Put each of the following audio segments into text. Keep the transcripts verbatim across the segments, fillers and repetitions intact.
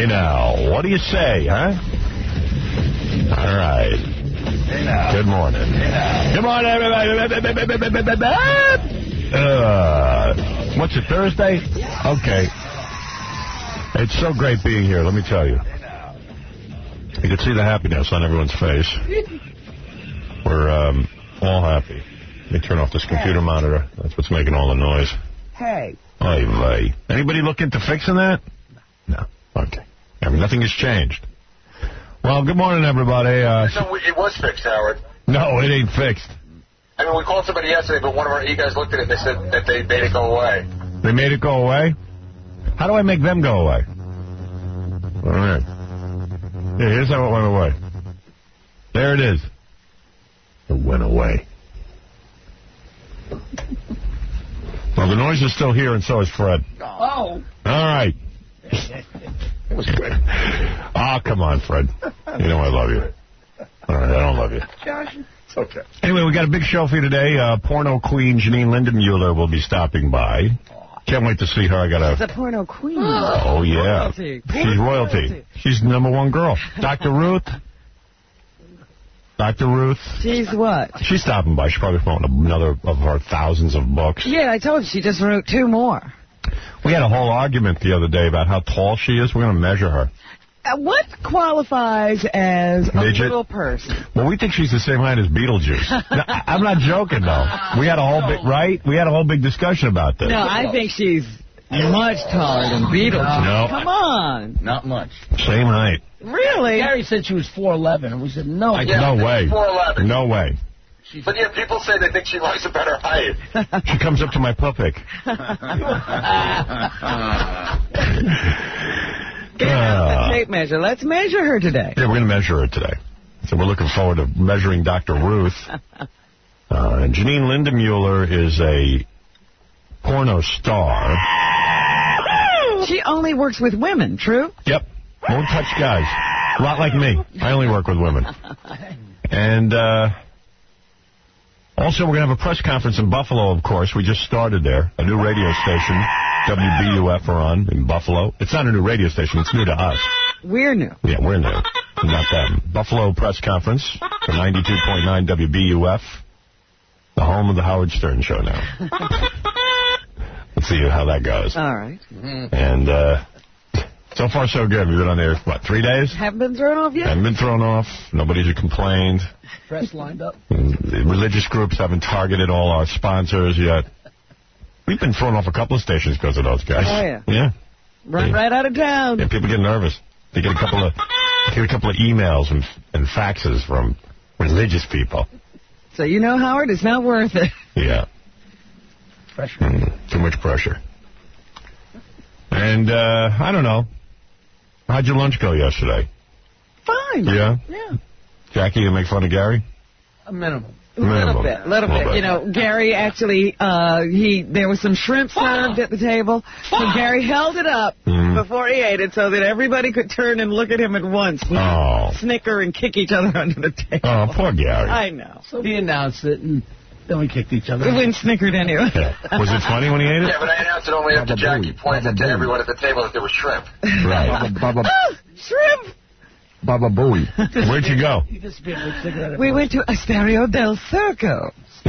Hey, now, what do you say, huh? All right. Hey, now. Good morning. Hey, now. Good morning, everybody. Uh, what's it, Thursday? Okay. It's so great being here, let me tell you. You can see the happiness on everyone's face. We're um, all happy. Let me turn off this computer monitor. That's what's making all the noise. Hey. Oy vey. Anybody look into fixing that? No. Okay. I mean, nothing has changed. Well, good morning, everybody. Uh, no, it was fixed, Howard. No, it ain't fixed. I mean, we called somebody yesterday, but one of our you guys looked at it and they said that they made it go away. They made it go away? How do I make them go away? All right. Yeah, here's how it went away. There it is. It went away. Well, the noise is still here, and so is Fred. Oh. All right. It was good. Ah, oh, come on, Fred. You know I love you. All right, I don't love you. Josh, it's okay. Anyway, we got a big show for you today. Uh, porno queen Janine Lindenmuller will be stopping by. Can't wait to see her. I got a... She's a porno queen. Oh, yeah. Royalty. She's royalty. royalty. She's the number one girl. Doctor Ruth. Doctor Ruth. She's what? She's stopping by. She's probably wrote another of her thousands of books. Yeah, I told you. She just wrote two more. We had a whole argument the other day about how tall she is. We're going to measure her. Uh, what qualifies as a Midget? little person? Well, we think she's the same height as Beetlejuice. No, I'm not joking, though. We had a whole big, right? We had a whole big discussion about this. No, I think she's much taller than Beetlejuice. No. Come on. Not much. Same height. Really? Gary said she was four eleven, and we said, no. I, Yeah, no way. four eleven. No way. But yeah, people say they think she likes a better height. She comes up to my puppet. Get out the tape measure. Let's measure her today. Yeah, we're going to measure her today. So we're looking forward to measuring Doctor Ruth. Uh, and Janine Lindenmuller is a porno star. She only works with women, true? Yep. Won't touch guys. A lot like me. I only work with women. And uh, also we're going to have a press conference in Buffalo, of course. We just started there. A new radio station, W B U F, are on in Buffalo. It's not a new radio station. It's new to us. We're new. Yeah, we're new. Not them. Buffalo press conference for ninety-two point nine W B U F, the home of the Howard Stern Show now. Let's see how that goes. All right. And uh, so far, so good. We've been on there, what, three days? Haven't been thrown off yet? Haven't been thrown off. Nobody's complained. Press lined up. The religious groups haven't targeted all our sponsors yet. We've been thrown off a couple of stations because of those guys. Oh, yeah. Yeah. Run yeah. right out of town. Yeah, people get nervous. They get a couple of they get a couple of emails and, and faxes from religious people. So you know, Howard, it's not worth it. Yeah. Pressure. Mm, too much pressure. And, uh, I don't know. How'd your lunch go yesterday? Fine. Yeah? Yeah. Jackie, you make fun of Gary? A minimum. A little Minimum. bit, little bit. Little You know, Gary actually, uh, he there was some shrimp served at the table, so Gary held it up Mm. before he ate it so that everybody could turn and look at him at once, Oh. snicker and kick each other under the table. Oh, poor Gary. I know. So we announced it, and then we kicked each other. We went snickered anyway. Yeah. Was it funny when he ate it? Yeah, but I announced it only after Jackie pointed to everyone at the table that there was shrimp. Right. Baba, Oh, shrimp! Baba Booey. Where'd you go? He disappeared with a cigarette. We went to Asterio del Circo. Ooh.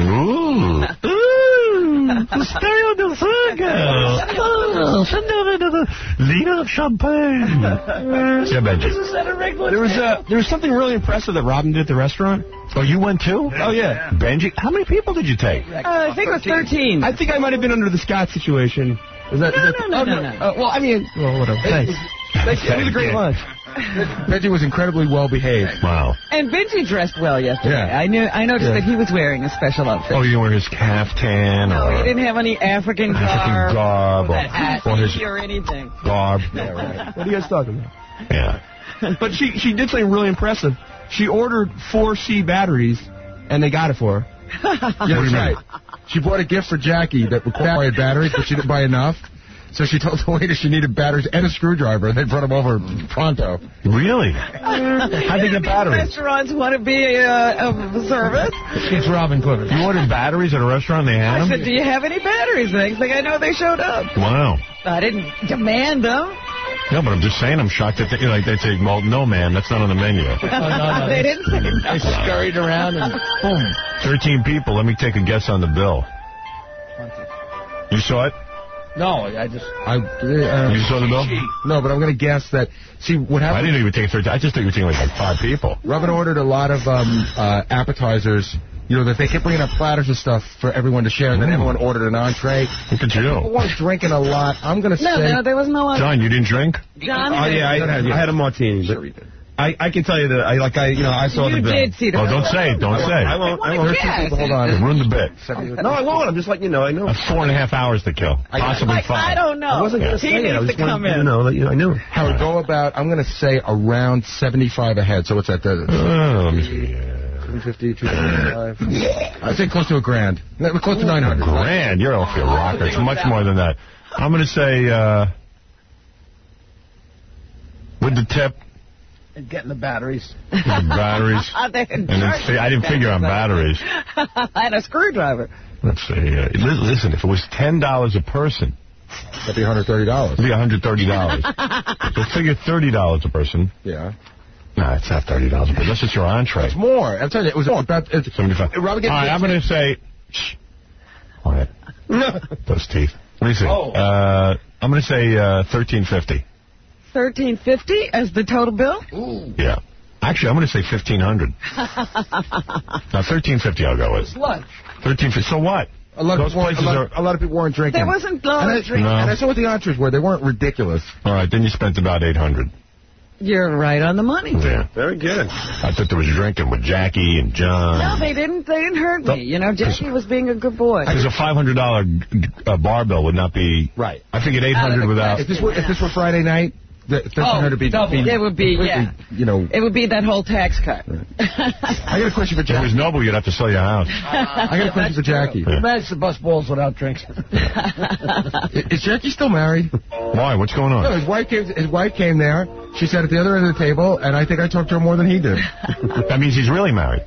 Ooh. Asterio del Circo. Oh, liter of champagne. Yeah, Benji. There was uh, there was something really impressive that Robin did at the restaurant. Oh, you went too? Oh, yeah. Benji, how many people did you take? Uh, I think it was thirteen. I think I might have been under the Scott situation. Is that, No, is that, no, no, oh, no, no. Uh, well, I mean, well, whatever. Thanks. Thanks. It was a great lunch. Benji was incredibly well behaved. Wow. And Benji dressed well yesterday. Yeah. I knew. I noticed Yeah. that he was wearing a special outfit. Oh, you wear his caftan No, or he didn't have any African African garb, garb or, or, that hat or his or anything. garb. Yeah, right. What are you guys talking about? Yeah. But she she did something really impressive. She ordered four C batteries, and they got it for her. Yeah, that's right. She bought a gift for Jackie that required batteries, but she didn't buy enough. So she told the waiter she needed batteries and a screwdriver, and they brought them over pronto. Really? How'd they get batteries? Restaurants want to be uh, of service. It's Robin Clifford. You ordered batteries at a restaurant and they had I them? said, do you have any batteries? Next thing I know, they showed up. Wow. I didn't demand them. No, but I'm just saying I'm shocked that they, you know, like they say, well, no, man, that's not on the menu. Oh, no, no. They didn't say They scurried around and boom. thirteen people. Let me take a guess on the bill. You saw it? No, I just... I, uh, You saw the bill? no, but I'm going to guess that... See, what happened... I didn't even take thirteen. I just thought you were taking like, like five people. Robin ordered a lot of um, uh, appetizers, you know, that they kept bringing up platters and stuff for everyone to share, and then Mm. everyone ordered an entree. Look at People you. weren't drinking a lot. I'm going to No, say... no, there was no one. John, you didn't drink? John, Oh, yeah, I, I had a martini. But I, I can tell you that, I like, I, you know, I saw you the bill. did see the Oh, don't say it. Don't say I it. won't, I I won't. guess. Hold on. Ruin the bit. No, I won't. I'm just letting you know. I know. That's four and a half hours to kill. Possibly Like, five. I don't know. I wasn't going he to say it. I needs was to just come wanted you to in. know that, you know, I knew. Howard, go about, I'm going to say around seventy-five ahead. So what's that? The Oh, let me see. two fifty, two seventy-five. I'd say close to a grand. No, close to nine hundred. Grand. You're off your rocker. It's much more than that. I'm going to say, uh, with the tip, And getting the batteries. batteries. They didn't And then, charge see, I didn't figure on batteries. and a screwdriver. Let's see. Uh, li- listen, if it was ten dollars a person, That'd be one hundred thirty dollars. it'd be one hundred thirty dollars. So figure thirty dollars a person. Yeah. No, it's not thirty dollars a person. That's just your entree. It's more. I'm telling you, it was about... It's, seventy-five. Robert, All get right, I'm going to say... Shh. Quiet. Those teeth. Let me see. Oh. Uh, I'm going to say uh, thirteen fifty. thirteen fifty as the total bill? Yeah. Actually, I'm going to say fifteen hundred. Now, thirteen fifty I'll go with. Lunch. thirteen fifty. So what? a lot, Those of people, a, places lot, are... a lot of people weren't drinking. There wasn't no and I, drinking. No. and I saw what the entrees were. They weren't ridiculous. All right, then you spent about eight hundred. You're right on the money. Yeah. Very good. I thought there was drinking with Jackie and John. No, they didn't. They didn't hurt me. You know, Jackie was being a good boy. Because a five hundred dollars uh, bar bill would not be... Right. I figured eight hundred without... If this were if this were Friday night, the thirteen hundred would be, double. be It would be, yeah. You know, It would be that whole tax cut. I got a question for If it was Jackie. noble, you'd have to sell your house. I got a question for Jackie. Yeah. Managed to bust balls without drinking. Is Jackie still married? Why? What's going No, on? his wife came. His wife came there. She sat at the other end of the table, and I think I talked to her more than he did. That means he's really married.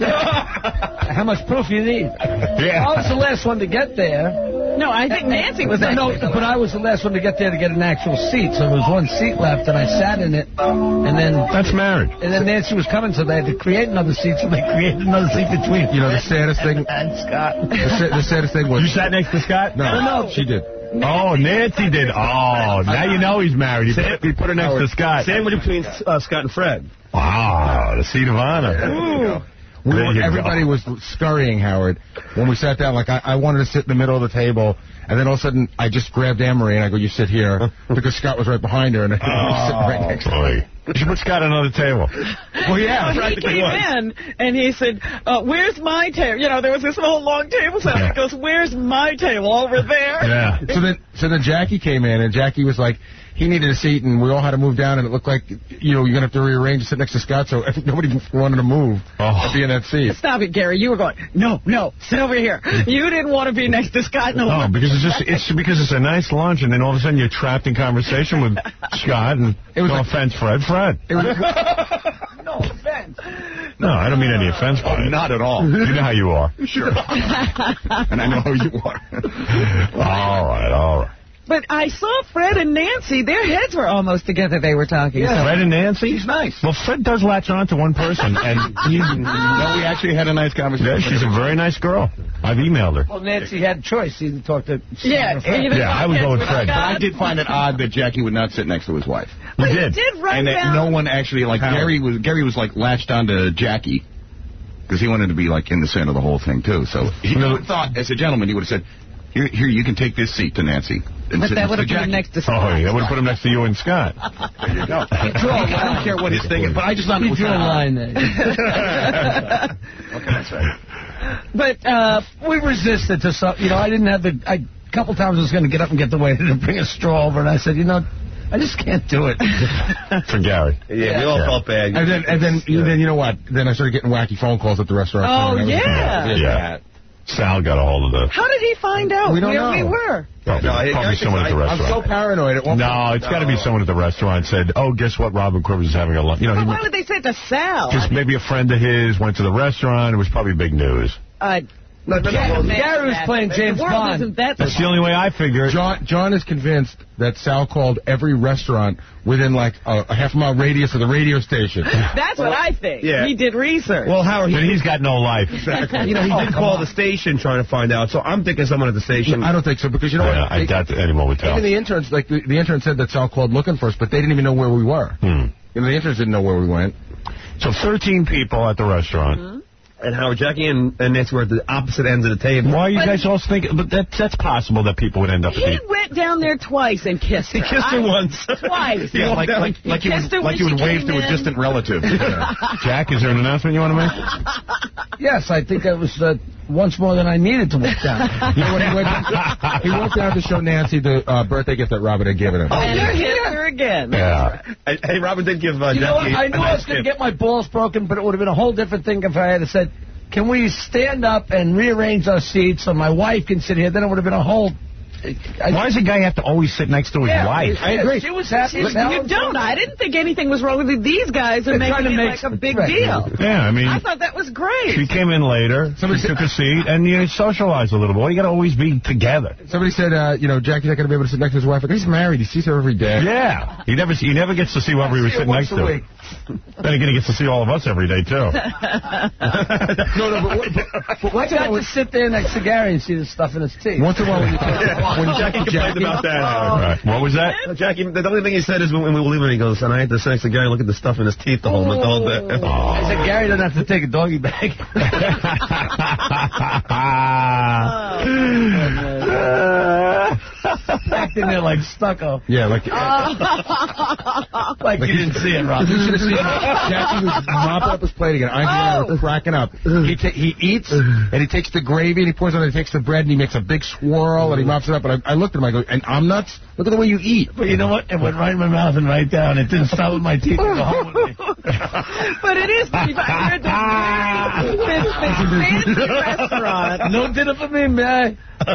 How much proof you need? Yeah. I was the last one to get there. No, I think Nancy was No, actually no, but I was the last one to get there to get an actual seat. So there was one seat left, and I sat in it. And then That's marriage. and then Nancy was coming, so they had to create another seat. So they created another seat between. You know, the saddest thing. And Scott. The, sa- the saddest thing was. You sat next to Scott? No, No, no. she did. Oh, Nancy did. Oh, now you know he's married. He put, he put her next to Scott. Sandwich between uh, Scott and Fred. Wow, the seat of honor. We There were, you everybody go. was scurrying, Howard, when we sat down. Like, I, I wanted to sit in the middle of the table, and then all of a sudden, I just grabbed Anne-Marie, and I go, you sit here, because Scott was right behind her, and I was sitting right next to her. Boy. You should put Scott on another table. Well, yeah. Well, he came in, and he said, uh, where's my table? You know, there was this whole long table set. Yeah. He goes, where's my table? Over there? Yeah. So then, so then Jackie came in, and Jackie was like, he needed a seat, and we all had to move down, and it looked like, you know, you're going to have to rearrange to sit next to Scott, so I think nobody wanted to move Oh. to be in that seat. Stop it, Gary. You were going, no, no, sit over here. You didn't want to be next to Scott. No, Oh, because it's just it's because it's a nice lunch, and then all of a sudden you're trapped in conversation with Scott, and It was no like- offense, Fred. Fred. It was, No offense. No, I don't mean any offense by it. Not at all. You know how you are. Sure. And I know who you are. All right, all right. But I saw Fred and Nancy. Their heads were almost together. They were talking. So- Fred and Nancy? He's nice. Well, Fred does latch on to one person, and he's, No, we actually had a nice conversation. yeah, she's a very nice girl. I've emailed her. Well, Nancy had a choice. Either talk to Yeah, or Fred. either Yeah, I would go with Fred. But I did find it odd that Jackie would not sit next to his wife. You But did. he did run And that down. no one actually, like, How? Gary was Gary was, like, latched onto Jackie. Because he wanted to be, like, in the center of the whole thing, too. So he No. would have thought, as a gentleman, he would have said, here, here, you can take this seat to Nancy. And But sit that next would to have put him Jackie. next to Oh, Scott. yeah, I would have put him next to you and Scott. There you go. I don't care what his thing is, but I just thought it You was drew a kinda odd. line there. What can I say? But uh, We resisted to some. You know, I didn't have the. I, a couple times I was going to get up and get the waiter to bring a straw over, and I said, you know, I just can't do it. For Gary. Yeah, we all Yeah. felt bad. and then, and then, then, you know what? Then I started getting wacky phone calls at the restaurant. Oh, too, and that was- yeah. Yeah. Sal got a hold of the... how did he find out We don't where know. we were? Probably, No, I- probably I- someone at the I- I'm restaurant. so paranoid. At one No, point. it's got to be someone at the restaurant said, oh, guess what? Robin Quivers is having a lunch. You know, But he why would they say it to Sal? just maybe a friend of his went to the restaurant. It was probably big news. Uh, No, no, no. Gary was playing James Bond. That That's the only way I figure it. John, John is convinced that Sal called every restaurant within like a, a half mile radius of the radio station. That's what I think. Yeah. He did research. Well, Howard, But he, he's got no life. exactly. You know, he Oh, did come call on. the station trying to find out. So I'm thinking someone at the station. I don't think so, because you know Yeah, what? I They- doubt that anyone would tell. Even the interns, like the, the intern said that Sal called looking for us, but they didn't even know where we were. Hmm. You know, the interns didn't know where we went. So thirteen people at the restaurant. Mm-hmm. And Howard, Jackie and, and Nancy were at the opposite ends of the table. Why are you But- guys all thinking? But that, that's possible that people would end up at he the... went down there twice and kissed her. He kissed her I- once. Twice. Yeah, like like, He like you kissed would, her like you when would she wave came to a in. distant relative. Jack, is there an announcement you want to make? Yes, I think that was uh, once more than I needed to walk down. You know what? He went, he went down to show Nancy the uh, birthday gift that Robin had given him. And he kissed her again. Yeah. Hey, hey, Robin did give uh, You know what? Jackie I knew a I nice was going to gift. get my balls broken, but it would have been a whole different thing if I had said, can we stand up and rearrange our seats so my wife can sit here? Then it would have been a whole... I, Why does a guy have to always sit next to his yeah, wife? I agree. She was happy. You don't. I didn't think anything was wrong with it. These guys are They're trying making to it make like a big right. deal. Yeah, I mean... I thought that was great. She came in later, somebody took a seat, and you socialize a little bit. You got to always be together. Somebody said, uh, you know, Jackie's not going to be able to sit next to his wife. Like, he's married. He sees her every day. Yeah. He never he never gets to see whoever he was see her sitting once next a to. week. Then again, he gets to see all of us every day, too. No, no, but, but, but Why once in a can't I while, just sit there next to Gary and see the stuff in his teeth? once in a while when you When Jackie complained about that, Howard. Right. What was that? Uh, Jackie, the only thing he said is when, when we were leaving, he goes, and I had to sit next to Gary and look at the stuff in his teeth the whole, the whole day. I said, Gary doesn't have to take a doggy bag. Acting there like stucco. Yeah, like... Like you didn't see it, Rob. You should have seen Jackie was mopping up his plate again. I and I were cracking up. He ta- he eats, and he takes the gravy, and he pours it on it, he takes the bread, and he makes a big swirl, and he mops it up. And I, I looked at him, I go, and I'm nuts? Look at the way you eat. But you know what? It went right in my mouth and right down. It didn't stop with my teeth to go home with me. But it is pretty fun. You're at this, this fancy restaurant. No dinner for me, man.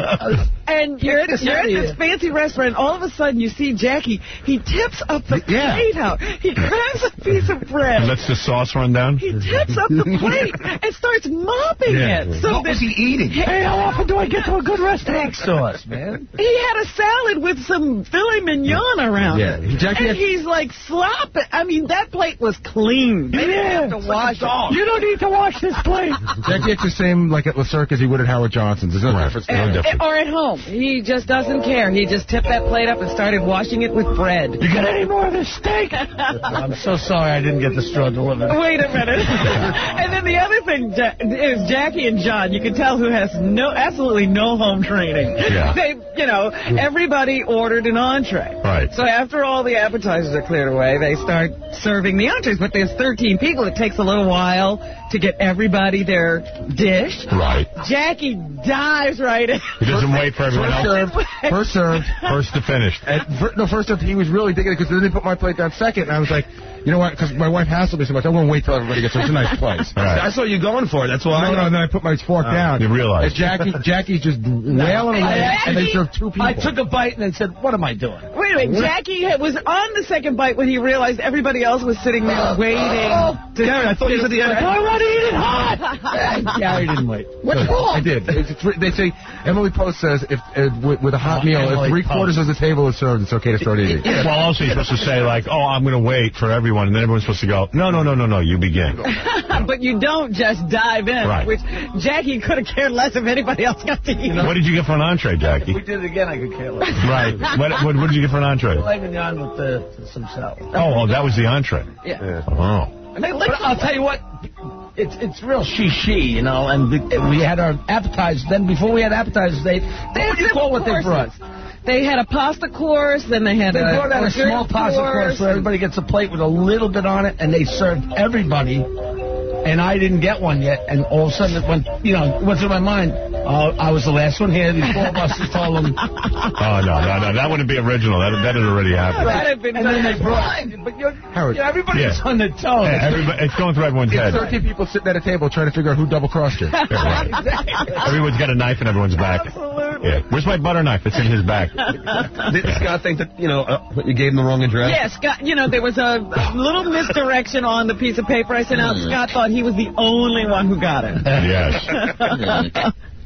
And you're at, this you're at out of this here. fancy restaurant, and all of a sudden you see Jackie. He tips up the Yeah. plate out. He grabs a piece of bread. Lets the sauce run down? He tips up the plate and starts mopping Yeah. it. So What that was he eating? Hey, how often do I get to a good restaurant sauce, man? he had a salad with some filet mignon around Yeah. it. Jackie And had- he's like slopping. I mean, that plate was clean. They didn't have to wash it. You don't need to wash this plate. Jackie acts the same like at Le Cirque as he would at Howard Johnson's. There's no Right. difference. No Uh, difference. Or at home. He just doesn't care. He just tipped that plate up and started washing it with bread. You got any more of this steak? I'm so sorry I didn't get the straw delivered. Wait a minute. And then the other thing Ja- is Jackie and John. You can tell who has no, absolutely no home training. Yeah. They, you know, everybody ordered an entree. Right. So after all the appetizers are cleared away, they start serving the entrees. But there's thirteen people. It takes a little while to get everybody their dish. Right. Jackie dives right in. He doesn't wait for everyone First else. served. First served. First to finish. And fir- no, first served, he was really digging it because then they put my plate down second, and I was like, you know what? Because my wife hassled me so much, I'm going to wait till everybody gets there. It's a nice place. Right. I saw you going for it. That's why. No, no, and then I put my fork down. You realize. And Jackie, Jackie's just wailing away, and they served two people. I took a bite and then said, what am I doing? Wait a minute, Jackie had- was on the second bite when he realized everybody else was sitting there waiting. To Gary, I thought you said the end. I want to eat it hot. Gary didn't wait. What's wrong? I did. It's, it's, they say, Emily Post says, if uh, with, with a hot Oh, meal, Emily if three quarters Post. of the table is served, it's okay to start eating. Well, also you're supposed to say, like, oh, I'm going to wait for everyone, and then everyone's supposed to go, no, no, no, no, no, you begin. But you don't just dive in, Right. which Jackie could have cared less if anybody else got to eat. What did you get for an entree, Jackie? If we did it again, I could care less. Right. What, what, what did you get for an entree? Filet mignon with the, some salad. Oh, well, that was the entree. Yeah. Oh. And they licked But I'll tell you what, it's it's real she-she, you know, and we we had our appetizers. Then before we had appetizers, they, they what do you call what they brought? They had a pasta course, then they had They a brought out a dessert small pasta course where everybody gets a plate with a little bit on it, and they served everybody. And I didn't get one yet, and all of a sudden it went, you know, went through my mind. Oh, I was the last one here. These four of us told them. Oh, no, no, no, that wouldn't be original. That, that had already happened. That had been And then they done. brought. But you're, Howard. you know, everybody's Yeah. on the toe. Yeah, everybody, it's going through everyone's It's head. thirteen people sitting at a table trying to figure out who double-crossed you. Yeah, right. Everyone's got a knife in everyone's back. Absolutely. Yeah. Where's my butter knife? It's in his back. Did Scott think that, you know, uh, you gave him the wrong address? Yeah, Scott, you know, there was a, a little misdirection on the piece of paper I sent out. Scott thought he was the only one who got it. Yes.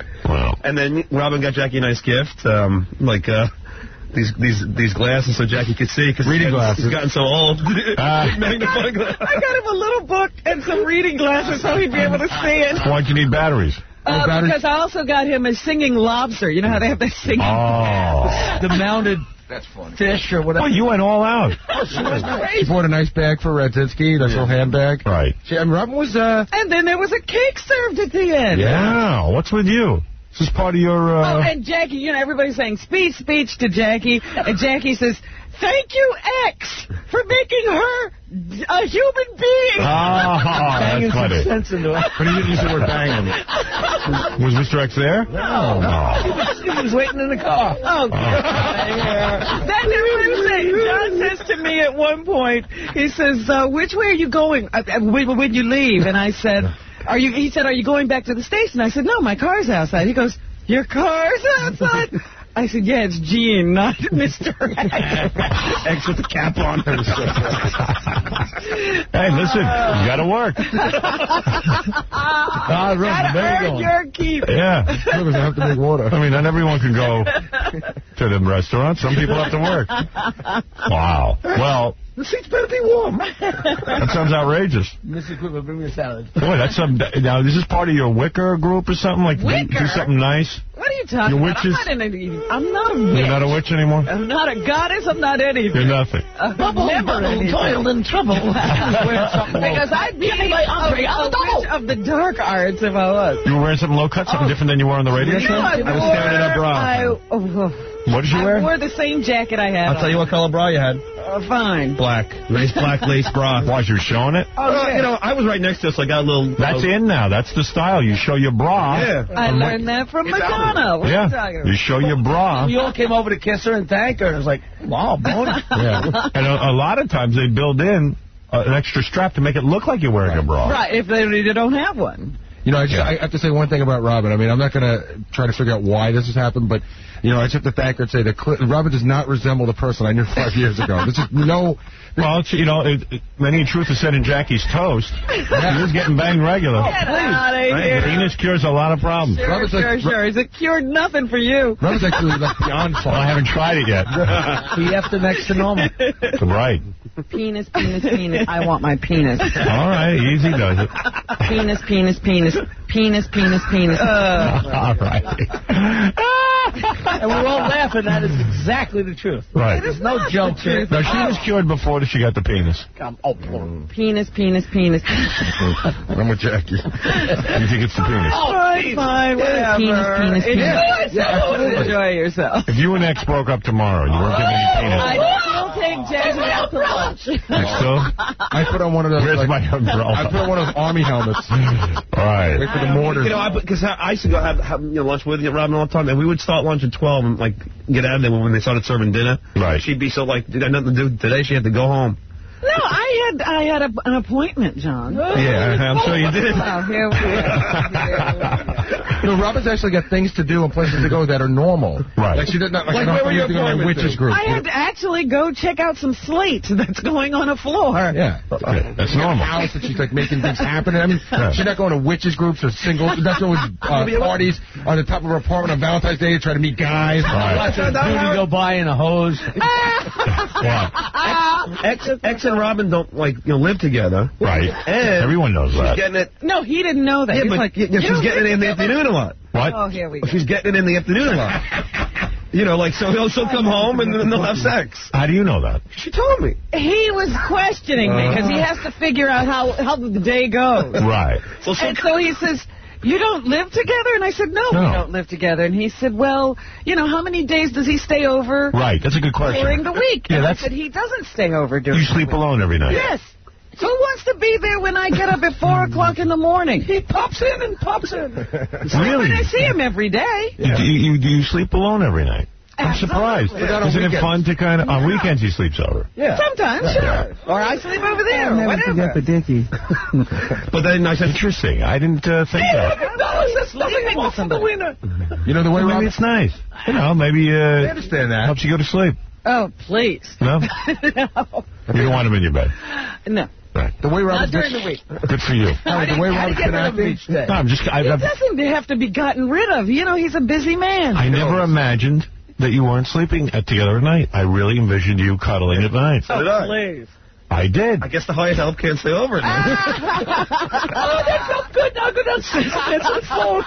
And then Robin got Jackie a nice gift, um, like uh, these these these glasses so Jackie could see. Cause reading glasses. He's gotten so old. Uh, Magnifying glass. I got him a little book and some reading glasses so he'd be able to see it. Why'd you need batteries? Uh, because I also got him a singing lobster. You know how they have that singing... Oh. The mounted That's funny. fish or whatever. Well, you went all out. Oh, she was She bought a nice bag for Radzinski, nice little handbag. Right. She, I mean, Robin was... uh. And then there was a cake served at the end. Yeah. What's with you? This is part of your... Uh... Oh, and Jackie, you know, everybody's saying speech, speech to Jackie. And Jackie says, thank you, X, for making her a human being. Oh, that's funny. Sense into it. But he didn't use the word banging. Was Mister X there? No. No. He, was, he was waiting in the car. Oh, God. Yeah. That's what he was saying. John says to me at one point, he says, uh, which way are you going uh, when, when you leave? And I said... Are you? He said, are you going back to the station? I said, no, my car's outside. He goes, your car's outside? I said, yeah, it's Gene, not Mister X. X with the cap on. Hey, listen, you got to work. Ah, Robin, Gotta there you earn go. your keep. Yeah. Because I have to make water. I mean, not everyone can go to the restaurant. Some people have to work. Wow. Well... The seats better be warm. That sounds outrageous. Missus Quiver, bring me a salad. Boy, that's some... Now, is this part of your Wicker group or something? Like, Wicker? do something nice? What are you talking Your about? witches? I'm not, in a, I'm not a witch. You're not a witch anymore? I'm not a goddess. I'm not anything. You're nothing. Uh, Bubble, never bubble, anything. toil and trouble. Because I'd be a, a, a witch of the dark arts if I was. You were wearing something low-cut, something different than you were on the radio No, show? I, I was staring at that bra. I, oh, oh. What did you I wear? wore the same jacket I had I'll tell you what color bra you had. Uh, fine. Black. Nice black lace bra. Why, you were showing it? Oh, Well, yeah. you know, I was right next to it, so I got a little... That's uh, in now. That's the style. You show your bra. Yeah. I learned that from Madonna. What are you talking Yeah. about? You show your bra. We all came over to kiss her and thank her. And it was like, wow, Boney. Yeah. And a, a lot of times they build in uh, an extra strap to make it look like you're wearing a bra. Right, if they, they don't have one. You know, I, just, I have to say one thing about Robin. I mean, I'm not going to try to figure out why this has happened, but, you know, I just have to thank her and say that Cl- Robin does not resemble the person I knew five years ago. This is no... Well, it's, you know, it, it, many truth is said in Jackie's toast. He was getting banged regular. Get out of here. Penis cures a lot of problems. Sure, Robin's sure, like- sure. He's it cured nothing for you. Robin's actually like beyond Well, I haven't tried it yet. He effed the next to normal. Right. Penis, penis, penis. I want my penis. All right, easy does it. Penis, penis, penis. Penis, penis, penis. Uh, All right. And we're all laughing. That is exactly the truth. Right. There's no joke here. No, she was cured before she got the penis. Um, oh, poor. penis, penis, penis. I'm with Jackie. You think it's the penis? Fine, fine, whatever. Penis, penis, penis. Yeah, absolutely. Enjoy yourself. If you and X broke up tomorrow and you weren't getting any penis, I'd still take Jackie out to lunch. you still? I put on one of those... Where's like, my umbrella? I put on one of those army helmets. All right. Wait for the mortars. You know, because I, I used to go have, have you know, lunch with you, Robin, all the time, and we would start lunch at twelve and, like, get out of there when they started serving dinner. Right. She'd be so, like, did I have nothing to do today? She had to go home. No, I had I had a, an appointment, John. Yeah, I'm sure you did. Oh, here we are. You know, Robin's actually got things to do and places to go that are normal. Right. Like she did not like, Like, I don't where were your have to go to my appointments witches to? group. I had to actually go check out some slate that's going on a floor. Yeah. That's She got a normal. house that she's like making things happen. I mean, Yeah. she's not going to witches groups or singles. That's always uh, parties on the top of her apartment on Valentine's Day to try to meet guys. Right. Watch a duty go by in a hose. Yeah. X, X and Robin don't, like, you know, live together. Right. And Everyone knows she's that. getting it. No, he didn't know that. Yeah, He's but like, yeah, you she's don't getting it in the live together? afternoon a lot. What? Oh, here we go. She's getting it in the afternoon a lot. You know, like, so he'll she'll come home and then they'll have sex. How do you know that? She told me. He was questioning me because he has to figure out how, how the day goes. Right. So she'll And so he says, you don't live together? And I said, no, No. we don't live together. And he said, well, you know, how many days does he stay over Right. That's a good question. during the week? Yeah, and I that's- said, he doesn't stay over during You the sleep week. alone every night. Yes. Who wants to be there when I get up at four o'clock in the morning? He pops in and pops in. Really? And I see him every day. You, do, you, do you sleep alone every night? I'm Absolutely. surprised. Yeah. Isn't it fun to kind of... On weekends he sleeps over. Yeah. Sometimes, sure. Or I sleep over there, or whatever. But then I said, Interesting. I didn't uh, think that. dollars that's sleeping with somebody. You know the way Well, maybe Robin... it's nice. You know, maybe I uh, understand that. helps you go to sleep. Oh, please. No? No. You don't want him in your bed. No. Right. The way Not Robin's during the week. Good for you. All right, the way Robin's been acting. No, I'm just. I, He I've, doesn't have to be gotten rid of. You know, he's a busy man. I never imagined that you weren't sleeping at together at night. I really envisioned you cuddling at night. So did I. Please. I did. I guess the highest help can't stay over. Oh, that's so good. Now good. That's that's his fault.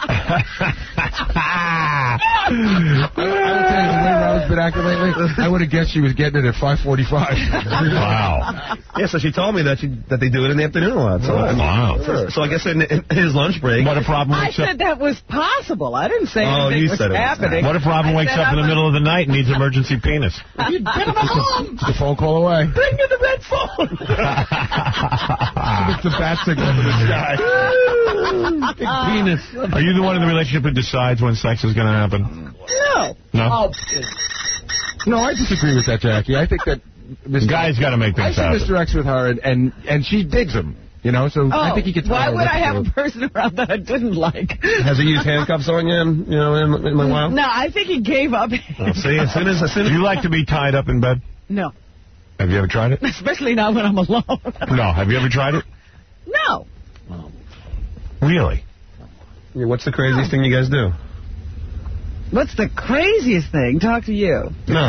I, I would tell you, the way Robin's been acting lately, I would have guessed she was getting it at five forty-five. Wow. Yeah, so she told me that she, that they do it in the afternoon a lot. So, Wow. so, so I guess in, in his lunch break. What if Robin I wakes up? said that was possible. I didn't say Oh, anything you was said it was happening. What if Robin I wakes said up in the I middle of the night and needs emergency penis? Bring him home. The phone call away. Bring me the red phone. It's the bat signal in the sky. Big penis. Are you the one in the relationship who decides when sex is going to happen? No. No? Oh, No, I disagree with that, Jackie. I think that Mister Guy's got to make I things see happen. Mister X with her, and, and, and she digs him. You know, so Oh, I think he gets. why would I have a person around that I didn't like? Has he used handcuffs on you, in, you know, in, in a while? No, I think he gave up. Well, see, as soon as, as soon Do as... you like to be tied up in bed? No, Have you ever tried it? especially not when I'm alone. No. Have you ever tried it? No. Really? Yeah, what's the craziest thing you guys do? What's the craziest thing? Talk to you. No.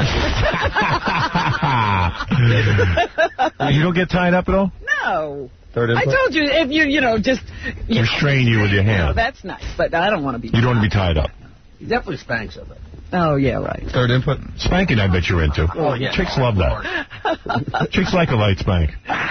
You don't get tied up at all? No. Third I input? told you, if you, you know, just... You Restrain you with your know, hand. that's nice, but I don't want to be... You don't want to be tied up. he definitely spanks her. Oh, yeah, right. Third input? Spanking, I bet you're into. Oh, yeah. Chicks love that. Chicks like a light spank.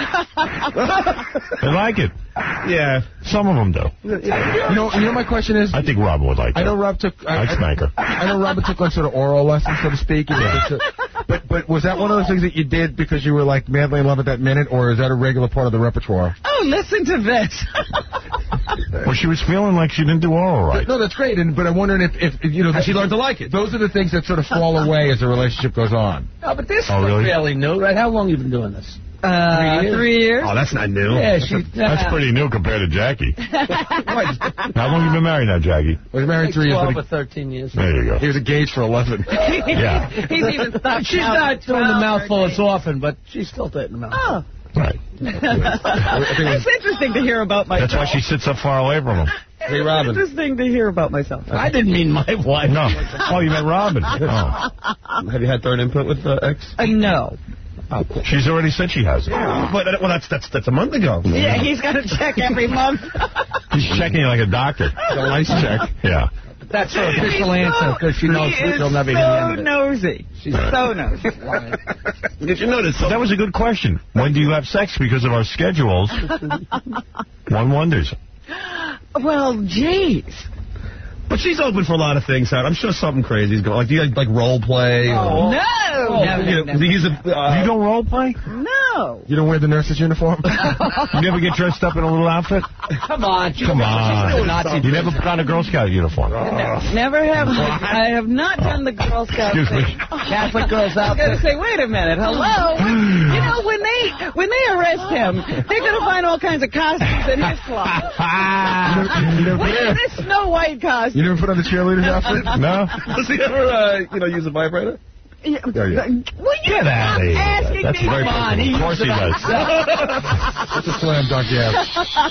They like it. Yeah. Some of them do. You know, you know, my question is. I think Robin would like that. I know Rob took. I, I'd spank her. I know Robin took like sort of oral lessons, so to speak. You know, to, but but was that one of those things that you did because you were like madly in love at that minute, or is that a regular part of the repertoire? Oh, listen to this. Well, she was feeling like she didn't do oral right. No, that's great. And but I'm wondering if, if you know, Has she learned to like it? Those are the things that sort of fall away as the relationship goes on. No, but this Oh, is really? fairly new, right? How long have you been doing this? Uh, Three years? three years? Oh, that's not new. Yeah, she... That's pretty new compared to Jackie. How long have you been married now, Jackie? Was married three years. twelve But or thirteen years. There you go. he was engaged for eleven. Yeah. He's even stopped She's counting. not doing the twelve, mouthful as thirteen. often, but she's still taking the mouthful. Oh. Right. That's interesting to hear about myself. That's why she sits so far away from him. Hey, Robin. Interesting to hear about myself. I didn't mean my wife. No. Oh, you meant Robin. Oh. Have you had third input with uh, X? Uh, no. She's already said she has it. But, uh, well, that's that's that's a month ago. Yeah, he's got to check every month. He's checking you like a doctor. A lice check. Yeah. That's her official answer, because she knows He is she'll never hear the so end of it. nosy. She's so nosy. Did you notice? That was a good question. When do you have sex? Because of our schedules, one wonders. Well, jeez. But she's open for a lot of things, Howard. I'm sure something crazy is going. Like, do you like role play? Oh, Or, no. Oh, no, you, no, do you use a, uh, You don't role play? no. You don't wear the nurse's uniform? You never get dressed up in a little outfit? Come on. She's Come She's doing on. Nazi. You never put on a Girl Scout uniform. Never have. I have not done the Girl Scout Excuse thing. me. Catholic girls I out was going there. to say, wait a minute, hello? You know, when they when they arrest him, they're going to find all kinds of costumes in his closet. You never, What is this Snow White costume? you never put on the cheerleader's outfit? No? does he ever, uh, you know, use a vibrator? Yeah, There you go. Will you Get out stop of here. asking That's me? very Come on, personal. he Of course he does. That's a slam dunk, yeah.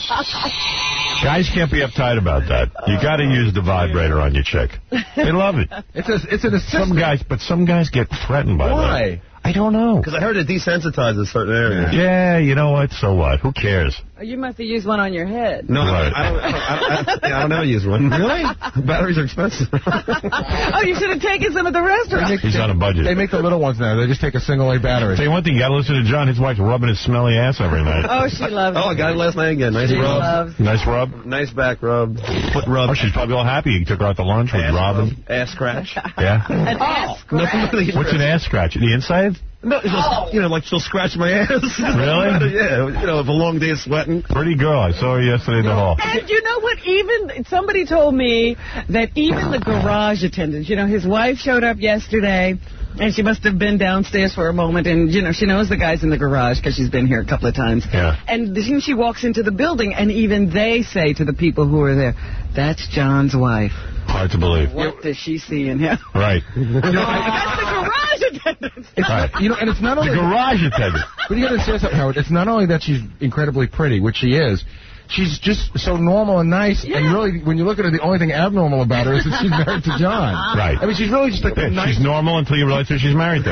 Guys can't be uptight about that. You got to use the vibrator on your chick. They love it. It's a, it's an assistant. Some guys, but some guys get threatened by that. Why? I don't know. Because I heard it desensitizes certain areas. Yeah, you know what? So what? Who cares? You must have used one on your head. No, Right. I, don't, I, don't, I, don't, I, I don't ever use one. Really? Batteries are expensive. Oh, you should have taken some at the restaurant. He's on a budget. They make the little ones now. They just take a single A battery. Tell you one thing, you got to listen to John. His wife's rubbing his smelly ass every night. Oh, she loves Oh, I got it last night again. Nice She rub. loves Nice rub. Nice back rub. Foot rub. Oh, she's probably all happy. You took her out to lunch with ass Robin. rub. Ass scratch. Yeah. an ass scratch. What's an ass scratch? The inside? No, it's just, you know, like she'll scratch my ass. Really? Yeah, you know, if a long day of sweating. Pretty girl. I saw her yesterday in the hall. And you know what? Even somebody told me that even the garage attendants, you know, his wife showed up yesterday, and she must have been downstairs for a moment, and, you know, she knows the guys in the garage because she's been here a couple of times. Yeah. And then she walks into the building, and even they say to the people who are there, that's John's wife. Hard to believe. What does she see in him? Right. That's the garage attendant. It's Right. not, you know, and it's not only The garage attendant. But you got to say something, Howard. It's not only that she's incredibly pretty, which she is. She's just so normal and nice, Yeah. and really, when you look at her, the only thing abnormal about her is that she's married to John. Right. I mean, she's really just like Yeah, a nice. she's normal until you realize who she's married to.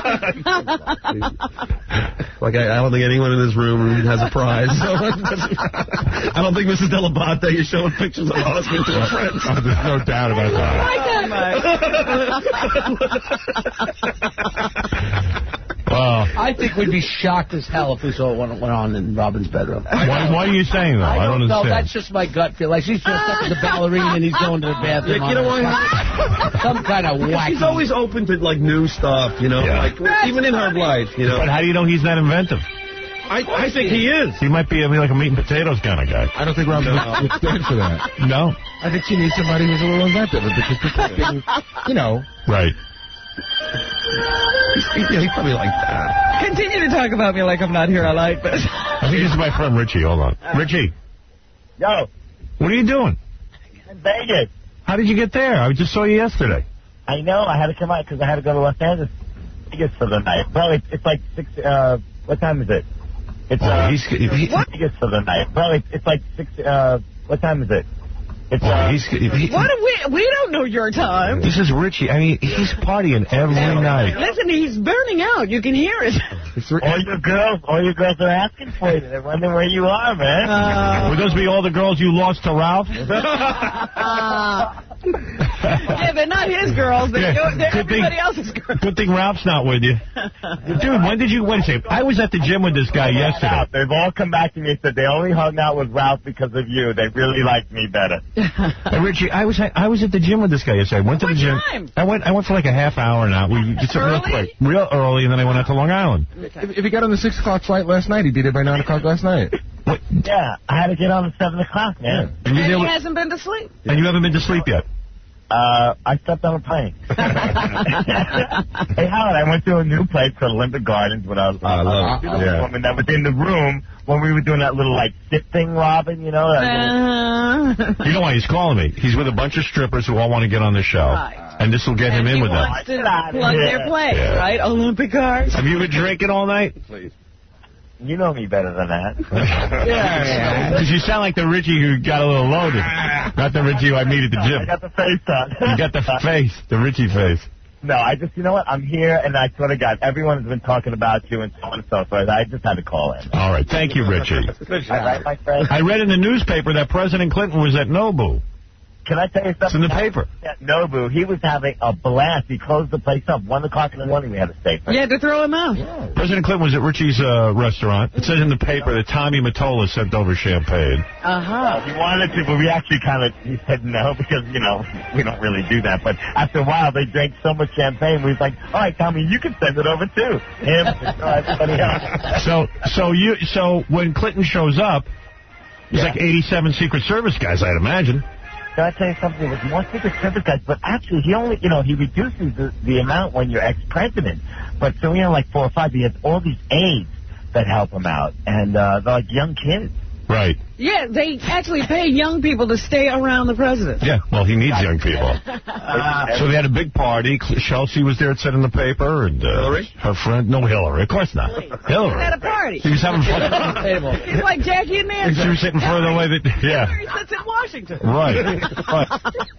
Like, I, I don't think anyone in this room has a prize. So I don't think Missus Delabate is showing pictures of her husband to her friends. Oh, there's no doubt about that. Well, I think we'd be shocked as hell if we saw what went on in Robin's bedroom. why, why are you saying that? I I don't don't know. understand. That's just my gut feel. Like she's dressed up as a ballerina and he's going to the bathroom. Yeah, you know on what? her. Some kind of wacky. She's always open to, like, new stuff, you know? Yeah. Like, even in her life, you know? But how do you know he's that inventive? I, I think he is. He might be, I mean, like a meat and potatoes kind of guy. I don't think Robin would stand for that. No? I think she needs somebody who's a little inventive, because people being, you know. Right. He's, yeah, he's probably like that. Continue to talk about me like I'm not here. I like this. I think this is my friend Richie. Hold on. Richie, Yo, what are you doing? in Vegas. How did you get there? I just saw you yesterday. I know. I had to come out because I had to go to Los Angeles Vegas for the night. Well, it's, it's like six. Uh, what time is it? It's Oh, uh, he's, he, Vegas for the night. Well, it's, it's like six. Uh, what time is it? It's oh, uh, he's, he, What do we? We don't know your time. this is Richie. I mean, he's partying every night. Listen, he's burning out. You can hear it. all your girls. All your girls are asking for you. They're wondering where you are, man. Uh, Would those be all the girls you lost to Ralph? uh, yeah, they're not his girls. They're, Yeah, your- they're good thing- everybody else's girls. Good thing Ralph's not with you. Dude, when did you, wait a second. I was at the gym with this guy yesterday. They've all come back to me and said they only hung out with Ralph because of you. They really liked me better. Hey, Richie, I was I was at the gym with this guy yesterday. I went to What the gym. time? I went I went for like a half hour now. We did something real Early? quick, real early, and then I went out to Long Island. If, if he got on the six o'clock flight last night, he'd be there by nine o'clock last night. What? Yeah, I had to get on at seven o'clock, man. And you, And there he with- hasn't been to sleep. and you haven't been to sleep yet. Uh, I slept on a plane. Hey, Howard, I went to a new place called Olympic Gardens when I was I love uh, it. Yeah. woman that was in the room when we were doing that little, like, sit thing, Robin, you know? That little- Uh, You know why he's calling me? He's with a bunch of strippers who all want to get on the show, Right. and this will get him and in he with them. wants to Get out of plug here. their place, Yeah. right? Olympic cars. Have you been drinking all night? You know me better than that. Because you sound like the Richie who got a little loaded, not the Richie who I meet at the I gym. got the face on. You got the face, the Richie face. No, I just, you know what? I'm here, and I swear to God, everyone has been talking about you and so on and so forth. I just had to call in. All right, thank you, Richie. All right, my friend. I read in the newspaper that President Clinton was at Nobu. Can I tell you something? It's in the paper. At Nobu, he was having a blast. He closed the place up. One o'clock in the morning, we had to stay. You had to throw him out. President Clinton was at Richie's uh, restaurant. It says in the paper that Tommy Mottola sent over champagne. Uh-huh. We wanted to, but we actually kind of he said no because, you know, we don't really do that. But after a while, they drank so much champagne, we was like, all right, Tommy, you can send it over too. Him, everybody else. So, so you, so when Clinton shows up, there's Yeah. like eighty-seven Secret Service guys, I'd imagine. Can I tell you something? It was more Secret Service guys, but actually he only, you know, he reduces the, the amount when you're ex-president. But so we have like four or five. He has all these aides that help him out, and uh, they're like young kids. Right. Yeah, they actually pay young people to stay around the president. Yeah, well, he needs young people. So they had a big party. Chelsea was there, it said in the paper, and uh, Hillary? her friend, no Hillary, of course not. Hillary. At a party. He was having fun. He's like Jackie and Nancy. She was sitting further away than, yeah. He sits in Washington. Right. Right.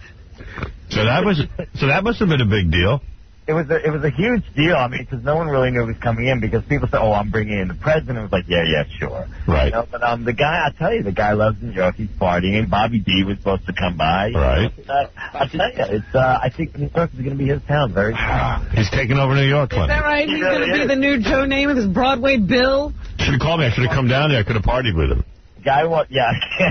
So that was, so that must have been a big deal. It was a, it was a huge deal. I mean, because no one really knew he was coming in because people said, "Oh, I'm bringing in the president." It was like, "Yeah, yeah, sure." Right. You know, but um, the guy, I tell you, the guy loves New York. He's partying. Bobby D was supposed to come by. Right. Uh, I tell you, it's. Uh, I think New York is going to be his town very soon. He's taking over New York, Is that Clinton. right? He's going to be the new Joe Namath, his Broadway Bill. Should have called me. I should have come down there. I could have partied with him. Guy, what? Yeah.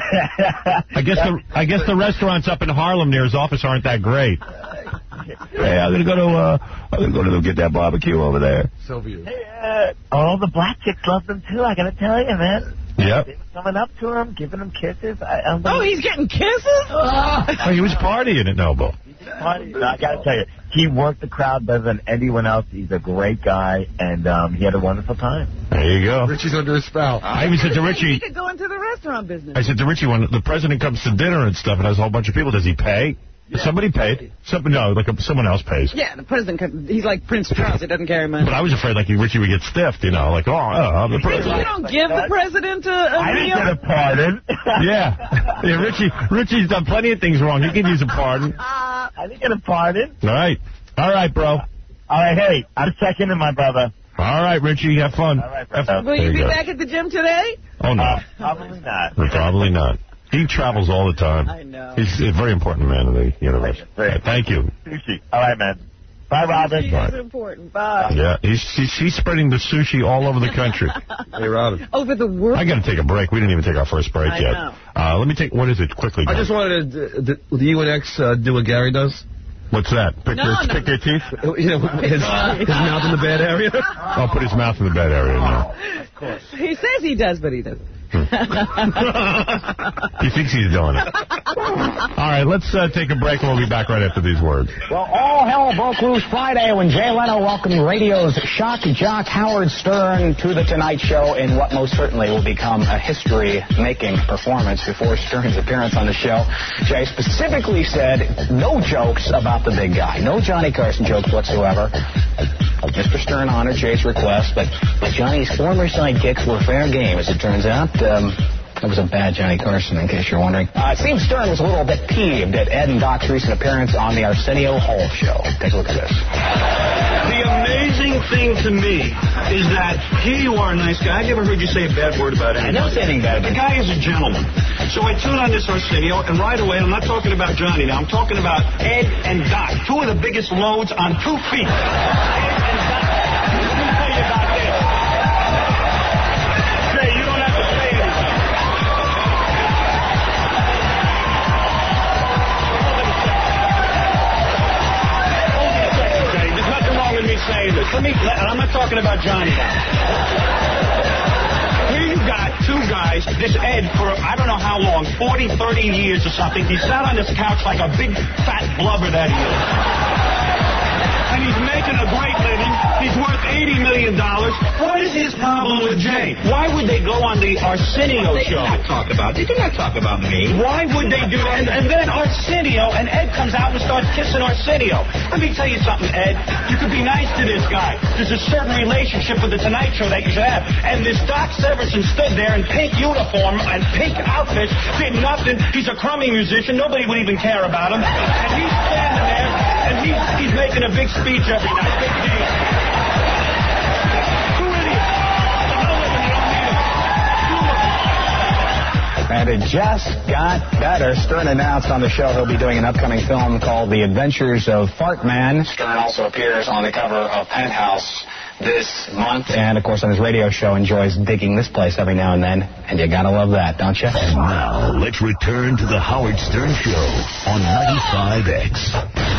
I guess the I guess the restaurants up in Harlem near his office aren't that great. Hey, I'm gonna go to uh, I'm gonna go to get that barbecue over there. Sylvia. Hey, uh, all the black chicks love them too. I got to tell you, man. Yep. They were coming up to him, giving him kisses. I, I'm Oh, he's getting kisses? Oh, he was partying at Noble. I got to tell you, he worked the crowd better than anyone else. He's a great guy, and um, he had a wonderful time. There you go. Richie's under a spell. I even said to He Richie, could go into the restaurant business. I said to Richie, when the president comes to dinner and stuff and has a whole bunch of people, does he pay? Yeah. Somebody paid. Some, no, like a, someone else pays. Yeah, the president, could, he's like Prince Charles. He doesn't carry money. But I was afraid like Richie would get stiffed, you know, like, oh, uh, I'm the president. You don't give the president a, a I didn't meal? get a pardon. Yeah. Yeah, Richie, Richie's done plenty of things wrong. He can use a pardon. I didn't get a pardon. All right. All right, bro. All right, hey, I'm seconding my brother. All right, Richie, have fun. All right, brother. Will you, you be go. back at the gym today? Oh, no. Uh, probably not. Probably not. He travels all the time. I know. He's a very important man in the universe. Right. Right, thank you. Sushi. All right, man. Bye, Robin. Sushi is important. Bye. Yeah, he's, he's he's spreading the sushi all over the country. Hey, Robin. Over the world. I got to take a break. We didn't even take our first break I yet. know. Uh, let me take, what is it, quickly? I John. just wanted to, uh, will the U N X uh, do what Gary does? What's that? Pick, No, your, no. pick your teeth? You know, his, his mouth in the bad area? Oh, put his mouth in the bad area now. He says he does, but he doesn't. He thinks he's doing it. All right, let's uh, take a break and we'll be back right after these words. Well, all hell broke loose Friday when Jay Leno welcomed radio's shock jock Howard Stern to The Tonight Show in what most certainly will become a history-making performance. Before Stern's appearance on the show, Jay specifically said no jokes about the big guy. No Johnny Carson jokes whatsoever. Mister Stern honored Jay's request, but Johnny's former sidekicks were fair game, as it turns out. Um, that was a bad Johnny Carson, in case you're wondering. Uh, it seems Stern was a little bit peeved at Ed and Doc's recent appearance on the Arsenio Hall show. Take a look at this. The amazing thing to me is that here you are, a nice guy. I never heard you say a bad word about him. I don't say anything bad. The guy is a gentleman. So I tune on this Arsenio, and right away, I'm not talking about Johnny now. I'm talking about Ed and Doc, two of the biggest loads on two feet. Ed and Doc. Let me tell you about this. Say, you don't have to say anything. Hold on a second, Jay. There's nothing wrong with me saying this. Let me, and I'm not talking about Johnny now. Here you got two guys, this Ed, for I don't know how long, forty, thirty years or something. He sat on this couch like a big fat blubber that he is. And he's making a great living. He's worth eighty million dollars. What is his problem with Jay? Why would they go on the Arsenio they show? They do not talk about They do not talk about me. Why would they do that? And, and then Arsenio, and Ed comes out and starts kissing Arsenio. Let me tell you something, Ed. You could be nice to this guy. There's a certain relationship with the Tonight Show that you should have. And this Doc Severinsen stood there in pink uniform and pink outfits, did nothing. He's a crummy musician. Nobody would even care about him. And he's standing there, and he's, he's making a big speech every night. Big deal. Two idiots. The hell with them, you don't need them. And it just got better. Stern announced on the show he'll be doing an upcoming film called The Adventures of Fart Man. Stern also appears on the cover of Penthouse this month. And, of course, on his radio show, enjoys digging this place every now and then. And you gotta love that, don't you? And now, let's return to the Howard Stern Show on ninety-five X.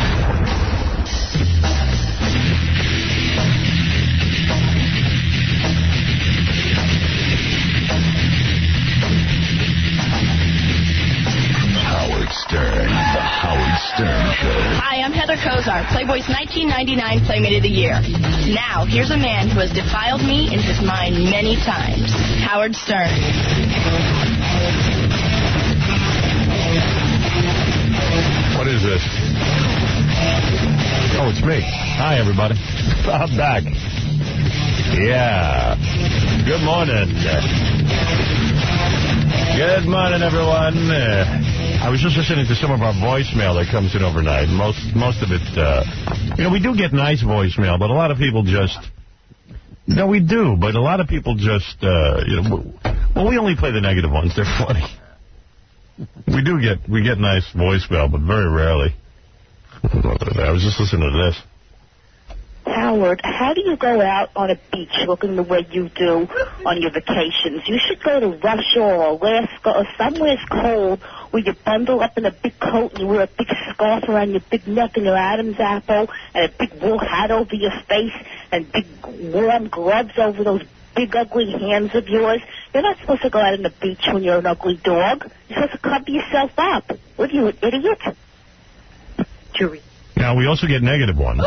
Stern, the Howard Stern Show. Hi, I'm Heather Kozar, Playboy's nineteen ninety-nine Playmate of the Year. Now, here's a man who has defiled me in his mind many times. Howard Stern. What is this? Oh, it's me. Hi, everybody. I'm back. Yeah. Good morning. Good morning, everyone. Uh, I was just listening to some of our voicemail that comes in overnight. Most most of it, uh, you know, we do get nice voicemail, but a lot of people just, no, we do, but a lot of people just, uh, you know, well, we only play the negative ones. They're funny. We do get, we get nice voicemail, but very rarely. I was just listening to this. Howard, how do you go out on a beach looking the way you do on your vacations? You should go to Russia or Alaska or somewhere cold where you bundle up in a big coat and you wear a big scarf around your big neck and your Adam's apple and a big wool hat over your face and big warm gloves over those big ugly hands of yours. You're not supposed to go out on the beach when you're an ugly dog. You're supposed to cover yourself up. What are you, an idiot? Jury. Now, we also get negative ones.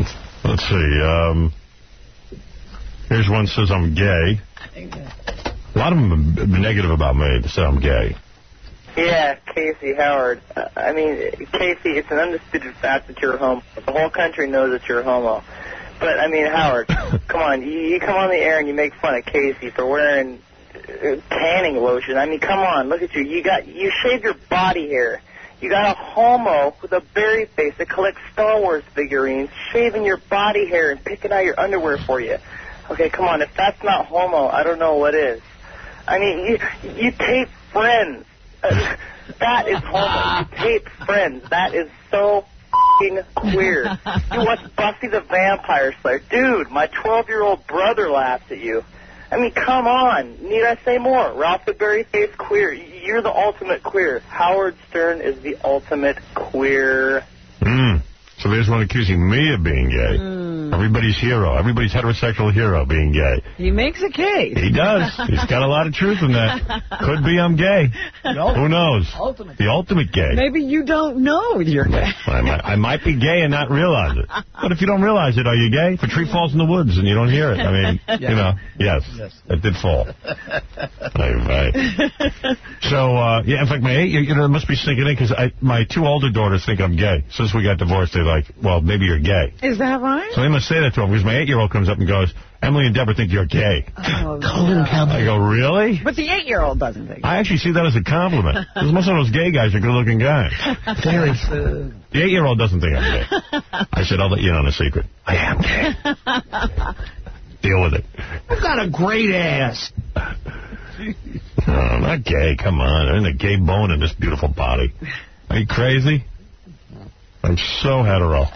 Let's see. Um, here's one that says I'm gay. A lot of them have been negative about me. They say I'm gay. Yeah, Casey Howard. Uh, I mean, Casey, it's an undisputed fact that you're a homo. The whole country knows that you're a homo. But, I mean, Howard, come on. You, you come on the air and you make fun of Casey for wearing uh, tanning lotion. I mean, come on. Look at you. You got you shaved your body hair. You got a homo with a berry face that collects Star Wars figurines, shaving your body hair and picking out your underwear for you. Okay, come on. If that's not homo, I don't know what is. I mean, you, you tape Friends. Uh, that is homo. You tape Friends. That is so f***ing queer. You watch Buffy the Vampire Slayer. Dude, my twelve-year-old brother laughs at you. I mean, come on. Need I say more? Ralph the Berry-Faced queer. You're the ultimate queer. Howard Stern is the ultimate queer. Mm. So there's one accusing me of being gay. Mm. Everybody's hero. Everybody's heterosexual hero being gay. He makes a case. He does. He's got a lot of truth in that. Could be I'm gay. Nope. Who knows? Ultimate. The ultimate gay. Maybe you don't know you're gay. I might, I might be gay and not realize it. But if you don't realize it, are you gay? If a tree falls in the woods and you don't hear it, I mean, yes. you know, yes, yes. It did fall. Right, right. So, uh, yeah, in fact, my eight, you know, it must be sinking in because my two older daughters think I'm gay. Since we got divorced, they're like, well, maybe you're gay. Is that right? So they must say that to him because my eight-year-old comes up and goes, Emily and Deborah think you're gay. Oh, I go, really? But the eight-year-old doesn't think. I actually see that as a compliment. Because most of those gay guys are good-looking guys. The eight-year-old doesn't think I'm gay. I said, I'll let you in on a secret. I am gay. Deal with it. I've got a great ass. No, I'm not gay. Come on. There isn't a gay bone in this beautiful body. Are you crazy? I'm so hetero.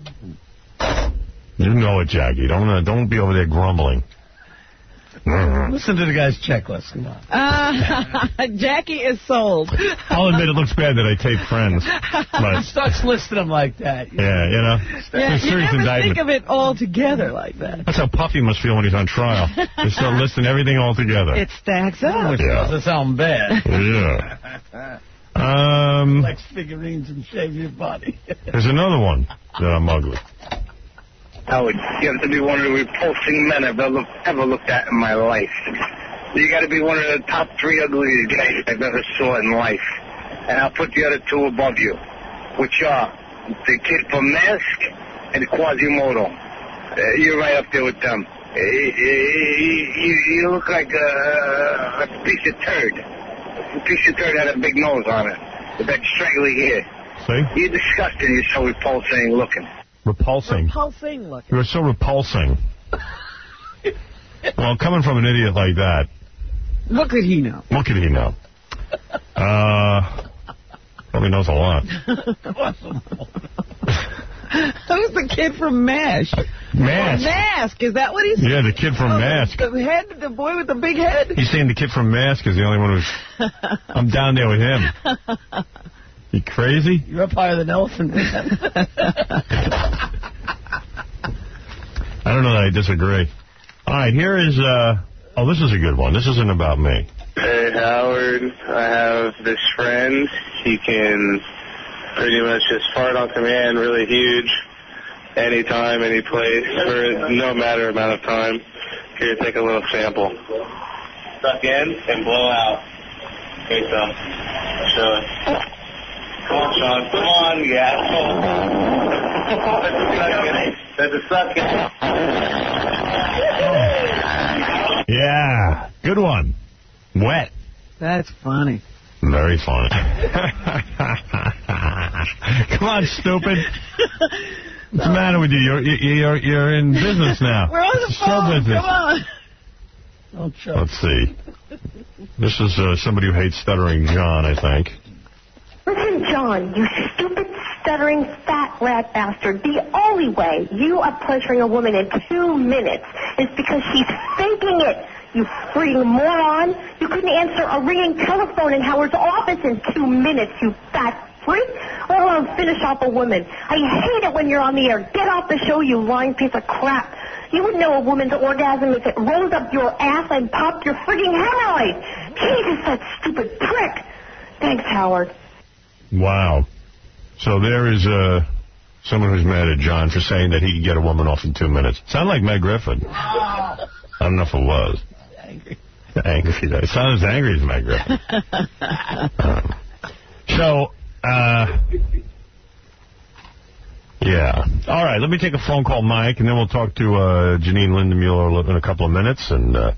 You know it, Jackie. Don't uh, don't be over there grumbling. Listen to the guy's checklist. Come on. Uh, Jackie is sold. I'll admit it looks bad that I tape Friends. But He starts listing them like that. yeah, you know. Yeah, It's a you serious never indictment. think of it all together like that. That's how Puffy must feel when he's on trial. They start listing everything all together. It stacks up. Which Yeah. doesn't sound bad. Yeah. Um, Like figurines and shave your body. there's another one that I'm ugly. Howard, you have to be one of the repulsing men I've ever, ever looked at in my life. You got to be one of the top three ugliest guys I've ever saw in life. And I'll put the other two above you, which are the kid from Mask and Quasimodo. Uh, you're right up there with them. Uh, you, you, you look like a, a piece of turd. A piece of turd had a big nose on it with that straggly hair. See? You're disgusting. You're so repulsing looking. Repulsing. Repulsing looking. You're so repulsing. Well, coming from an idiot like that. What could he know? What could he know? Uh, probably knows a lot. Who's the kid from MASH? Mask. Mask. Is that what he said? Yeah, the kid from oh, Mask. The head, the boy with the big head? He's saying the kid from Mask is the only one who's... I'm down there with him. You crazy? You're up higher than elephant. I don't know that I disagree. All right, here is... Uh, oh, this is a good one. This isn't about me. Hey, Howard. I have this friend. He can pretty much just fart on command, really huge, anytime, any place, for no matter amount of time. Here, take a little sample. Suck in and blow out. Okay, so show it. Come on, Sean. Come on, you asshole. That's a suck in. Yeah, good one. Wet. That's funny. Very funny. Come on, stupid. What's the matter with you? You're you're you're in business now. We're on the It's phone. show business. Come on. Don't show. Let's see. This is uh, somebody who hates stuttering John, I think. Listen, John, you stupid, stuttering, fat rat bastard. The only way you are pleasuring a woman in two minutes is because she's faking it. You freaking moron. You couldn't answer a ringing telephone in Howard's office in two minutes, you fat freak. Let alone finish off a woman. I hate it when you're on the air. Get off the show, you lying piece of crap. You would know a woman's orgasm if it rolled up your ass and popped your freaking hemorrhoid. Jesus, that stupid prick. Thanks, Howard. Wow. So there is uh, someone who's mad at John for saying that he could get a woman off in two minutes. Sound like Meg Griffin. I don't know if it was. Angry. It's not as angry as Meg Griffin. um, so, uh... yeah. All right, let me take a phone call, Mike, and then we'll talk to uh, Janine Lindemuller in a couple of minutes. And uh,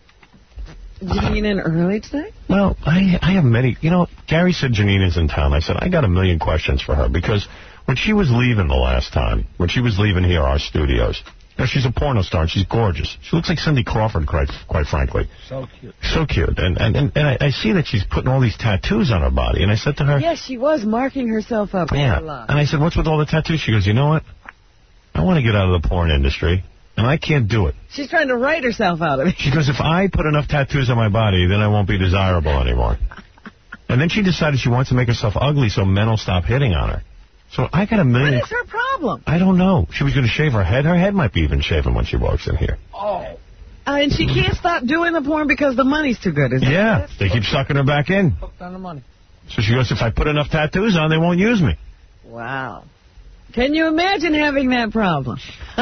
Janine in early today? Well, I I have many. You know, Gary said Janine is in town. I said, I got a million questions for her, because when she was leaving the last time, when she was leaving here, our studios, you know, she's a porno star, and she's gorgeous. She looks like Cindy Crawford, quite, quite frankly. So cute. So cute. And and, and, and I, I see that she's putting all these tattoos on her body. And I said to her... Yes, she was marking herself up yeah. a lot. And I said, what's with all the tattoos? She goes, you know what? I want to get out of the porn industry, and I can't do it. She's trying to write herself out of it. She goes, if I put enough tattoos on my body, then I won't be desirable anymore. And then she decided she wants to make herself ugly so men will stop hitting on her. So I got a million... What is her problem? I don't know. She was going to shave her head. Her head might be even shaven when she walks in here. Oh. Uh, and she can't stop doing the porn because the money's too good, is that Yeah, they keep sucking her back in. Hooked on the money. So she goes, if I put enough tattoos on, they won't use me. Wow. Can you imagine having that problem?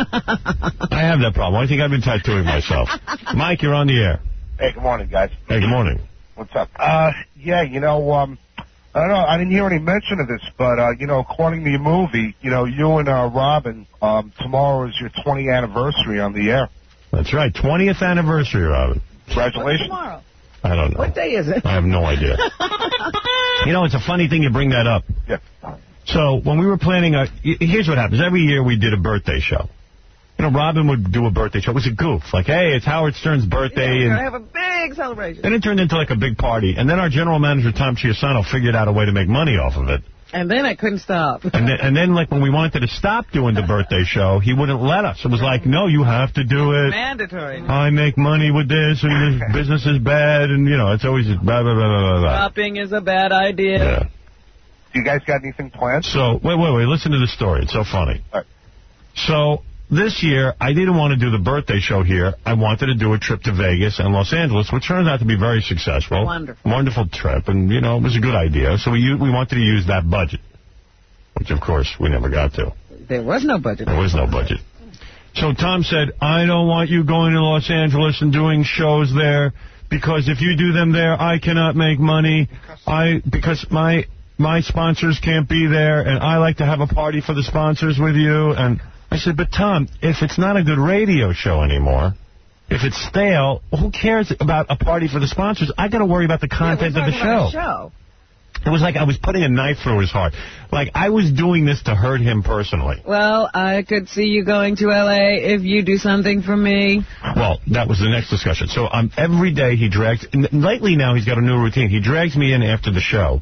I have that problem. I think I've been tattooing myself. Mike, you're on the air. Hey, good morning, guys. Hey, good morning. What's up? Uh, yeah, you know, um, I don't know, I didn't hear any mention of this, but, uh, you know, according to your movie, you know, you and uh, Robin, um, tomorrow is your twentieth anniversary on the air. That's right, twentieth anniversary, Robin. Congratulations. Tomorrow. I don't know. What day is it? I have no idea. You know, it's a funny thing you bring that up. Yeah. So, when we were planning, a, here's what happens. Every year we did a birthday show. You know, Robin would do a birthday show. It was a goof. Like, hey, it's Howard Stern's birthday. Yeah, we're and going to have a big celebration. Then it turned into like a big party. And then our general manager, Tom Chiusano, figured out a way to make money off of it. And then I couldn't stop. And then, and then, like, when we wanted to stop doing the birthday show, he wouldn't let us. It was like, no, you have to do it. Mandatory. I make money with this, and this business is bad, and, you know, it's always blah, blah, blah, blah, blah. Shopping is a bad idea. Yeah. You guys got anything planned? So, wait, wait, wait, listen to the story. It's so funny. All right. So, this year, I didn't want to do the birthday show here. I wanted to do a trip to Vegas and Los Angeles, which turned out to be very successful. Wonderful. Wonderful trip, and, you know, it was a good idea. So we we wanted to use that budget, which, of course, we never got to. There was no budget. There was no budget. So Tom said, I don't want you going to Los Angeles and doing shows there, because if you do them there, I cannot make money. I Because my... my sponsors can't be there, and I like to have a party for the sponsors with you. And I said, but Tom, if it's not a good radio show anymore, if it's stale, who cares about a party for the sponsors? I got to worry about the content yeah, of the show. show. It was like I was putting a knife through his heart. Like I was doing this to hurt him personally. Well, I could see you going to L A if you do something for me. Well, that was the next discussion. So um, every day he drags, and lately now he's got a new routine. He drags me in after the show.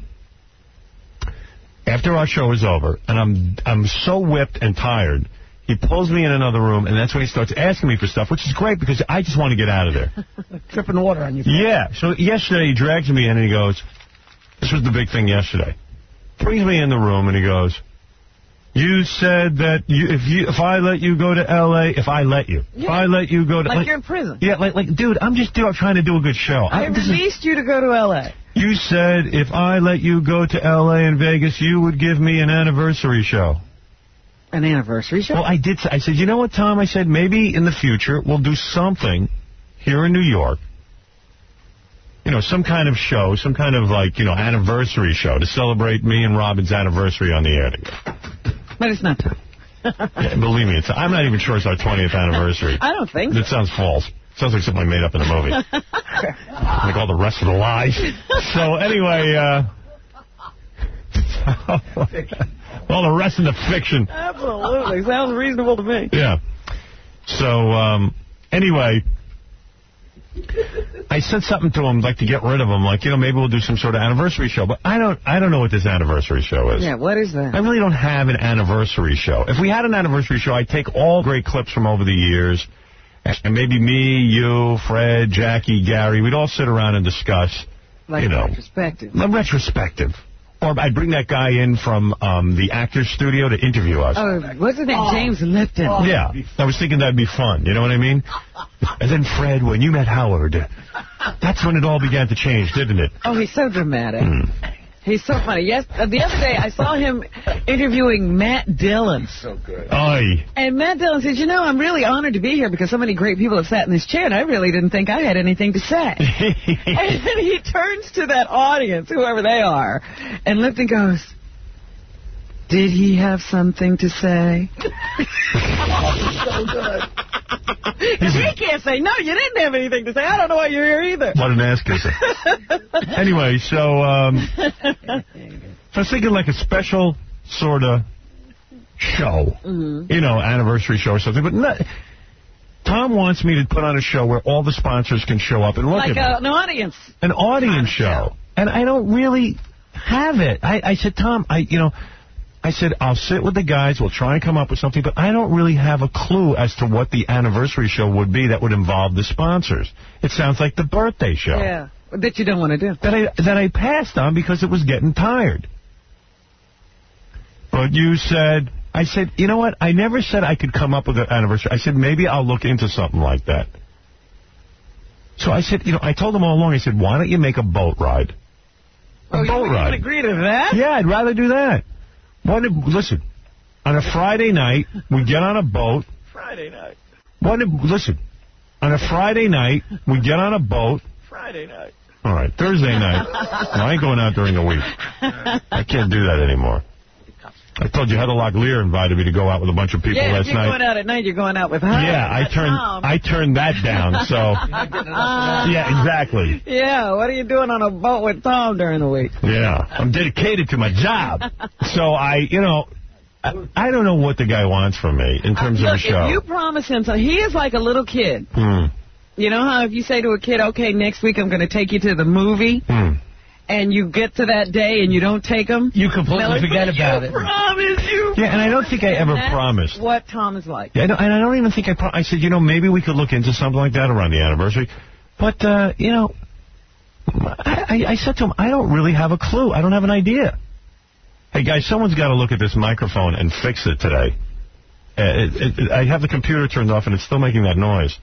After our show is over, and I'm I'm so whipped and tired, he pulls me in another room, and that's when he starts asking me for stuff, which is great because I just want to get out of there. Dripping water on you. Yeah. So yesterday he drags me in, and he goes, this was the big thing yesterday. Brings me in the room, and he goes, you said that you, if you if I let you go to L A, if I let you, yeah. if I let you go to... Like, like you're in prison. Yeah, like, like dude, I'm just do, trying to do a good show. I, I released is, you to go to L A. You said if I let you go to L A and Vegas, you would give me an anniversary show. An anniversary show? Well, I did. I said, you know what, Tom? I said, maybe in the future we'll do something here in New York. You know, some kind of show, some kind of, like, you know, anniversary show to celebrate me and Robin's anniversary on the air together. But it's not time. Yeah, believe me, it's, I'm not even sure it's our twentieth anniversary. I don't think so. It sounds false. It sounds like something I made up in a movie. Like all the rest of the lies. So, anyway, uh... all the rest of the fiction. Absolutely. Sounds reasonable to me. Yeah. So, um, anyway... I said something to him, like, to get rid of him, like, you know, maybe we'll do some sort of anniversary show. But I don't I don't know what this anniversary show is. Yeah, what is that? I really don't have an anniversary show. If we had an anniversary show, I'd take all great clips from over the years, and maybe me, you, Fred, Jackie, Gary, we'd all sit around and discuss, like you know. retrospective. A retrospective. Or I'd bring that guy in from um, the Actors Studio to interview us. Oh, what's his name? Oh. James Lipton. Oh. Yeah, I was thinking that'd be fun. You know what I mean? And then, Fred, when you met Howard, that's when it all began to change, didn't it? Oh, he's so dramatic. Mm. He's so funny. Yes, uh, the other day I saw him interviewing Matt Dillon. So good. Aye. And Matt Dillon says, you know, I'm really honored to be here because so many great people have sat in this chair, and I really didn't think I had anything to say. And then he turns to that audience, whoever they are, and looks and goes, did he have something to say? So good. He can't say, no, you didn't have anything to say. I don't know why you're here either. What an ass kisser. Anyway, so, um, so I was thinking like a special sort of show. Mm-hmm. You know, anniversary show or something. But not, Tom wants me to put on a show where all the sponsors can show up and look like at a, me. an audience. An audience show. And I don't really have it. I, I said, Tom, I, you know... I said, I'll sit with the guys, we'll try and come up with something, but I don't really have a clue as to what the anniversary show would be that would involve the sponsors. It sounds like the birthday show. Yeah, that you don't want to do. That I, that I passed on because it was getting tired. But you said, I said, you know what, I never said I could come up with an anniversary. I said, maybe I'll look into something like that. So I said, you know, I told them all along, I said, why don't you make a boat ride? A oh, boat you ride. would agree to that? Yeah, I'd rather do that. What if, listen, on a Friday night, we get on a boat. Friday night. What if, listen, on a Friday night, we get on a boat. Friday night. All right, Thursday night. No, I ain't going out during the week. I can't do that anymore. I told you Heather Locklear invited me to go out with a bunch of people yeah, last night. Yeah, if you're night. going out at night, you're going out with her. Yeah, I turned Tom. I turned that down, so... uh, yeah, exactly. Yeah, what are you doing on a boat with Tom during the week? Yeah, I'm dedicated to my job. So I, you know, I, I don't know what the guy wants from me in terms uh, look, of a show. If you promise him something, he is like a little kid. Hmm. You know how if you say to a kid, okay, next week I'm going to take you to the movie, hmm. and you get to that day and you don't take him, you completely like, forget about you it. Promise you. Yeah, and I don't think I ever promised. What Tom is like. Yeah, I don't, and I don't even think I pro I said, you know, maybe we could look into something like that around the anniversary. But, uh, you know, I, I, I said to him, I don't really have a clue. I don't have an idea. Hey, guys, someone's got to look at this microphone and fix it today. Uh, it, it, it, I have the computer turned off, and it's still making that noise.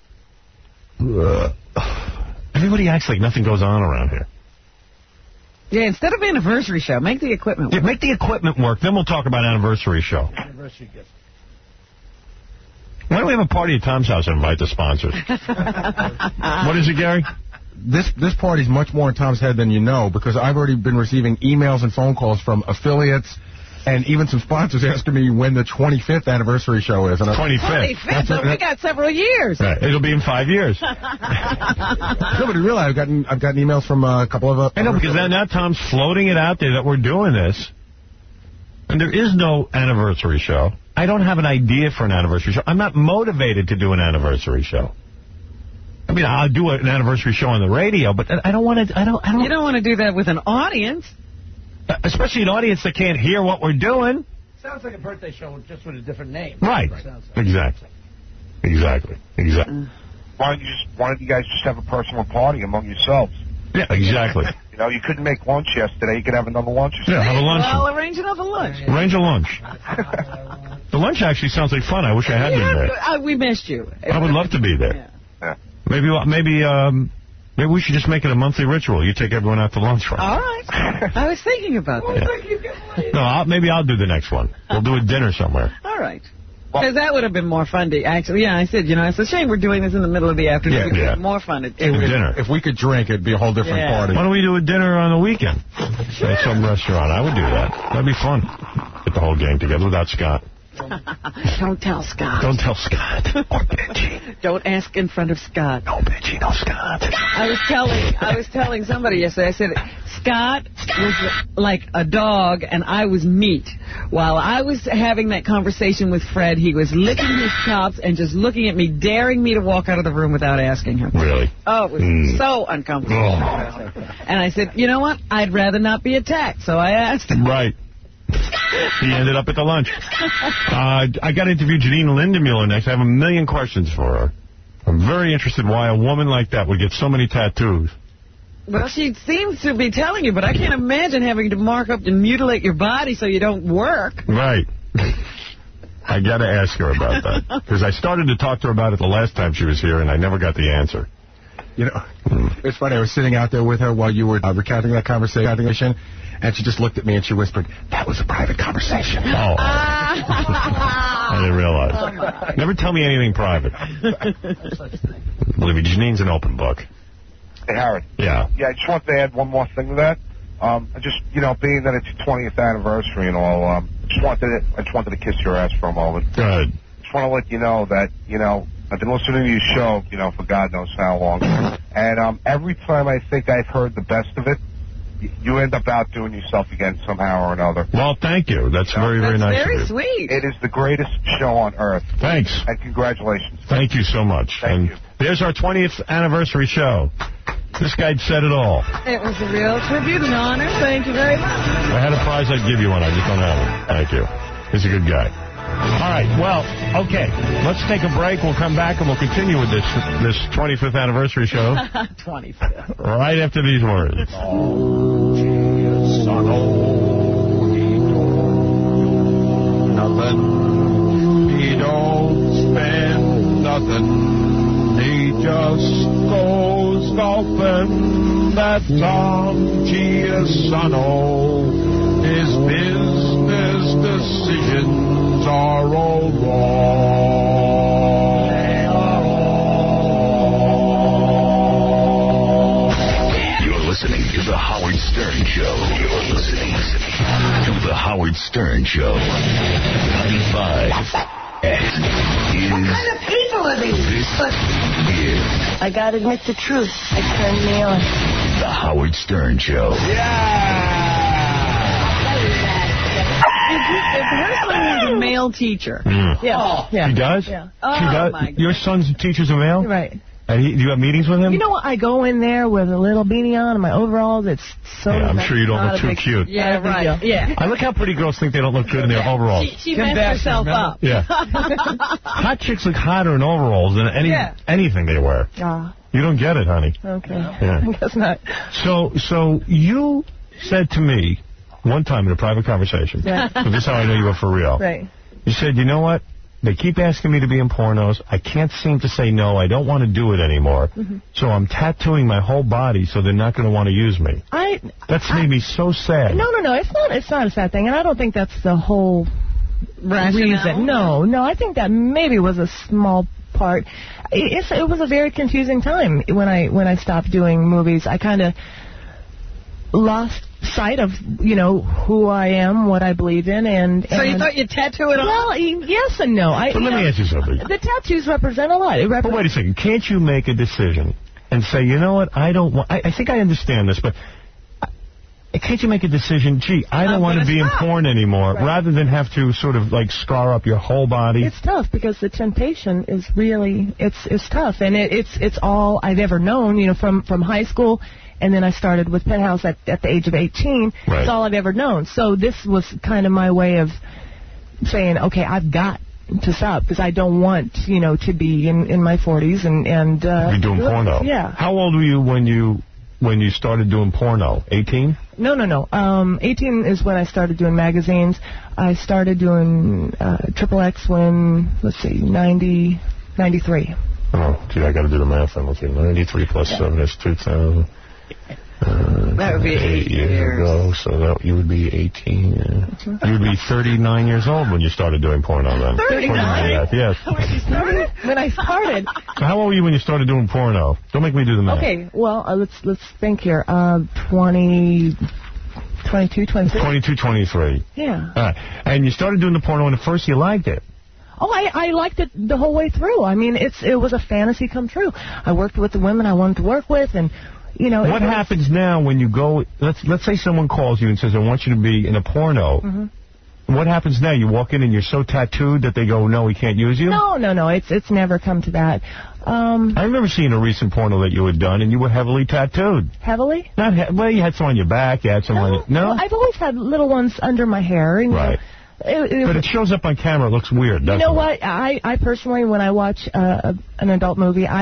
Ugh. Everybody acts like nothing goes on around here. Yeah, instead of anniversary show, make the equipment work. Yeah, make the equipment work, then we'll talk about anniversary show. Anniversary gift. Why don't we have a party at Tom's house and invite the sponsors? What is it, Gary? This this party's much more in Tom's head than you know, because I've already been receiving emails and phone calls from affiliates and even some sponsors asking me when the twenty-fifth anniversary show is. And twenty-fifth? twenty-fifth? So we got several years. Right. It'll be in five years. Nobody realized I've gotten I've gotten emails from a couple of... Uh, I know, because now, now Tom's floating it out there that we're doing this. And there is no anniversary show. I don't have an idea for an anniversary show. I'm not motivated to do an anniversary show. I mean, I'll do an anniversary show on the radio, but I don't want to... I don't. I don't. You don't want to do that with an audience. Especially an audience that can't hear what we're doing. Sounds like a birthday show just with a different name. Right. Like. Exactly. Exactly. Exactly. Why don't you just, why don't you guys just have a personal party among yourselves? Yeah, exactly. You know, you couldn't make lunch yesterday. You could have another lunch. Yeah, have a lunch. Well, arrange another lunch. Arrange a lunch. The lunch actually sounds like fun. I wish I had been there. Uh, we missed you. I would love to be there. Yeah. Yeah. Maybe, maybe, um, maybe we should just make it a monthly ritual. You take everyone out to lunch right All right. I was thinking about that. Yeah. No, I'll, maybe I'll do the next one. We'll do a dinner somewhere. All right. Because that would have been more fun to actually. Yeah, I said, you know, it's a shame we're doing this in the middle of the afternoon. Yeah, yeah. More fun to do. Dinner. If we could drink, it'd be a whole different yeah. party. Why don't we do a dinner on the weekend sure. at some restaurant? I would do that. That'd be fun. Get the whole gang together without Scott. Don't tell Scott. Don't tell Scott. Or Benji. Don't ask in front of Scott. No, Benji, no Scott. I was telling I was telling somebody yesterday, I said, Scott was like a dog and I was meat. While I was having that conversation with Fred, he was licking his chops and just looking at me, daring me to walk out of the room without asking him. Really? Oh, it was mm. so uncomfortable. Oh. And I said, you know what? I'd rather not be attacked, so I asked him. Right. He ended up at the lunch. Uh, I got to interview Janine Lindemuller next. I have a million questions for her. I'm very interested why a woman like that would get so many tattoos. Well, she seems to be telling you, but I can't imagine having to mark up and mutilate your body so you don't work. Right. I got to ask her about that. Because I started to talk to her about it the last time she was here, and I never got the answer. You know, mm. it's funny. I was sitting out there with her while you were uh, recounting that conversation, and she just looked at me and she whispered, "That was a private conversation." Oh. I didn't realize. Oh Never tell me anything private. Believe me, Janine's an open book. Hey, Howard. Yeah. Yeah, I just wanted to add one more thing to that. Um, I just, you know, being that it's your twentieth anniversary and all, um, just wanted to, I just wanted to kiss your ass for a moment. Good. Just want to let you know that, you know, I've been listening to your show, you know, for God knows how long. And um, every time I think I've heard the best of it, you end up outdoing yourself again somehow or another. Well, thank you. That's very, very nice very of you. sweet. It is the greatest show on earth. Thanks. And congratulations. Thank you so much. Thank and you. There's our twentieth anniversary show. This guy said it all. It was a real tribute and honor. Thank you very much. If I had a prize, I'd give you one. I just don't have it. Thank you. He's a good guy. All right, well, okay. Let's take a break. We'll come back and we'll continue with this this twenty-fifth anniversary show. twenty-fifth. Right after these words. Oh, gee, son, oh, he don't nothing. He don't spend nothing. He just goes golfing. That's all, gee, son, oh. His business decisions are all wrong. They are all. You're listening to The Howard Stern Show. You're listening to The Howard Stern Show. ninety-five X is... What kind of people are these? This is... I gotta admit the truth. It turned me on. The Howard Stern Show. Yeah! Her son was a male teacher. Mm. Yeah. Oh, yeah. She does? Yeah. She Oh, does? my Your son's teacher's a male? Right. And he, do you have meetings with him? You know what? I go in there with a little beanie on and my overalls. It's so... Yeah, I'm sure you don't look too cute. Yeah, right. Yeah. I look how pretty girls think they don't look good in their overalls. She, she messed herself up. Yeah. Hot chicks look hotter in overalls than any Yeah. anything they wear. Ah, You don't get it, honey. okay. Yeah. I guess not. So, so you said to me one time in a private conversation, Yeah. so this is how I know you were for real. Right. You said, you know what? They keep asking me to be in pornos. I can't seem to say no. I don't want to do it anymore. Mhm. So I'm tattooing my whole body so they're not going to want to use me. I... That's made me so sad. No, no, no. It's not. It's not a sad thing, and I don't think that's the whole Rationale? reason. No, no. I think that maybe was a small part. It, it's, it was a very confusing time when I when I stopped doing movies. I kind of lost sight of, you know, who I am, what I believe in, and... So you and- thought you'd tattoo it on? Well, y- yes and no. I, But let you me know, ask you something. The tattoos represent a lot. It But represents... wait a second. Can't you make a decision and say, you know what, I don't want... I, I think I understand this, but... I- Can't you make a decision, gee, I don't I'm want to gonna be stop. in porn anymore, Right. rather than have to sort of, like, scar up your whole body? It's tough because the temptation is really, it's it's tough. And it, it's it's all I've ever known, you know, from, from high school. And then I started with Penthouse at, at the age of eighteen. Right. It's all I've ever known. So this was kind of my way of saying, okay, I've got to stop because I don't want, you know, to be in, in my forties and... and uh, You're doing porno. Yeah. How old were you when you when you started doing porno? eighteen? No, no, no. Um, eighteen is when I started doing magazines. I started doing uh, Triple X when, let's see, ninety, ninety-three. Oh, gee, I got to do the math then. Let's see, ninety-three plus seven is two thousand. Uh, That would be eight years, years. ago, so that you would be eighteen. Yeah. You would be thirty-nine years old when you started doing porno then. thirty-nine? Yes. When I started. So how old were you when you started doing porno? Don't make me do the math. Okay, well, uh, let's let's think here. Uh, twenty, twenty-two, twenty-three. twenty-two, twenty-three. Yeah. All right. And you started doing the porno, and at first you liked it. Oh, I, I liked it the whole way through. I mean, it's it was a fantasy come true. I worked with the women I wanted to work with, and, you know... What it was, happens now when you go... Let's let's say someone calls you and says, I want you to be in a porno. Mhm. What happens now? You walk in and you're so tattooed that they go, no, we can't use you? No, no, no. It's it's never come to that. Um, I remember seeing a recent porno that you had done, and you were heavily tattooed. heavily? Not he well, you had some on your back, you had some on your... No? I've always had little ones under my hair. And, Right. It, it, But it shows up on camera. It looks weird, you doesn't know it? what? I, I personally, when I watch uh, an adult movie, I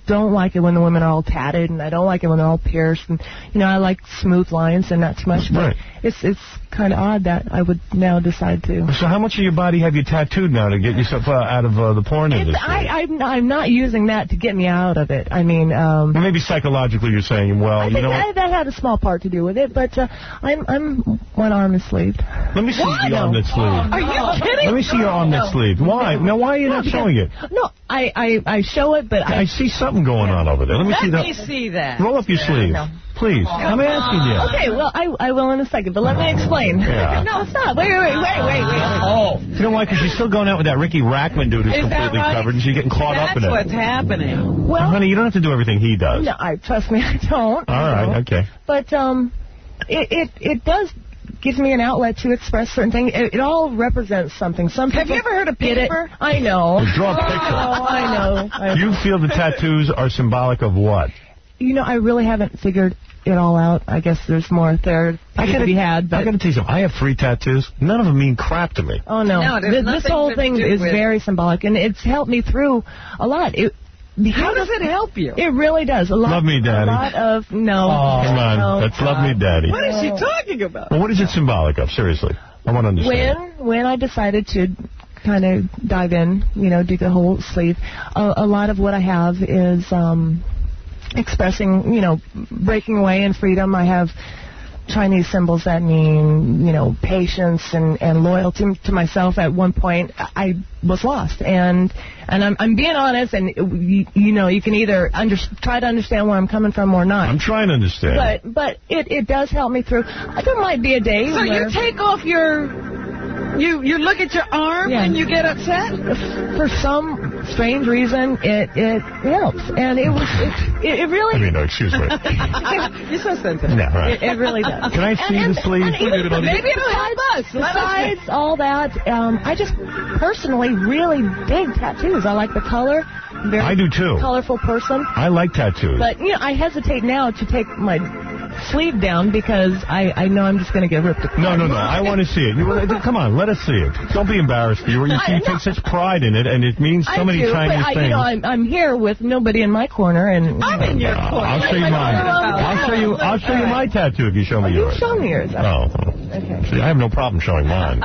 don't like it when the women are all tatted, and I don't like it when they're all pierced. And you know, I like smooth lines and not too much. But Right. it's it's kind of odd that I would now decide to. So how much of your body have you tattooed now to get yourself uh, out of uh, the porn It's, industry? I, I'm, I'm not using that to get me out of it. I mean, um, Well, maybe psychologically you're saying, well, I you think know that, what? that had a small part to do with it, but uh, I'm I'm one arm is sleeved. Let me see What? the arm that's sleeved. Are you kidding? Let me see your arm that's sleeved. Why? Now, why are you not No, showing it? No, I, I, I show it, but I... I see something going on over there. Let me Let see that. me see that. Roll up your sleeve. No. Please. I'm asking you. Okay, well, I, I will in a second, but let me explain. Yeah. No, stop. Wait, wait, wait, wait, wait, wait. Oh. You know why? Because she's still going out with that Ricky Rackman dude who's Is that completely right? covered, and she's getting caught That's up in it. what's happening. Well, honey, you don't have to do everything he does. No, I trust me, I don't. All right, okay. But um, it, it, it does... gives me an outlet to express certain things. It, it all represents something. Some Have you people ever heard of get it. paper? I know. Well, draw a picture. Oh, I know. I You feel the tattoos are symbolic of what? You know, I really haven't figured it all out. I guess there's more therapy to be had. But I got to tell you something. I have three tattoos. None of them mean crap to me. oh no, No, there's Th- this nothing whole to thing do is with- very symbolic, and it's helped me through a lot. It, How does it help you? It really does. A lot. Love me, Daddy. A lot of no. Oh, come on. no, That's Love Me, Daddy. What is she talking about? Well, what is it symbolic of? Seriously. I want to understand. When when I decided to kind of dive in, you know, do the whole sleeve, a, a lot of what I have is um, expressing, you know, breaking away in freedom. I have Chinese symbols that mean, you know, patience and, and loyalty to myself. At one point, I was lost, and and I'm I'm being honest. And you, you know, you can either under, try to understand where I'm coming from or not. I'm trying to understand. But but it, it does help me through. There might be a day So where you take off your... You you look at your arm Yeah. and you get upset? for some strange reason it it helps, and it was it, it, it really. I mean, no, excuse me. You're so sensitive. Yeah, right. It, it really does. Can I see and, the sleeve? And even, Maybe it'll help us. Let us- Besides all that, um, I just personally really dig tattoos. I like the color. I'm very I do, too. Colorful person. I like tattoos. But, you know, I hesitate now to take my sleeve down because I, I know I'm just going to get ripped apart. No, no, no. I want to see it. You, come on, let us see it. Don't be embarrassed. You, you, I- you take such pride in it, and it means so I many do, Chinese but I, things. you know, I'm, I'm here with nobody in my corner, and I'm in your Uh, corner. I'll show you mine. I'll show you. I'll show you my tattoo if you show me you yours. show me yours. Oh, Okay. see, I have no problem showing mine.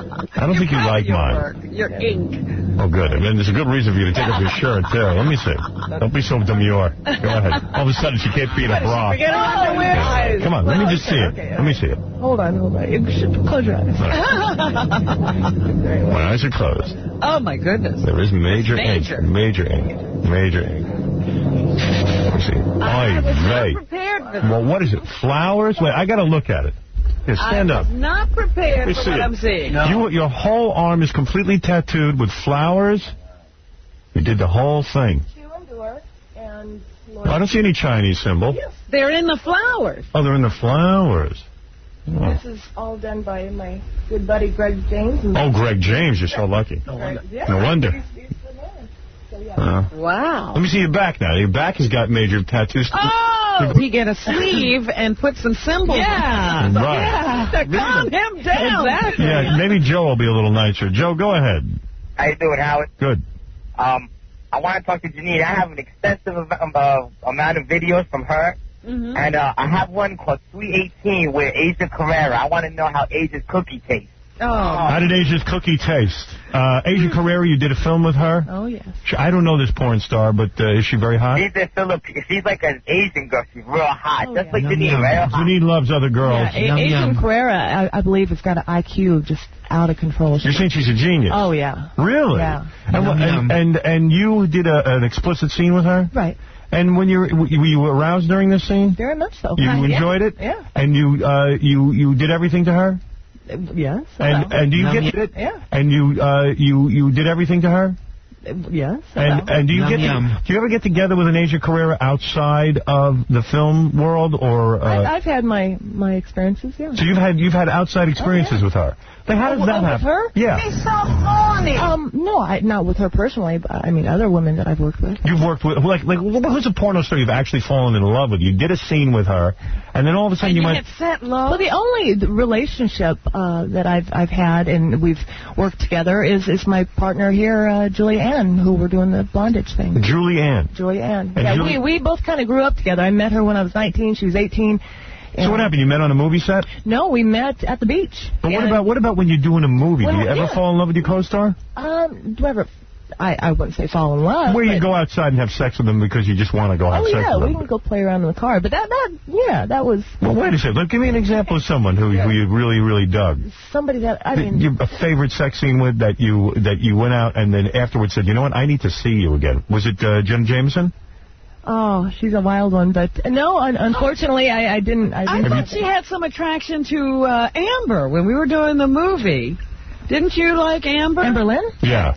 I don't think you like Your mine. work, your ink. Oh, good. I mean, there's a good reason for you to take off your shirt too. Let me see. Don't be so demure. Go ahead. All of a sudden, she can't be in a bra. Forget her underwear. Yeah. Come on, let me just see it. Let me see it. Hold on, hold on. You should close your eyes. My eyes are closed. Oh, my goodness. There is major, Major. ink. Major ink. Major ink. Let me see. I Oy was vey. not prepared for this. Well, what is it? Flowers? Wait, I got to look at it. Here, stand I up. was not prepared Let me for see what it. I'm seeing. You, your whole arm is completely tattooed with flowers. You did the whole thing. And I don't see any Chinese symbol. They're in the flowers. Oh, they're in the flowers. Oh, This is all done by my good buddy Greg James. And oh Greg James, you're so lucky. Yeah. No wonder. Uh, Wow. let me see your back now. Your back has got major tattoos. Oh, he get a sleeve and put some symbols. Right. Yeah. Yeah. To calm him down. Exactly. Yeah, maybe Joe will be a little nicer. Joe, go ahead. How you doing, Howard? Good. Um, I want to talk to Janine. I have an extensive av- uh, amount of videos from her. Mm-hmm. And uh, I have one called three eighteen with Asia Carrera. I want to know how Asia's cookie tastes. Oh. How did Asia's cookie taste? Uh, Asia Carrera, you did a film with her? Oh, yes. She, I don't know this porn star, but uh, is she very hot? She's a Philippine. She's like an Asian girl. She's real hot, Oh, just yeah. like Yum, Janine, yum. real hot. Janine loves other girls. Yeah, A- Asian Carrera, I, I believe, has got an I Q just out of control. You're saying she's a genius? Oh, yeah. Really? Yeah. And, what- and, and and you did a, an explicit scene with her? Right. And when you were, were you aroused during this scene? Very much so. You Uh, enjoyed yeah. it? Yeah. And you uh, you you did everything to her? Yes. And well. and do you Yum, get yum. it? Yeah. And you uh you you did everything to her? Yes. And well. and do you Yum, get yum. to, do you ever get together with an Asia Carrera outside of the film world or? Uh, I, I've had my, my experiences, yeah. so you've had you've had outside experiences Oh, yeah. with her. Like how does Oh, that oh, happen? With her? Yeah. He's so funny. Um, no, I, not with her personally, but I mean other women that I've worked with. You've worked with like like who's a porno star you've actually fallen in love with? You did a scene with her, and then all of a sudden you went. set love. Well, the only relationship uh, that I've I've had and we've worked together is is my partner here, uh, Julia Ann, who were doing the bondage thing. Julie Ann. Julie Ann. And Yeah, Julie- we, we both kind of grew up together. I met her when I was nineteen. She was eighteen. So what happened? You met on a movie set? No, we met at the beach. But what And- about what about when you're doing a movie? When- Do you ever yeah. fall in love with your co-star? Um, do I ever... I, I wouldn't say fall in love. Where you but- go outside and have sex with them because you just want to go have Oh, sex yeah, with we them? can go play around in the car. But that, that yeah, that was Well, wait a second. Look, give me an example of someone who, who you really, really dug. somebody that, I mean... You, a favorite sex scene with that you that you went out and then afterwards said, you know what, I need to see you again. Was it uh, Jen Jameson? Oh, she's a wild one, but no, un unfortunately, I, I didn't. I, I didn't thought she had some attraction to uh, Amber when we were doing the movie. Didn't you like Amber? Amber Lynn? Yeah.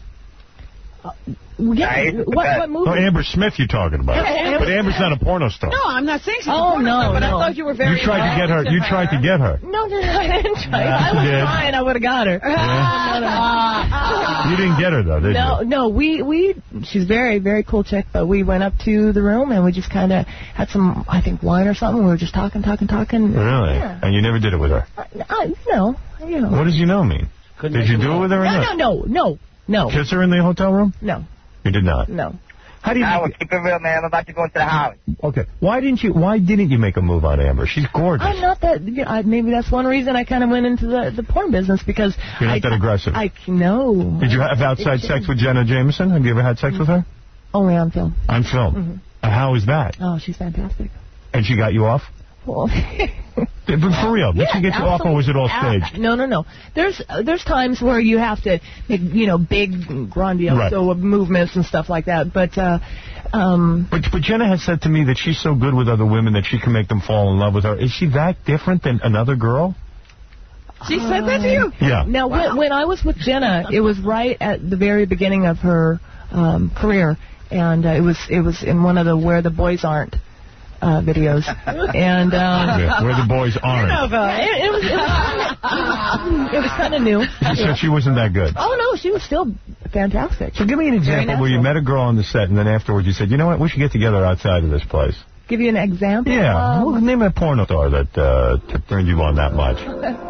Yeah. What, what movie? Oh, Amber Smith you're talking about. Yeah, But Amber's not a porno star. No, I'm not saying she's Oh, a porno no, star, but no. I thought you were very You tried to get her. attracted You to tried to get her. No, no, no, I didn't try. If I was You did. trying, I would have got her. No, no, You didn't get her, though, did no, you? no, we, we, she's very, very cool chick, but we went up to the room and we just kind of had some, I think, wine or something. We were just talking, talking, talking. Really? Yeah. And you never did it with her? I, you know, you know. What does you know mean? Did you do it with her or No, not? no, no, no, no. Kiss her in the hotel room? No, You did not? no. How do you... Howard, keep it real, man. I'm about to go into the house. Okay. Why didn't you Why didn't you make a move on Amber? She's gorgeous. I'm not that. You know, I, maybe that's one reason I kind of went into the the porn business because You're not I, that aggressive. I know. Did you have outside sex with Jenna Jameson? Have you ever had sex with her? Only on film. On film. Mhm. Uh, how is that? Oh, she's fantastic. And she got you off? Well, But for real, did yeah, she get you off or was it all absolutely. staged? No, no, no. There's uh, there's times where you have to make, you know, big, grandiose Right. movements and stuff like that. But, uh, um, But, but Jenna has said to me that she's so good with other women that she can make them fall in love with her. Is she that different than another girl? She said that to you? Yeah. Now, when, when I was with Jenna, it was right at the very beginning of her um, career, and uh, it was it was in one of the Where the Boys Aren't uh, videos, and um, Yeah, where the boys aren't. it, it was it was, it was kind of new. So she wasn't that good. Oh no, she was still fantastic. So give me an example where you met a girl on the set and then afterwards you said, you know what, we should get together outside of this place. Give you an example. Yeah. Um, Well, name a porno star that uh, t- turned you on that much.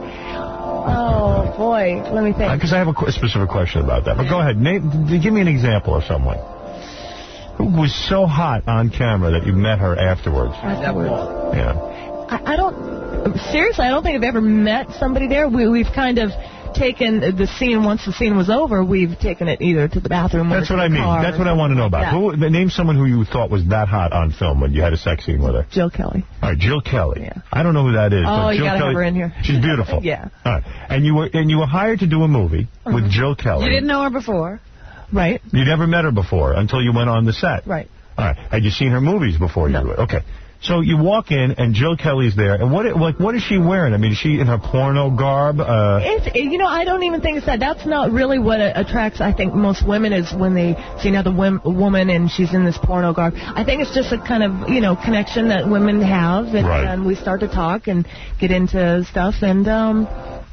oh boy, let me think. Because I have a qu- specific question about that. But go ahead. Name, d- give me an example of someone who was so hot on camera that you met her afterwards. Afterwards. Yeah. I, I don't, seriously, I don't think I've ever met somebody there. We, we've kind of taken the scene, once the scene was over, we've taken it either to the bathroom or That's to what the I mean. car That's what I want to know about. Yeah. Who, name someone who you thought was that hot on film when you had a sex scene with her. Jill Kelly. All right, Jill Kelly. Yeah. I don't know who that is. Oh, but you Jill gotta have Kelly, her in here. She's beautiful. Yeah. All right. And you were and you were hired to do a movie Mhm. with Jill Kelly. You didn't know her before? Right. You never met her before until you went on the set. Right. All right. Had you seen her movies before you went? Okay. So you walk in, and Jill Kelly's there. And what like what is she wearing? I mean, is she in her porno garb? Uh, It's, you know, I don't even think it's that. That's not really what attracts, I think, most women is when they see another wom- woman and she's in this porno garb. I think it's just a kind of, you know, connection that women have. And, Right. and we start to talk and get into stuff. And, um,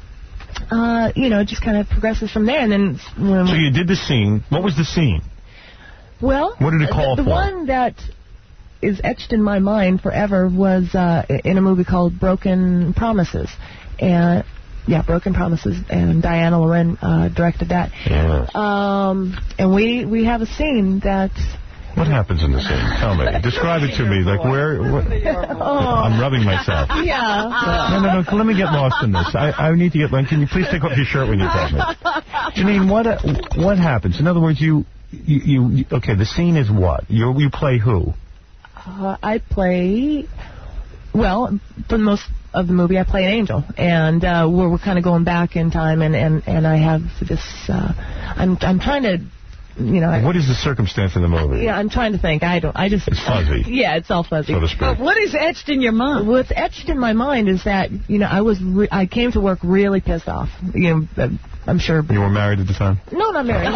uh, you know, it just kind of progresses from there. And then when so you did the scene. What was the scene? Well, What did it call the, the for? one that is etched in my mind forever was uh, in a movie called Broken Promises. And, yeah, Broken Promises. And Diana Loren uh, directed that. Yes. Um, and we, we have a scene that... What happens in the scene? Tell me. Describe it to me. Like where? What, I'm rubbing myself. Yeah. No, no, no. Let me get lost in this. I, I need to get. Can you please take off your shirt when you tell me? Janine, what uh, what happens? In other words, you, you, you okay? The scene is what? You you play who? Uh, I play... Well, for most of the movie, I play an angel. And uh, we're, we're kind of going back in time, and, and, and I have this... Uh, I'm I'm trying to... You know, I, What is the circumstance in the movie? yeah, I'm trying to think. I don't. I just. It's fuzzy. Yeah, it's all fuzzy. So to speak. But what is etched in your mind? What's etched in my mind is that you know I was re- I came to work really pissed off. You know, I'm sure. You were married at the time? No, not married.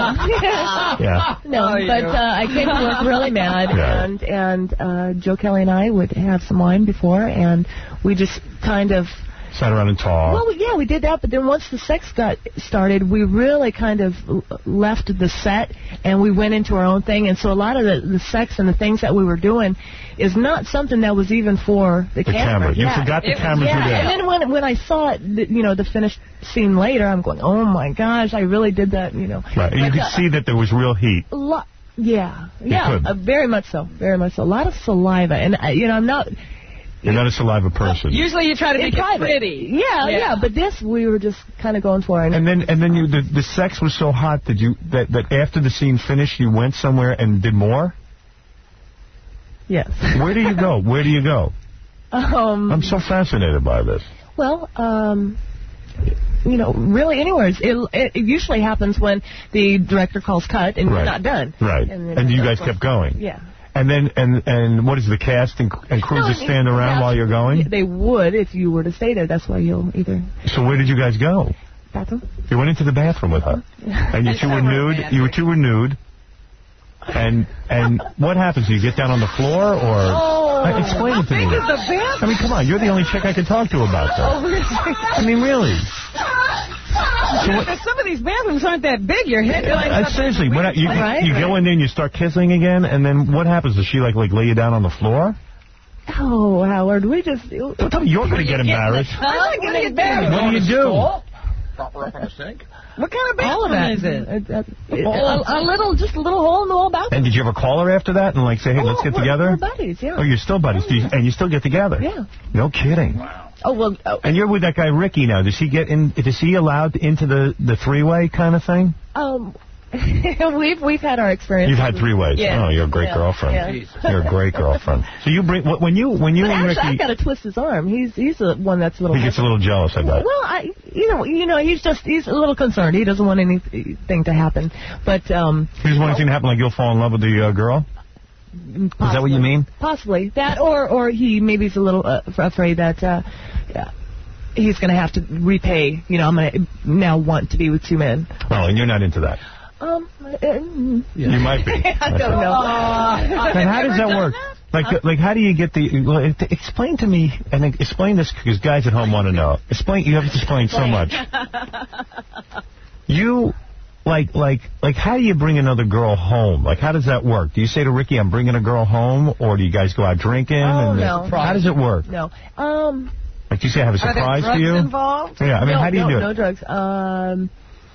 Yeah. No, Oh, you. but uh, I came to work really mad, Yeah. and and uh, Joe Kelly and I would have some wine before, and we just kind of Sat around and talked. Well, yeah, we did that, but then once the sex got started, we really kind of left the set, and we went into our own thing, and so a lot of the, the sex and the things that we were doing is not something that was even for the, The camera. camera. You Yeah. forgot the It was- cameras yeah. were there. And then when when I saw it, the, you know, the finished scene later, I'm going, oh my gosh, I really did that, you know. Right, and you But, could uh, see that there was real heat. a lot, yeah, You yeah, could. uh, very much so, very much so. A lot of saliva, and uh, you know, I'm not. You're not a saliva person. Usually you try to In make it private. pretty. Yeah, yeah, Yeah. but this we were just kind of going for. And, And then, and then you, the, the sex was so hot that you that, that after the scene finished, you went somewhere and did more. Yes. Where do you go? Where do you go? Um, I'm so fascinated by this. Well, um, you know, really anywhere. It, it, it usually happens when the director calls cut and Right. you're not done. Right. And, And, then you of guys course- kept going. Yeah. And then, and and what is the cast and, and crews No, that stand around that's- while you're going? They would if you were to stay there. That's why you'll either So where did you guys go? bathroom. You went into the bathroom with her, and you two were nude. You two were nude. And and what happens? Do you get down on the floor, or Oh, Uh, explain it to me? Big is the bathroom. I mean, come on, you're the only chick I can talk to about Oh, that. really? I mean, really. So what, Some of these bathrooms aren't that big. Your head like uh, seriously, what, you, Right, you go in there and you start kissing again, and then what happens? Does she like like lay you down on the floor? Oh, Howard, we just. Don't tell me you're going to get embarrassed. I'm not What getting do you do? What do you do? Prop her up on the sink. What kind of All of bathroom that. is it? Uh, uh, a, a little, just a little hole in the wall bathroom. And did you ever call her after that and like say, hey, Oh, let's get we're- together? We're buddies, yeah. Oh, you're still buddies, Do you, and you still get together? Yeah. No kidding. Oh well. Oh, And you're with that guy Ricky now. Does he get in? Is he allowed into the the three way kind of thing? um, we've we've had our experience. You've had three ways. Yeah. Oh, you're a great Yeah. girlfriend. Yeah. You're a great girlfriend. So you bring when you when you But and actually, Ricky, I've got to twist his arm. He's he's the one that's a little. he gets a little jealous. I bet. Well, I, you know, you know, he's just he's a little concerned. He doesn't want anything to happen. But um, He just wants anything to happen, like you'll fall in love with the uh, girl. possibly, Is that what you mean? Possibly that, or or he maybe he's a little uh, afraid that uh, yeah, he's going to have to repay. You know, I'm going to now want to be with two men. Oh, and you're not into that. Um, uh, You might be. I don't know. And how does that work? Like, like, how do you get the? Well, it- explain to me, and then explain this because guys at home want to know. Explain. You have to explain so much. You, like, like, like, how do you bring another girl home? Like, how does that work? Do you say to Ricky, "I'm bringing a girl home," or do you guys go out drinking? Oh, and no. How does it work? No. Um. Like, do you say I have a Are there surprise drugs for you? involved? Yeah. I mean, no, how do you no, do it? No drugs. Um.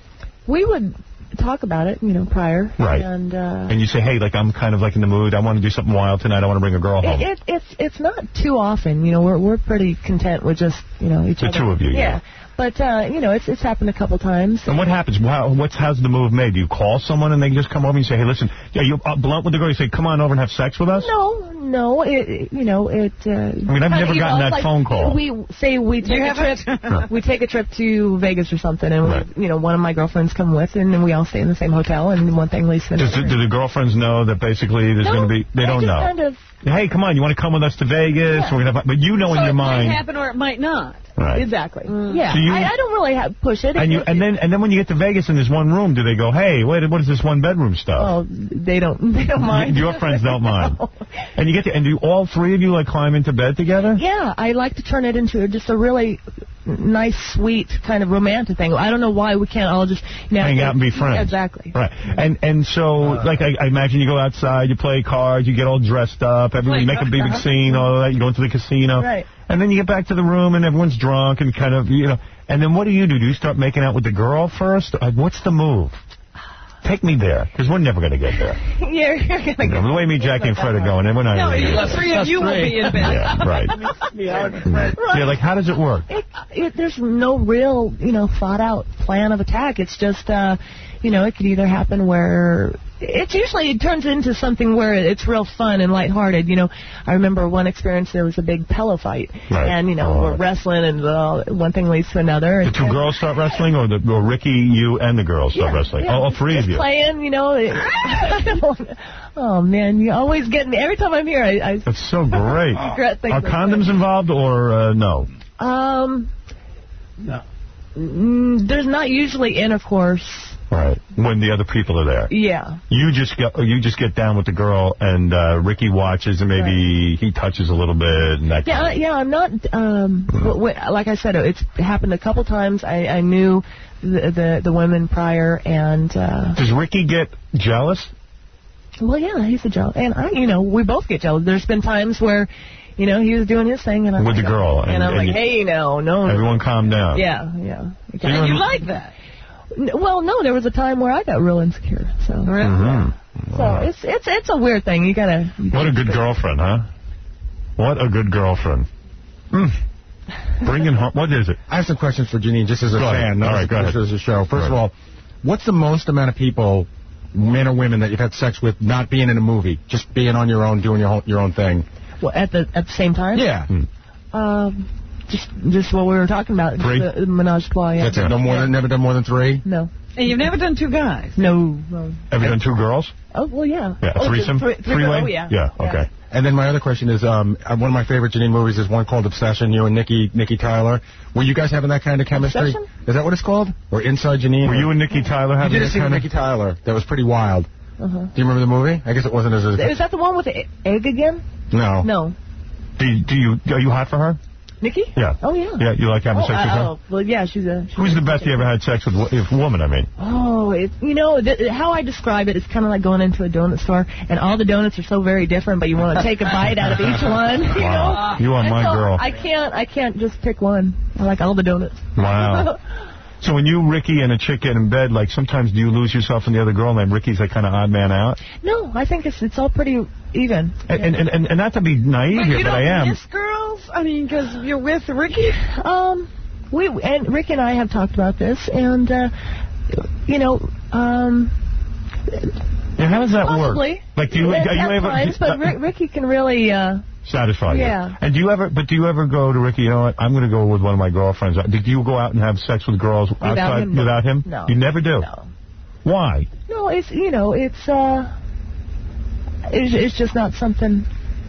We would talk about it, you know, prior. Right. And uh, And you say, hey, like, I'm kind of like in the mood. I want to do something wild tonight. I want to bring a girl home. it, it, it's it's not too often. You know, we're we're pretty content with just you know each The other. two of you, yeah. Yeah. But uh, you know, it's it's happened a couple times. And what happens? How, what's how's the move made? Do you call someone and they just come over and you say, hey, listen, yeah, you uh, blunt with the girl. You say, come on over and have sex with us? No, no. It, it you know it. Uh, I mean, I've never gotten that like, phone call. We say we take a trip. We take a trip to Vegas or something, and Right. we, you know one of my girlfriends come with, and then we all stay in the same hotel, and one thing leads to Does, another. do the girlfriends know that basically there's No, going to be? They they don't just know. kind of- Hey, come on, you want to come with us to Vegas? Yeah. We're gonna, have, but you know So in your it might mind, happen or it might not. right? Exactly. Yeah. So you- I, I don't really have, push it. And you, It- and then, and then when you get to Vegas and there's one room, do they go, hey, wait, what is this one bedroom stuff? Oh, they don't. They don't mind. Your friends don't mind. No. And you get to, and do all three of you like climb into bed together? Yeah, I like to turn it into just a really nice, sweet kind of romantic thing. I don't know why we can't all just you know, Hang out and be friends. Exactly. Right. And and so, like, I, I imagine you go outside, you play cards, you get all dressed up, everybody make a big, big scene, all of that. You go into the casino. Right. And then you get back to the room and everyone's drunk and kind of, you know. And then what do you do? Do you start making out with the girl first? Uh, What's the move? Take me there, because we're never going to get there. You're, you're gonna You know, go. the way me, Jackie, and Fred are going, we're not No, even you, gonna the get three of you will be in bed. Yeah, right. Right. Yeah, like, how does it work? It, it, there's no real, you know, thought out plan of attack. It's just, uh, you know, it could either happen where it's usually it turns into something where it's real fun and lighthearted. You know, I remember one experience there was a big pillow fight, Right. and you know Oh. we're wrestling, and uh, one thing leads to another. The And, two girls start wrestling, or, the, or Ricky, you, and the girls start Yeah, wrestling? yeah, Oh, all three just of you. playing, you know. It, I don't wanna- oh man, you always get me every time I'm here. I, I That's so great. regret things Are like that. condoms involved, or uh, no? Um, no. Mm, there's not usually intercourse Right. When the other people are there. Yeah. You just get you just get down with the girl, and uh, Ricky watches, and maybe right. he touches a little bit. And that yeah, kind of yeah. I'm not. Um, mm-hmm. w- w- like I said, it's happened a couple times. I, I knew the, the the women prior, and. Uh, Does Ricky get jealous? Well, yeah, he's a jealous, and I, you know, we both get jealous. There's been times where. You know, he was doing his thing, and I'm with like, the girl, and, and I'm and like, hey, no, no, everyone no. calm down. Yeah, yeah. So and you like that? Well, no, there was a time where I got real insecure. So, mm-hmm. so wow. it's it's it's a weird thing. You gotta. You what gotta a good girlfriend, huh? What a good girlfriend. Mm. Bringing home. What is it? I have some questions for Janine, just as a go fan, not All right, as, as a show. First of all, what's the most amount of people, men or women, that you've had sex with, not being in a movie, just being on your own, doing your own, your own thing? Well, at the at the same time? Yeah. Hmm. Um, just just what we were talking about. Three? The, the menage a trois. Yeah. That's it. No more than, never done more than three? No. And you've never done two guys? No. no. Have you done two girls? Oh, well, yeah. Yeah, a oh, threesome? Three, three, Three-way? Oh, yeah. Yeah, okay. Yeah. And then my other question is, um, one of my favorite Janine movies is one called Obsession, you and Nikki Nikki Tyler. Were you guys having that kind of chemistry? Obsession? Is that what it's called? Or Inside Janine? Were or? you and Nikki Tyler having you did that a scene kind with of... Nikki Tyler that was pretty wild. Uh-huh. Do you remember the movie? I guess it wasn't as... Is that the one with the egg again? No. No. Do you, do you, are you hot for her? Nikki? Yeah. Oh, yeah. Yeah, you like having oh, sex with her? Oh, well, yeah, she's a... She's Who's a the best you ever had sex with? If woman, I mean. Oh, it, you know, th- how I describe it, it's kind of like going into a donut store, and all the donuts are so very different, but you want to take a bite out of each one, you wow. know? You are and my so girl. I can't, I can't just pick one. I like all the donuts. Wow. So when you, Ricky, and a chick get in bed, like, sometimes do you lose yourself in the other girl, and then Ricky's like kind of odd man out? No, I think it's it's all pretty even. And, and, and, and not to be naive but here, you but don't I am. miss girls? I mean, because you're with Ricky? Um, we and Rick and I have talked about this, and, uh, you know, um... Yeah, how does that possibly. work? Like, do you, at, are you at ever... times, but Rick, Ricky can really... Uh, satisfy you. Yeah. And do you ever, but do you ever go to Ricky, you know what, I'm going to go with one of my girlfriends. Did you go out and have sex with girls without outside him? No. without him? No. You never do? No. Why? No, it's, you know, it's, uh, it's, it's just not something,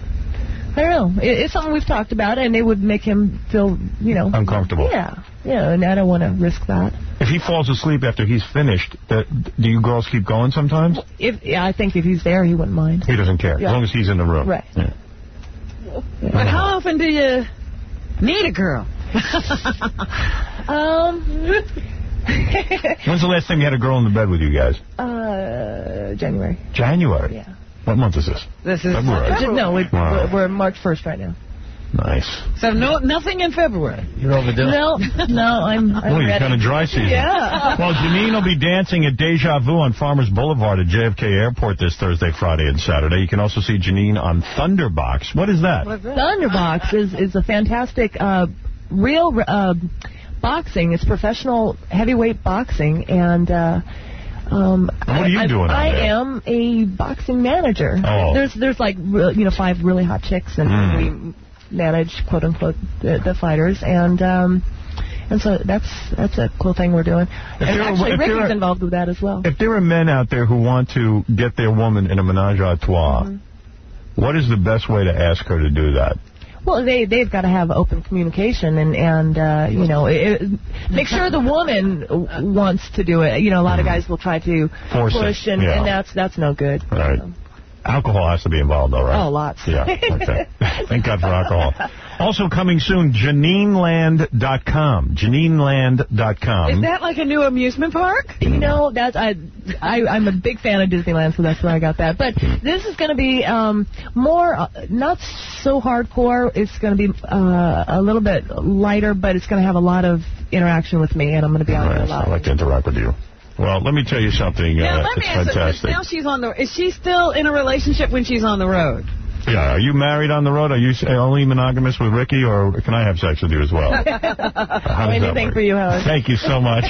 I don't know. It, it's something we've talked about, and it would make him feel, you know. Uncomfortable. Yeah. Yeah, and I don't want to risk that. If he falls asleep after he's finished, that, do you girls keep going sometimes? If yeah, I think if he's there, he wouldn't mind. He doesn't care, yeah. as long as he's in the room. Right. Yeah. Yeah. But how often do you need a girl? um. When's the last time you had a girl in the bed with you guys? Uh, January. January? Yeah. What month is this? This is February. February. No, we, wow. we're, we're March first right now. Nice. So no, nothing in February. You're overdoing it. No, no, I'm, I'm well, you're ready. kind of dry season. Yeah. Well, Janine will be dancing at Deja Vu on Farmers Boulevard at J F K Airport this Thursday, Friday, and Saturday. You can also see Janine on Thunderbox. What is that? What's that? Thunderbox is, is a fantastic, uh, real uh, boxing. It's professional heavyweight boxing, and... Uh, Um, what are you I, doing? I, I am a boxing manager. Oh. There's there's like re- you know five really hot chicks, and mm. we manage quote unquote the, the fighters, and um, and so that's that's a cool thing we're doing. If And actually, Ricky's are, involved with that as well. If there are men out there who want to get their woman in a menage a trois, mm-hmm. what is the best way to ask her to do that? Well, they, they've got to have open communication and, and uh, you know, it, it, make sure the woman wants to do it. You know, a lot of guys will try to Force push, it. and, Yeah. and that's that's no good. Right. So. Alcohol has to be involved, though, right? Oh, lots. Yeah, okay. Thank God for alcohol. Also coming soon, Janine Land dot com. Janine Land dot com. Is that like a new amusement park? You know, that's I, I, I'm a big fan of Disneyland, so that's where I got that. But this is going to be um, more, uh, not so hardcore. It's going to be uh, a little bit lighter, but it's going to have a lot of interaction with me, and I'm going to be out All there right, a lot. I'd like to interact with you. Well, let me tell you something. Now, uh, let me it's ask fantastic. you, now she's on the, is she still in a relationship when she's on the road? Yeah, are you married on the road? Are you only monogamous with Ricky, or can I have sex with you as well? How does Anything that work? for you, Howard. Thank you so much.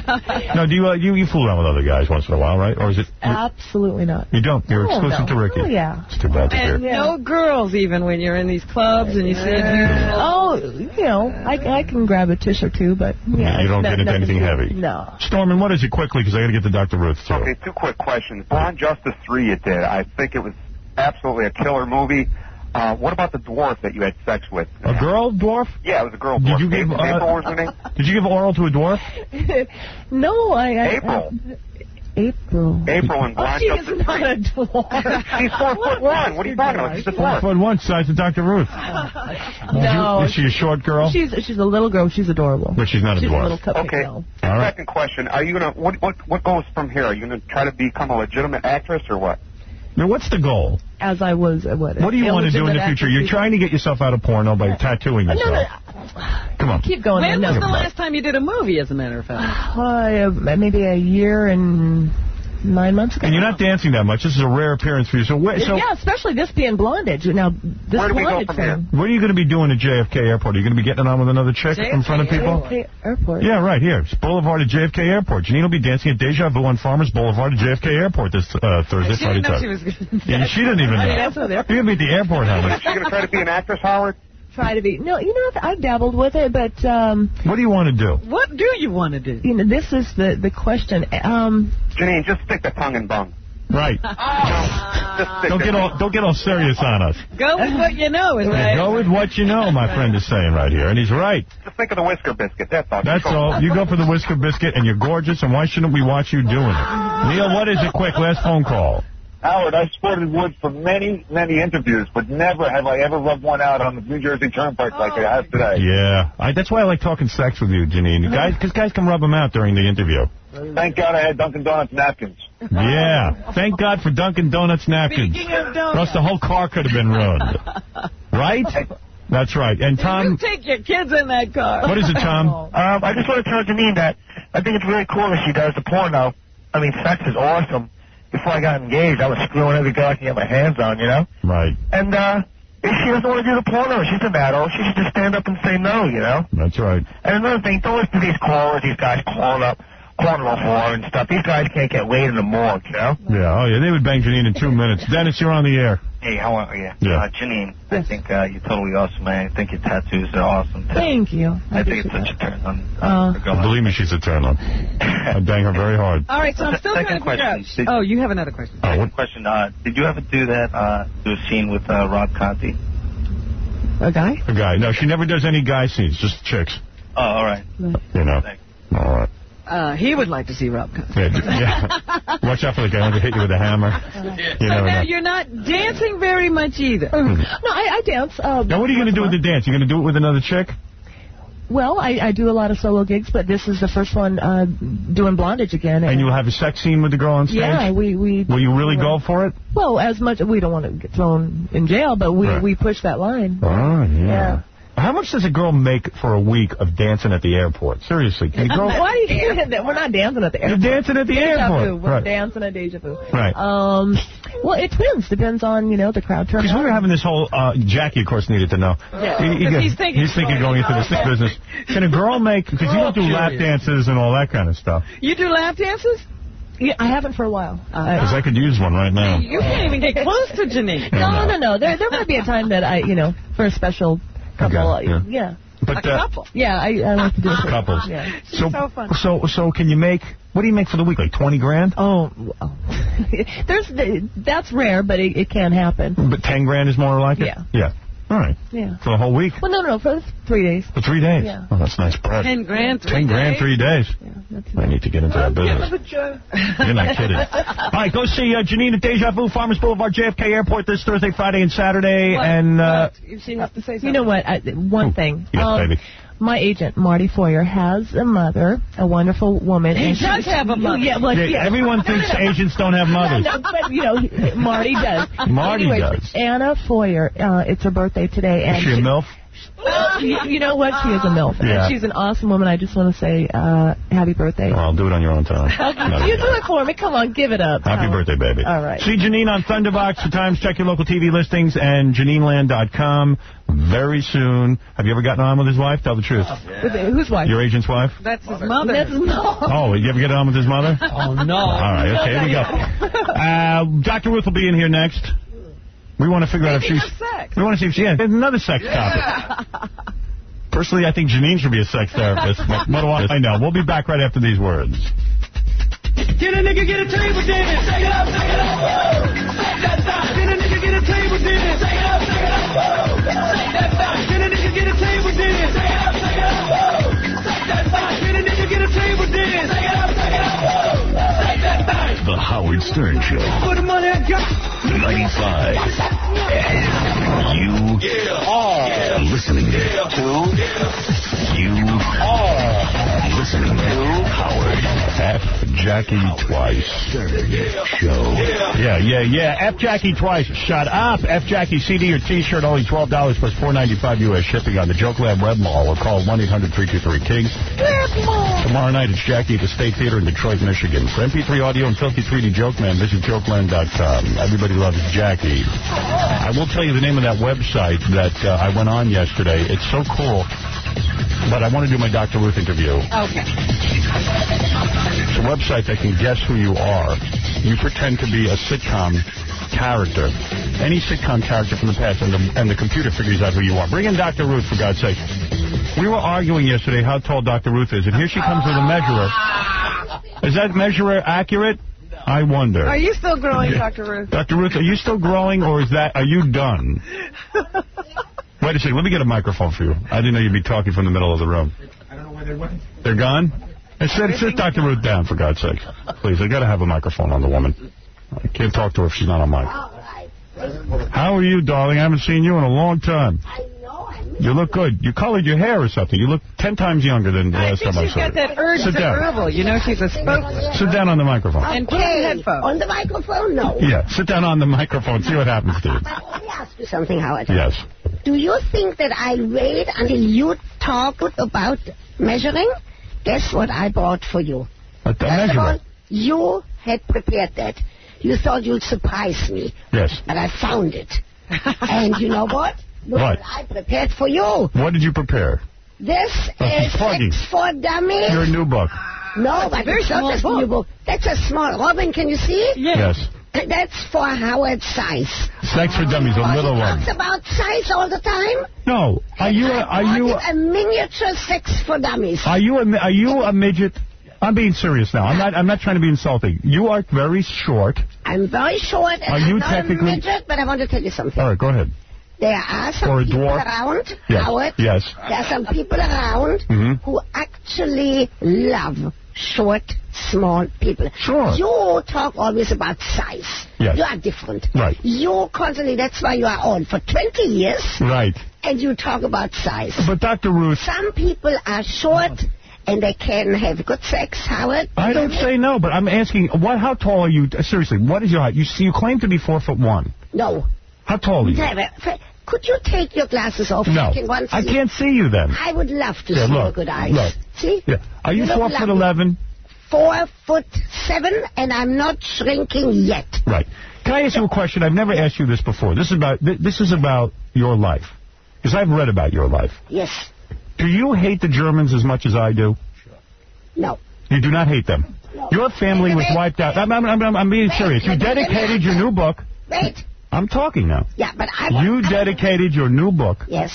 No, do you, uh, you you fool around with other guys once in a while, right? Or is it? Absolutely not. You don't. You're Oh, exclusive no. to Ricky. Oh, yeah. It's too bad to hear. And no girls even when you're in these clubs and you see a dude. Oh, you know, I, I can grab a tish or two, but yeah. You don't no, get into anything heavy. No. Stormin, what is it quickly? Because I got to get to Doctor Ruth too. Okay, two quick questions. Blonde Justice three you did. I think it was absolutely a killer movie. Uh, what about the dwarf that you had sex with? A girl dwarf? Yeah, it was a girl dwarf. Did you give, April, uh, April was her name? Did you give oral to a dwarf? No, I... I April. I, April. April and Oh, Blonde. she is not a dwarf. She's four foot one. What are you talking about? She's a Four dwarf. foot one, size of Doctor Ruth. No. Is she a short girl? She's she's a little girl. She's adorable. But she's not a she's dwarf. A little cupcake Okay. doll. All right. Second question. Are you going to, what, what, what goes from here? Are you going to try to become a legitimate actress or what? Now, what's the goal? As I was, uh, what? What do you want to do in the future? You're actress. trying to get yourself out of porno by tattooing No, yourself. no. Come on. Keep going. When no, was no. the last time you did a movie, as a matter of fact? Uh, maybe a year and nine months ago. And you're not dancing that much. This is a rare appearance for you. So, where, so yeah, especially this being Blondage. Now, this Where do we go Blondage from thing. what are you going to be doing at J F K Airport? Are you going to be getting it on with another chick in front of people? J F K Airport. Yeah, right here. It's Boulevard at J F K Airport. Janine will be dancing at Deja Vu on Farmers Boulevard at J F K Airport this uh, Thursday, She Friday, didn't know Saturday. she was going to... Yeah, she didn't even I know. mean, that's what they're- You're going to be at the airport, honey. Is she going to try to be an actress, Howard? Try to be. No, you know, I've dabbled with it, but, um, What do you want to do? What do you want to do? you know, this is the, the question. Um, Janine, just stick the tongue in bung. Right. Just stick Don't the- get all don't get all serious on us. Go with what you know, is right? Go with what you know, my friend is saying right here, and he's right. Just think of the whisker biscuit. That's all. That's all. You go for the whisker biscuit, and you're gorgeous, and why shouldn't we watch you doing it? Neil, what is it? Quick, last phone call. Howard, I sported wood for many, many interviews, but never have I ever rubbed one out on the New Jersey Turnpike like I have today. Yeah, I, that's why I like talking sex with you, Janine. Guys, because guys can rub them out during the interview. Thank God I had Dunkin' Donuts napkins. Yeah, thank God for Dunkin' Donuts napkins. Speaking of Or donuts. else the whole car could have been ruined. Right? That's right. And You Tom, take your kids in that car. what is it, Tom? Um, I just want to tell Janine that I think it's really cool that she does the porno. I mean, sex is awesome. Before I got engaged, I was screwing every girl I could get my hands on, you know? Right. And uh, if she doesn't want to do the porno, she's an adult, she should just stand up and say no, you know? That's right. And another thing, don't listen to these callers, these guys calling up, calling her a whore and stuff. These guys can't get laid in the morgue, you know? Yeah, oh yeah, they would bang Janine in two minutes. Dennis, you're on the air. Hey, how are you? Yeah. Uh, Janine, I think uh, you're totally awesome, man. I think your tattoos are awesome, too. thank you. I think it's such a turn on. Uh, a girl. Believe me, she's a turn on. I bang her very hard. All right, so I'm still Second trying to figure out. question. Oh, you have another question. Oh, what? Question, uh, did you ever do that, uh, do a scene with uh, Rob Conti? a guy? A guy. No, she never does any guy scenes, just chicks. Oh, all right. You know. Thanks. All right. Uh, he would like to see Rob Conti. Yeah, yeah. Watch out for the guy who hit you with a hammer. You So never now know. you're not dancing very much either. No, I, I dance. Uh, Now, what are you going to do with the dance? You going to do it with another chick? Well, I, I do a lot of solo gigs, but this is the first one uh, doing Blondage again. And you'll have a sex scene with the girl on stage? Yeah, we... we Will you really go for it? Well, as much... We don't want to get thrown in jail, but we, Right. we push that line. Oh, yeah. Yeah. How much does a girl make for a week of dancing at the airport? Seriously, can a girl... Why are you doing that? We're not dancing at the airport. You're dancing at the Deja airport. Vu. We're Right. dancing at Deja Vu. Right. Um, well, it depends. Depends on, you know, the crowd turnout. Because we were having this whole... Uh, Jackie, of course, needed to know. Yeah. He- he Because got- he's thinking- he's thinking going into this business. Can a girl make... Because you We're all don't do lap curious. dances and all that kind of stuff. You do lap dances? Yeah, I haven't for a while. Because I could use one right now. You can't even get close to Janine. No, no, no. There, there might be a time that I, you know, for a special couple. Okay, yeah. yeah. But, A uh, couple. Yeah, I, I like to do it. for- Couples. Yeah. So, so fun. so, so can you make... What do you make for the week? Like twenty grand? Oh, well. There's the, that's rare, but it, it can happen. But ten grand is more like it? Yeah. Yeah. All right. Yeah. For the whole week? Well, no, no, no, for three days. For three days? Yeah. Oh, that's nice bread. Ten grand, three Ten grand, days? three days. Yeah, that's I need to get into that business. You're not kidding. All right, go see uh, Janine at Deja Vu, Farmers Boulevard, J F K Airport this Thursday, Friday, and Saturday. What? And uh, What? She has to say something. You know what? I, one thing. yes, Um, baby. My agent, Marty Foyer, has a mother, a wonderful woman. He and she- does have a mother. Yeah, like, Yeah, yeah. everyone thinks agents don't have mothers. No, but, you know, Marty does. Marty Anyways, does. Anna Foyer, uh, it's her birthday today. And Is she a MILF? you, you know what? She is a MILF. And Yeah. she's an awesome woman. I just want to say uh, happy birthday. Oh, I'll do it on your own time. Okay, you do it for me. Come on, give it up. Happy Howard. birthday, baby. All right. See Janine on Thunderbox. For times, check your local T V listings and Janine Land dot com very soon. Have you ever gotten on with his wife? Tell the truth. With, whose wife? Your agent's wife? That's his mother. That's no. Oh, you ever get on with his mother? Oh, no. All right, okay, here we go. Uh, Doctor Ruth will be in here next. We want to figure out if she's... sex. We want to see if she... Yeah, there's another sex topic. Personally, I think Janine should be a sex therapist. But what do I, I know. We'll be back right after these words. Get a nigga, get a table dance. Take it up, take it up. Woo! Take that time. Get a nigga, get a table dance. Take it up, take it up. Howard Stern Show. Put him on that guy. ninety-five. And you are listening to. You are listening to Howard. F. Jackie Twice. Stern Show. Yeah, yeah, yeah. F. Jackie Twice. Shut up. F. Jackie C D or T-shirt, only twelve dollars plus four ninety-five U S shipping on the Joke Lab Web Mall or call one eight hundred three two three KINGS. Tomorrow night, it's Jackie at the State Theater in Detroit, Michigan. For M P three audio and Filthy three D Joke Man, visit jokeland dot com. Everybody loves Jackie. I will tell you the name of that website that uh, I went on yesterday. It's so cool. But I want to do my Doctor Ruth interview. Okay. It's a website that can guess who you are. You pretend to be a sitcom character, any sitcom character from the past, and the, and the computer figures out who you are. Bring in Doctor Ruth, for God's sake. We were arguing yesterday how tall Doctor Ruth is, and here she comes with a measurer. Is that measurer accurate? I wonder. Are you still growing, Doctor Ruth? Doctor Ruth, are you still growing, or is that, are you done? Wait a second, let me get a microphone for you. I didn't know you'd be talking from the middle of the room. I don't know where they went. They're gone? I said, sit Doctor Ruth down, for God's sake. Please, I got to have a microphone on the woman. I can't talk to her if she's not on mic. How are you, darling? I haven't seen you in a long time. You look good. You colored your hair or something. You look ten times younger than the last time I saw you. I think she's got that urge Sit to down. herbal. You know, she's a spokesman. Sit down on the microphone. And put on the headphones. On the microphone? No. Yeah, sit down on the microphone. See what happens to you. Let me ask you something, Howard. Yes. Do you think that I'll wait until you talk about measuring? Guess what I bought for you? A, a First of measurement. all, you had prepared that. You thought you'd surprise me. Yes. But I found it. And you know what? Look What? I prepared for you. What did you prepare? This Oh, she's is plugging. Sex for Dummies. Your new book. No, but very it's not a small new book. That's a small. Robin, can you see? Yes. That's for Howard's size. Sex for Dummies, a Oh, little he one. talks about size all the time. No. Are you a, are you I bought him a miniature Sex for Dummies. are you a, are you a midget? I'm being serious now. I'm not I'm not trying to be insulting. You are very short. I'm very short. And Are you I'm not technically- a midget, but I want to tell you something. All right, go ahead. There are some Or a people dwarf. around, Yes. Howard. Yes. There are some people around Mhm. who actually love short, small people. Sure. You talk always about size. Yes. You are different. Right. You constantly, that's why you are on for twenty years, Right. and you talk about size. But Doctor Ruth, Some people are short, and they can have good sex, Howard. I don't say no, but I'm asking, what? How tall are you? Seriously, what is your height? You see, you claim to be four foot one. No. How tall are you? Never. Could you take your glasses off? No, I, can once I see- can't see you then. I would love to Yeah, see your look, good eyes. look. See? Yeah. Are you, You look four foot lovely. eleven? Four foot seven, and I'm not shrinking yet. Right. Can I ask you a question? I've never asked you this before. This is about th this is about your life, because I've read about your life. Yes. Do you hate the Germans as much as I do? No. You do not hate them. No. Your family Wait, was wait, wiped out. I'm, I'm, I'm, I'm being wait, serious. You let me- let me dedicated your answer. new book. Wait. I'm talking now. Yeah, but I... You I, dedicated your new book. Yes.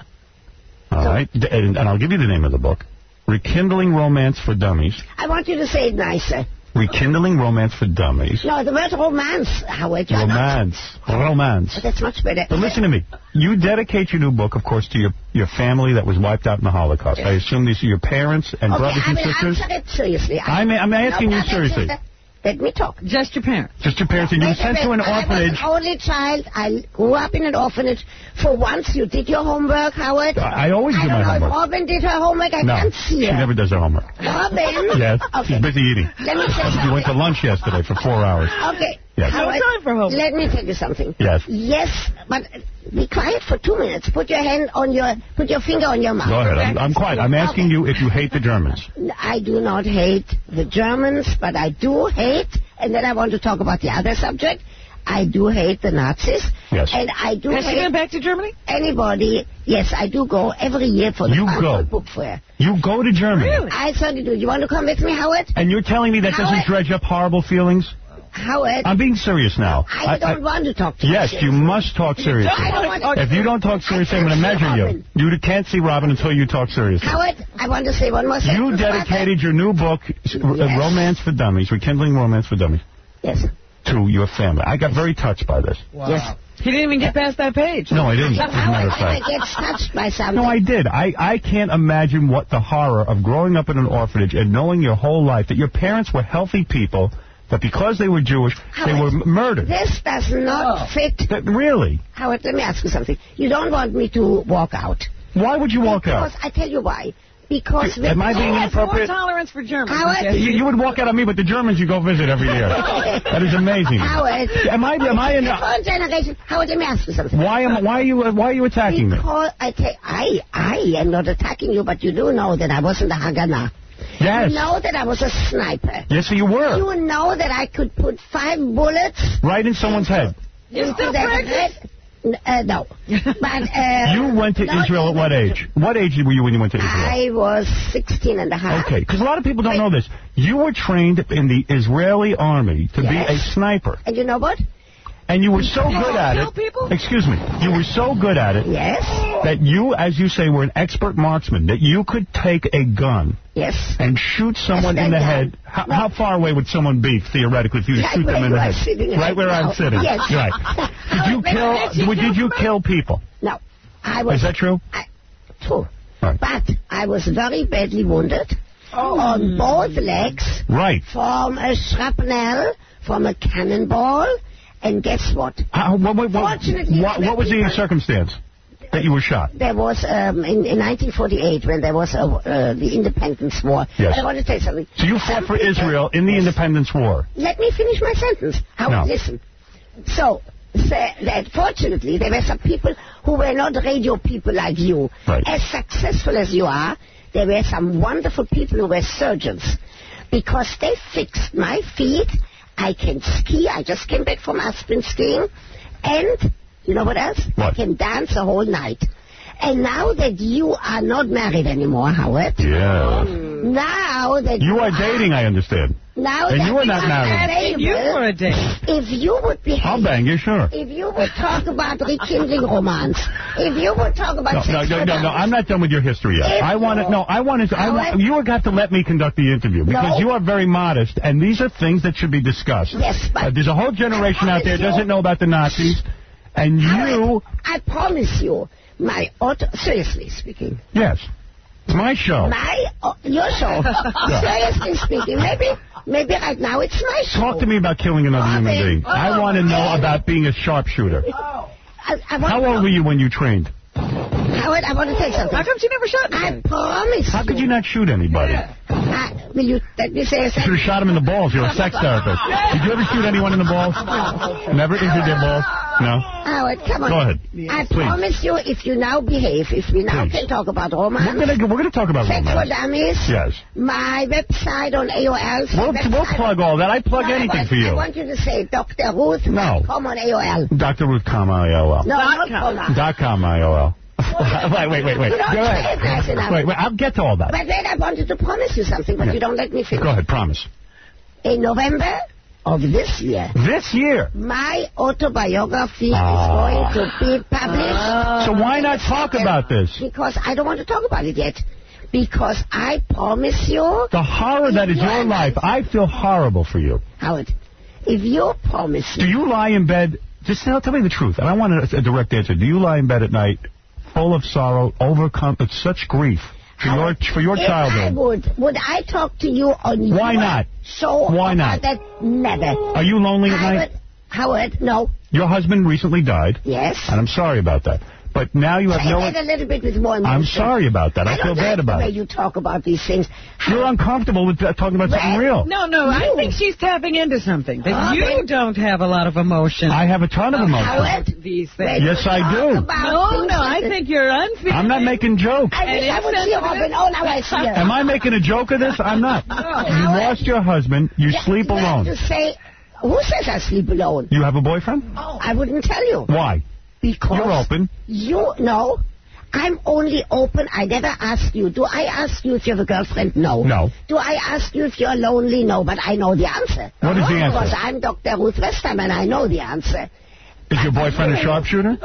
All right. D- And, and I'll give you the name of the book. Rekindling Romance for Dummies. I want you to say it nicer. Rekindling Romance for Dummies. No, the word romance, Howard. you're not- Romance. Romance. But that's much better. But listen to me. You dedicate your new book, of course, to your, your family that was wiped out in the Holocaust. I assume these are your parents and Okay, brothers I and will sisters? answer it seriously. I- I'm, I'm asking No, you brothers seriously. and sisters. Let me talk. Just your parents. Just your parents, and you were Wait a sent to an minute. I orphanage. was an only child. I grew up in an orphanage. For once, you did your homework, Howard. I I always I do don't my know homework. if Robin did her homework. I No, can't see she her. never does her homework. Robin? Yes, Okay. she's busy eating. Let me say You something. went to lunch yesterday for four hours. Okay. Yes. No Howard, time for homework. Let me tell you something. Yes. Yes, but be quiet for two minutes. Put your hand on your, put your finger on your mouth. Go ahead. I'm, I'm quiet. I'm asking you if you hate the Germans. I do not hate the Germans, but I do hate, and then I want to talk about the other subject. I do hate the Nazis. Yes. And I do Has she hate been back to Germany? anybody. Yes, I do go every year for the You Frankfurt go. Book Fair. You go to Germany. Really? I certainly do. You want to come with me, Howard? And you're telling me that doesn't Howard. dredge up horrible feelings? Howard, I'm being serious now. I, don't want to talk to you. Yes, you must talk seriously. I don't want to- If you don't talk seriously, I'm going to I can't see measure you. You can't see Robin until you talk seriously. Howard, I want to say one more thing. You dedicated your new book, S- uh, Yes. Romance for Dummies, Rekindling Romance for Dummies, Yes. to your family. I got very touched by this. Yes. He didn't even get past that page. No, I didn't, as a matter Howard, of I fact. get touched by something. No, I did. I, I can't imagine what the horror of growing up in an orphanage and knowing your whole life that your parents were healthy people that because they were Jewish, Howard, they were m- murdered. This does not Oh. fit. That, really? Howard, let me ask you something. You don't want me to walk out. Why would you walk because, out? I tell you why. Because... Am I being inappropriate? More tolerance for Germans. Howard, You, you would walk out on me, but the Germans you go visit every year. That is amazing. Howard. Am I? Am I in? The whole generation. Howard, let me ask you something. Why am? Why are you? Why are you attacking me? Because I, tell, I, I am not attacking you, but you do know that I wasn't a Haganah. Yes. You know that I was a sniper. Yes, you were. You know that I could put five bullets Right in someone's head. into that head. Uh, no. But, uh, You went to not Israel at what even- age? What age were you when you went to Israel? I was sixteen and a half. Okay, because a lot of people don't know this. You were trained in the Israeli army to be a Yes. sniper. And you know what? And you were so Did you good at kill it. people? Excuse me. You were so good at it. Yes. That you, as you say, were an expert marksman. That you could take a gun. Yes. And shoot someone Yes, in the I head. How, No. how far away would someone be, theoretically, if you Right shoot them where in the you are head? sitting Right right where now. I'm sitting. Yes. Right. Did you But kill? did you Did kill you somebody? kill people? No. I was, Is that true? I, true. Right. But I was very badly wounded on both legs Right. from a shrapnel, from a cannonball, and guess what? How, what, what, what, Fortunately, what, what was the people- circumstance that you were shot? There was, um, in, in nineteen forty-eight, when there was a, uh, the Independence War. Yes. But I want to tell you something. So you fought Some for people- Israel in the Independence War. Let me finish my sentence. Howard, No. listen. So, say that fortunately, there were some people who were not radio people like you. Right. As successful as you are, there were some wonderful people who were surgeons. Because they fixed my feet. I can ski. I just came back from Aspen skiing. And, you know what else? What? I can dance the whole night. And now that you are not married anymore, Howard. Yeah. Now that You are dating, I understand. Now And that you are not married. available, You were a date. If you would be, I'll bang you, sure. if you would talk about rekindling romance, if you would talk about No, sex no, no, no, no, romance, I'm not done with your history yet. If I want to, you- no, I want to, I want, you have got to let me conduct the interview because No. you are very modest and these are things that should be discussed. Yes, but Uh, there's a whole generation out there that promise you- doesn't know about the Nazis and you, I promise you, my auto, seriously speaking, yes, it's my show. my uh, your show, seriously speaking, maybe maybe right now it's my show. Talk to me about killing another human Okay. being. I want to know about being a sharpshooter. I, I want How old were you when you trained? Howard, I want to tell you something. How come you never shot I me? promise How could you not shoot anybody? I, will you let me say a You should second? have shot him in the balls. You're a sex therapist. Did you ever shoot anyone in the balls? Never injured their balls? No? Howard, come on. Go ahead. I Please. promise you, if you now behave, if we now Please. can talk about romance, We're gonna we're gonna talk about sex for romance. dummies, Yes. my website on A O L. We'll, website- we'll plug all that. I plug No, I anything want- for I you. want you to say Doctor Ruth. No. Come on A O L. Doctor Ruth, com, I O L. No, not comma. Dot com, I O L. wait, wait, wait, wait. You don't Go say ahead. it nice enough. Wait, wait, I'll get to all that. But then I wanted to promise you something, but Yeah. you don't let me finish. Go ahead, promise. In November of this year, This year. my autobiography Ah. is going to be published. So why not talk about this? Because I don't want to talk about it yet. Because I promise you, The horror that is your life. I feel horrible for you. Howard, if you promise Do me, you lie in bed? Just tell, tell me the truth. And I want a, a direct answer. Do you lie in bed at night full of sorrow, overcome with such grief for your for your if I childhood? would, would I talk to you on Why your not? show Why about not? that? Never. Are you lonely at night? Howard, Howard, no. Your husband recently died. Yes. And I'm sorry about that. But now you have Say no... that a little bit with more emotion. I'm sorry about that. I, don't feel like bad about the way it. you talk about these things. You're uncomfortable with uh, talking about something real. No, no, I think she's tapping into something. That Oh, you then- don't have a lot of emotion. I have a ton of emotion. Howard, These when things. Yes, you I talk do. about No, things no, I that- think you're unfeeling. I'm not making jokes. I wish And I would see insensitive. Robin. Oh, now I see her. Am I making a joke of this? I'm not. You lost your husband. You Yeah, sleep you have alone. to say, who says I sleep alone? You have a boyfriend? Oh, I wouldn't tell you. Why? Because You're open. You, no. I'm only open. I never ask you. Do I ask you if you have a girlfriend? No. No. Do I ask you if you're lonely? No, but I know the answer. What is the answer? Because I'm Doctor Ruth Westerman, and I know the answer. Is your boyfriend a sharpshooter?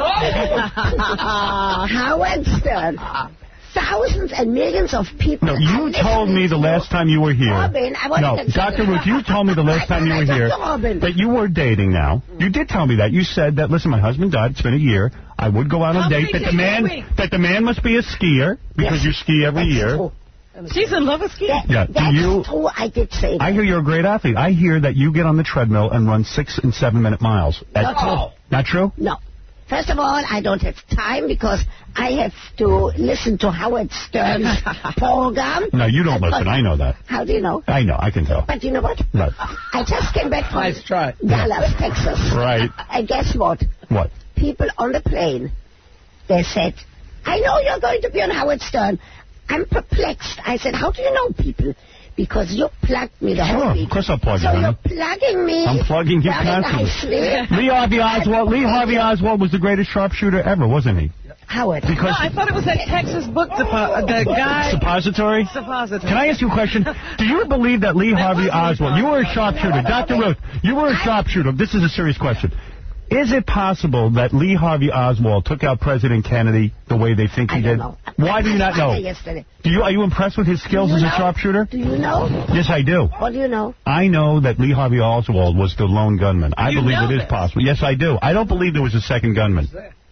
Howard Stern. Thousands and millions of people. No, are you listening told me the to last time you were here. Robin, I wanted No, to tell Doctor you. Ruth, you told me the last time you were here Doctor Robin. that you were dating now. You did tell me that. You said that, listen, my husband died. It's been a year. I would go out on How a many date. That the days a man week? that the man must be a skier because Yes. you ski every That's year. true. She's in love with skiing. That, Yeah, do that's you- true. I did say that. I hear you're a great athlete. I hear that you get on the treadmill and run six and seven minute miles. At, Not true. Not true? No. First of all, I don't have time because I have to listen to Howard Stern's program. No, you don't listen. I know that. How do you know? I know. I can tell. But you know what? Right. I just came back from Nice try. Dallas, Texas. Right. And guess what? What? People on the plane, they said, I know you're going to be on Howard Stern. I'm perplexed. I said, how do you know people? Because you plugged me the whole Sure, week. of course I'll plug you, So honey. you're plugging me. I'm plugging you very constantly. nicely. Lee Harvey Oswald. Lee Harvey Oswald was the greatest sharpshooter ever, wasn't he? Howard. Because No, I thought it was that Texas book, depo- the guy... Suppository? Suppository. Can I ask you a question? Do you believe that Lee Harvey Oswald, you were a sharpshooter, Doctor Ruth, you were a sharpshooter. This is a serious question. Is it possible that Lee Harvey Oswald took out President Kennedy the way they think he I did? don't know. Why do you not know? Yesterday. Do you, are you impressed with his skills Do as you a know? sharpshooter? Do you know? Yes, I do. What do you know? I know that Lee Harvey Oswald was the lone gunman. I You believe know it is this. possible. Yes, I do. I don't believe there was a second gunman.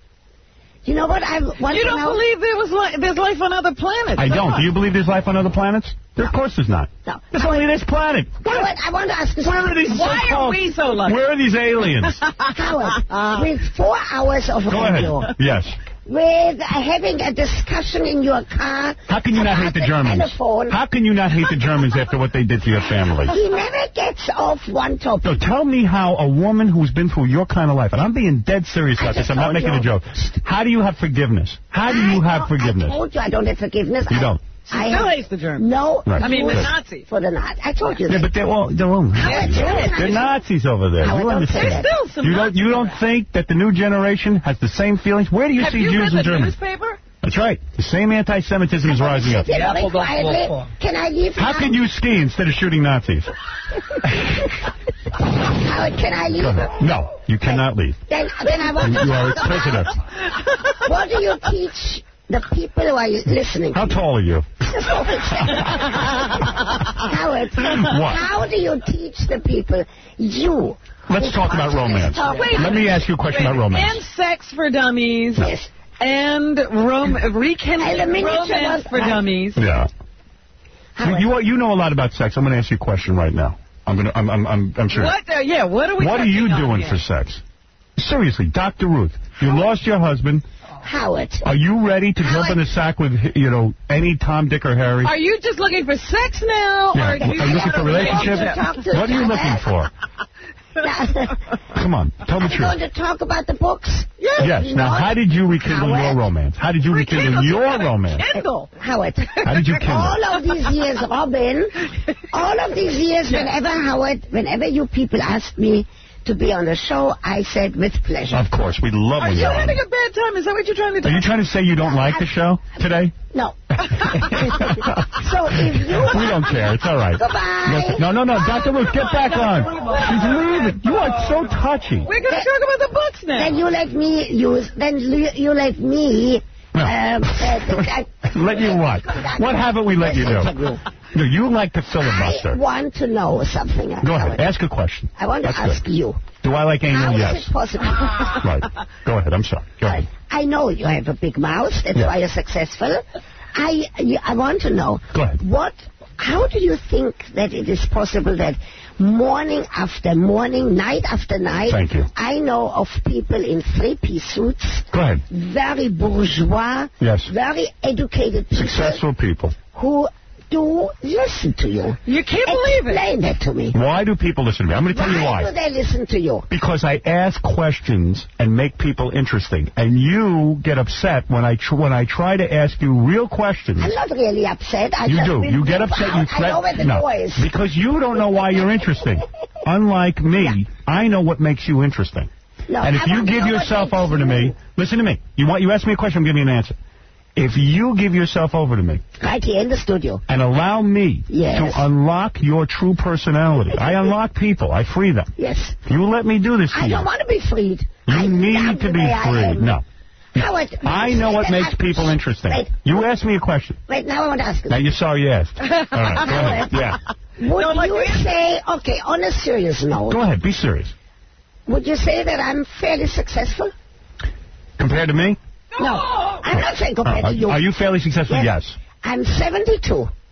You know what? I want You to don't know. believe there was li- there's life on other planets? I Come don't. on. Do you believe there's life on other planets? There, of course there's not. No. There's only this planet. Howard, I want to ask you Where are something. these Why are so-called- we so lucky? Where are these aliens? Howard, with four hours of Go radio, ahead. Yes. with having a discussion in your car. How can you not hate the Germans? Telephone. How can you not hate the Germans after what they did to your family? He never gets off one topic. So tell me how a woman who's been through your kind of life, and I'm being dead serious about I this, just I'm not told making a you. joke. How do you have forgiveness? How do you I have know- forgiveness? I told you I don't have forgiveness. You I, don't. I Still have hates the Germans. no. Right. I mean, the Good. Nazis. For the Nazis. I told you Yeah, that. but they're all, they're all Howard, you're They're Nazis over there. Howard, You don't understand? say There's still some You don't, Nazis you don't around. think that the new generation has the same feelings? Where do you Have see you Jews read and the Germans? newspaper? That's right. The same anti-Semitism is rising up. Sit here very Apple don't fall quietly. far. Can I leave How now? can you ski instead of shooting Nazis? Howard, can I leave? Go ahead. No, you cannot leave. Then, then I want You, to you are a talk prisoner. about what do you teach the people who are listening? How tall are you? Howard, What? how do you teach the people? You. Let's talk about romance. Wait. Let me ask you a question about romance. And Sex for Dummies. Yes. And rom- rekindling And the miniature romance one- for dummies. Yeah. You, Howard, you, you know a lot about sex. I'm going to ask you a question right now. I'm going to. I'm. I'm. I'm, I'm sure. What? Uh, yeah. What are we? What are you touching on doing here? for sex? Seriously, Doctor Ruth, you lost your husband. Howard. Are you ready to jump in the sack with, you know, any Tom, Dick, or Harry? Are you just looking for sex now? Yeah. Or do Are you looking for a relationship? Talk to What are you looking for? Now, Come on, tell the are you going truth. to talk about the books? Yes. Now, how did you rekindle Howard. your romance? How did you rekindle your romance? Kindle. Howard. How did you kindle? All of these years, Robin, all of these years, whenever, Howard, whenever you people asked me to be on the show, I said with pleasure. Of course, we love Are when you you're on. having a bad time? Is that what you're trying to do? Are you trying to say you don't like the show today? No. So if you... We don't care. It's all right. Goodbye. No, no, no. Doctor Ruth, get back on. She's leaving. You are so touchy. We're going to talk about the books now. Then you let me use... Then you, you let me... No. Um, uh, Let you what? What haven't we let you do? No, you like to I filibuster. want to know something. Go ahead. Howard. Ask a question. I want to That's ask good. you. Do I like anal? How is Yes. it possible? Right. Go ahead. I'm sorry. Go ahead. I know you have a big mouth. That's Yeah. why you're successful. I I want to know. Go ahead. What? How do you think that it is possible that morning after morning, night after night, Thank you. I know of people in three-piece suits, Go ahead. very bourgeois, Yes. very educated people Successful people. who do listen to you. You can't believe it. Explain that to me. Why do people listen to me? I'm going to tell you Why do why. they listen to you? Because I ask questions and make people interesting, and you get upset when I tr- when I try to ask you real questions. I'm not really upset. I You just do. been You get moved upset. out. You I threat. know where the no, door is. because you don't know why you're interesting. Unlike me, I know what makes you interesting. No, and if I you want to give know what yourself makes over to you- me, listen to me. You want you ask me a question, I'm giving you an answer. If you give yourself over to me Right here in the studio. and allow me Yes. to unlock your true personality, I unlock people. I free them. Yes. You let me do this to I you. don't want to be freed. You I need love to the be way I free. am. No. Howard, I know what makes people interesting. Wait. You ask me a question. Wait, now I want to ask you. Now you're sorry you asked. All right, go ahead. Yeah. Would No, like you this. say, okay, on a serious note, Go ahead. Be serious. would you say that I'm fairly successful? Compared to me? No, I'm not saying compared Uh, to you. Are you fairly successful? Yes. Yes. I'm seventy-two.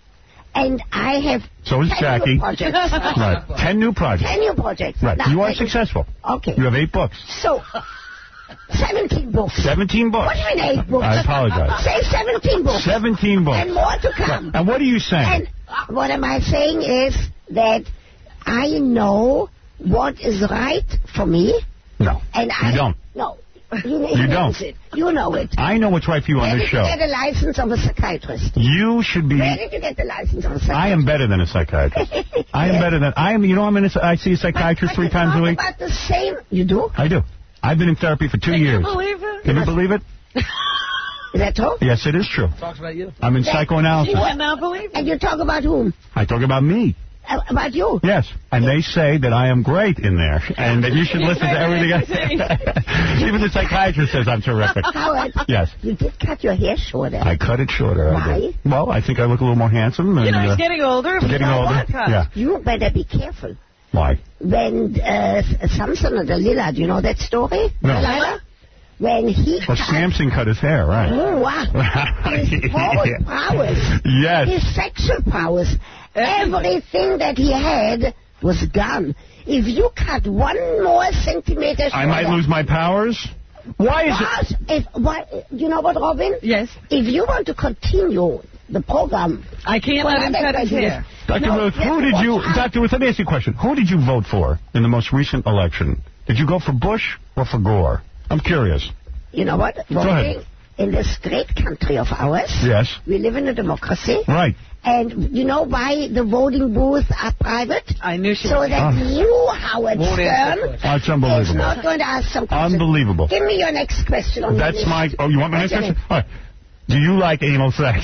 And I have So is ten Jackie. new projects. Right. Ten new projects. Ten new projects. Right. Now, You are I- successful. Okay. You have eight books. So, seventeen books. Seventeen books. What do you mean eight books? I apologize. Say seventeen books. Seventeen books. And more to come. Right. And what are you saying? And uh, what am I saying is that I know what is right for me. No. And I You don't. No. You, You he don't. knows it. You know it. I know what's right for you on Where this did show. you get a license of a psychiatrist? You should be. Where did you get the license of a psychiatrist? I am better than a psychiatrist. I am better than. I am. You know, I'm in. A, I see a psychiatrist three times a week. About the same. You do? I do. I've been in therapy for two Can you years. believe it? Can you believe it? Is that true? Yes, it is true. Talks about you. I'm in That- psychoanalysis. You cannot believe it. And you talk about whom? I talk about me. Uh, about you? Yes, and they say that I am great in there, and that you should listen to everything I say. Even the psychiatrist says I'm terrific. Howard, Yes. you did cut your hair shorter. I cut it shorter. I Why? did. Well, I think I look a little more handsome. And, You know, he's uh, getting older. I'm getting Why older. not cut? Yeah. You better be careful. Why? When uh, Samson or Delilah, do you know that story? No. Delilah? When he Well, cut... Samson cut his hair, right? Oh, wow. His forward powers. Yes. His sexual powers. Everything that he had was gone. If you cut one more centimeter shorter... I might lose my powers? Why is it... If, why, you know what, Robin? Yes. If you want to continue the program... I can't let him cut his hair. Doctor No, Ruth, yes, who did watch you... out. Doctor Ruth, let me ask you a question. Who did you vote for in the most recent election? Did you go for Bush or for Gore? I'm curious. You know what? Go ahead. In this great country of ours... Yes. We live in a democracy. Right. And you know why the voting booths are private? I knew she So was. that Oh. you, Howard Won't answer Stern, questions. That's unbelievable. is not going to ask some questions. Unbelievable. Give me your next question. On That's your my... list. Oh, you want my next What's your question? All right. Do you like anal sex?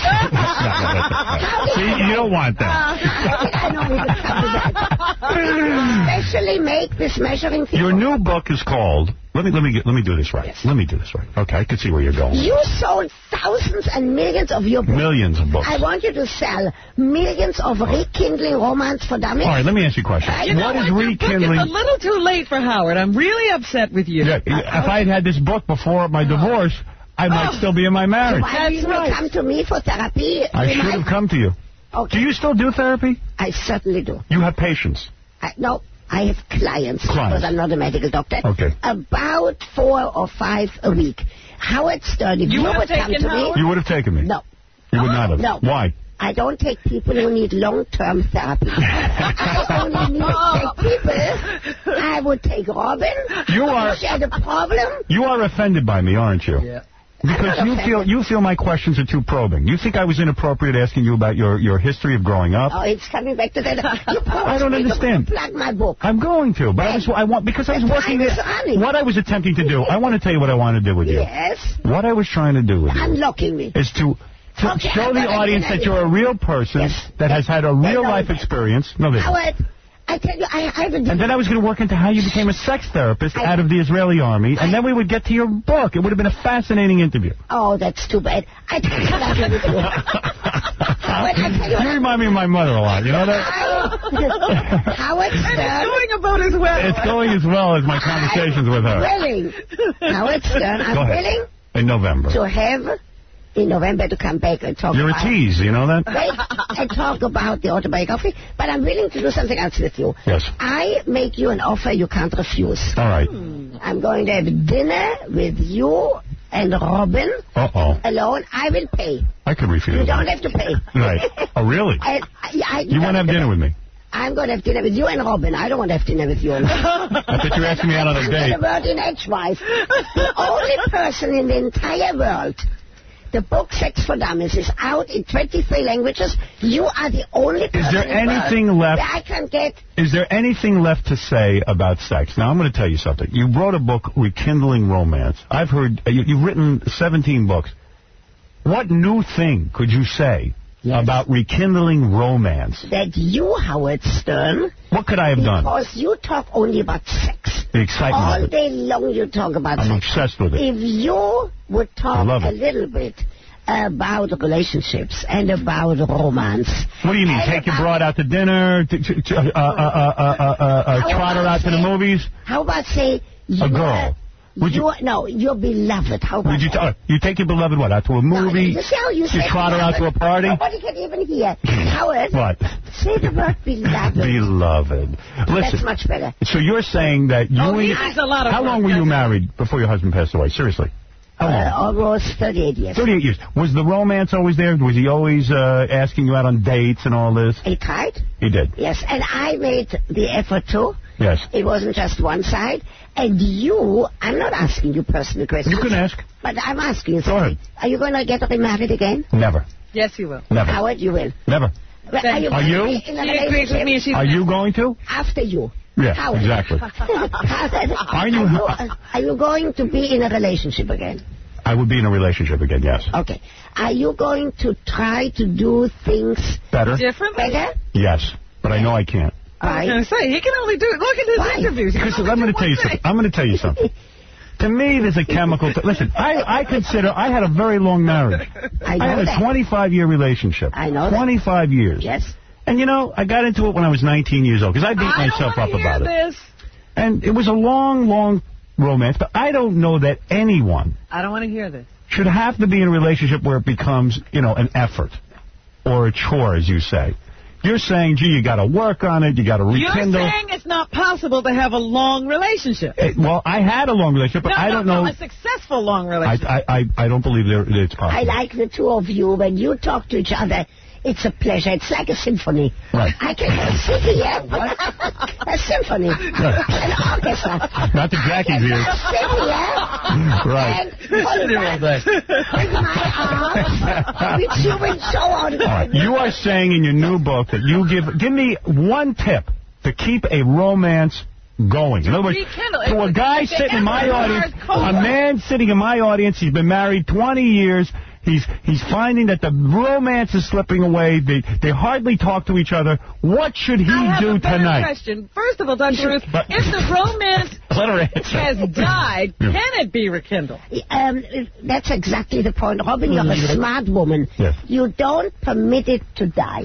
See, you don't want that. I know we could cover that. Especially make this measuring field. Your new book is called... Let me let me get, let me do this right. Yes. Let me do this right. Okay, I can see where you're going. You sold thousands and millions of your books. Millions of books. I want you to sell millions of rekindling romance for dummies. All right, let me ask you a question. You know What is Your book rekindling? is a little too late for Howard. I'm really upset with you. Yeah, if I had had this book before my divorce, I might Oh. still be in my So marriage. why didn't right. you come to me for therapy? I We should might- have come to you. Okay. Do you still do therapy? I certainly do. You have patients. I, no, I have clients, Clients. because I'm not a medical doctor. Okay. About four or five a week. Howard Stern, if You you, would have would come taken to me... Howard? You would have taken me. No. You would not have. No. Why? I don't take people who need long-term therapy. I only need to take people. I would take Robin. You are- She had a problem. You are offended by me, aren't you? Yeah. Because I'm you not feel offended. you feel my questions are too probing. You think I was inappropriate asking you about your, your history of growing up? Oh, it's coming back to that. You I don't understand. Plug my book. I'm going to, but I, was, I want because I was The working time is there. running. What I was attempting to do, I want to tell you what I want to do with you. Yes. What I was trying to do with you Unlocking me. is to, to Okay, show I'm the gonna audience do that you're a real person Yes. that has had a real know life that. experience. No, they don't. Howard, I tell you, I, I have a... And then I was going to work into how you became a sex therapist I- out of the Israeli army, and then we would get to your book. It would have been a fascinating interview. Oh, that's too bad. I tell you what I'm going to do. Howard, I tell you what You remind me of my mother a lot. You know that? Howard And it's Stern. going about as well. It's going as well as my conversations with her. Willing. Howard Stern, I'm Go ahead. willing In November. to have in November to come back and talk You're a about... tease, you know that? Wait, and talk about the autobiography, but I'm willing to do something else with you. Yes. I make you an offer you can't refuse. All right. I'm going to have dinner with you and Robin Uh-oh. alone. I will pay. I could refuse. You don't have to pay. Right. Oh, really? And I, I, You want to have dinner with me? I'm going to have dinner with you and Robin. I don't want to have dinner with you. I thought you were asking me out on a I'm date. the word in edgewise. The only person in the entire world. The book Sex for Dummies is out in twenty-three languages. You are the only person Is there in the world anything left- that I can get. Is there anything left to say about sex? Now, I'm going to tell you something. You wrote a book, Rekindling Romance. I've heard, uh, you, you've written seventeen books. What new thing could you say about rekindling romance? That you, Howard Stern, What could I have done? because you talk only about sex. The excitement All of it. day long you talk about I'm sex. obsessed with it. If you would I talk love a it. little bit about relationships and about romance. What do you mean? and Take your about- broad out to dinner? To, to, to, uh, uh, uh, uh, uh, uh, How trot her about out to the say- movies? How about, say, you A girl. Would you, you, no, your beloved. How about would you, that? uh, you take your beloved, what, out to a movie? You see how you, you say trot her out to a party? Nobody can even hear. Howard, What? say the word beloved. Beloved. Listen. That's much better. So you're saying that you Oh, and... he needs a lot of How work, long were you doesn't he? married before your husband passed away? Seriously. How long? Uh, almost thirty-eight years. thirty-eight years. Was the romance always there? Was he always uh, asking you out on dates and all this? He tried. He did. Yes, and I made the effort too. Yes. It wasn't just one side. And you, I'm not asking you personal questions. You can ask. But I'm asking you Go something. ahead. Are you going to get remarried again? Never. Yes, you will. Never. Howard, you will. Never. But are you? Are going you? to be in a She agrees with me. She's Are you going to? After you. Yeah, Howard. exactly. Howard, Are you- are, you, are you going to be in a relationship again? I would be in a relationship again, yes. Okay. Are you going to try to do things Better? differently? better? Yes, but I know I can't. I was going to say, he can only do it. Look at his Why? interviews. He can Because only I'm do going to tell you one something. thing. I'm going to tell you something. To me, there's a chemical... T- Listen, I, I consider... I had a very long marriage. I know I had that. a twenty-five-year relationship. I know that. twenty-five years. Yes. And, you know, I got into it when I was nineteen years old, because I beat I myself don't up wanna hear about it. this. And it was a long, long romance, but I don't know that anyone I don't want to hear this. should have to be in a relationship where it becomes, you know, an effort or a chore, as you say. You're saying, gee, you got to work on it, you got to rekindle. You're saying it's not possible to have a long relationship. Eh, well, I had a long relationship, but no, I no, don't no, know. a successful long I, relationship. I, I, I don't believe there, that it's possible. I like the two of you. When you talk to each other, it's a pleasure. It's like a symphony. Right. I can sit here. A symphony. An orchestra. Not the Jackie's ears. Sit here. Right. And hold all day. with my arms, which you will show on. All right. You are saying in your new book that you give... Give me one tip to keep a romance going. In other words, rekindle it. to a guy If it sitting in my ever audience, starts cold. a man sitting in my audience, he's been married twenty years... He's he's finding that the romance is slipping away. They they hardly talk to each other. What should he I have do a better tonight? question. First of all, Doctor Ruth, But- if the romance Let her answer. has died, Yeah. can it be rekindled? Um, that's exactly the point. Robin, you're a smart woman. Yes. You don't permit it to die.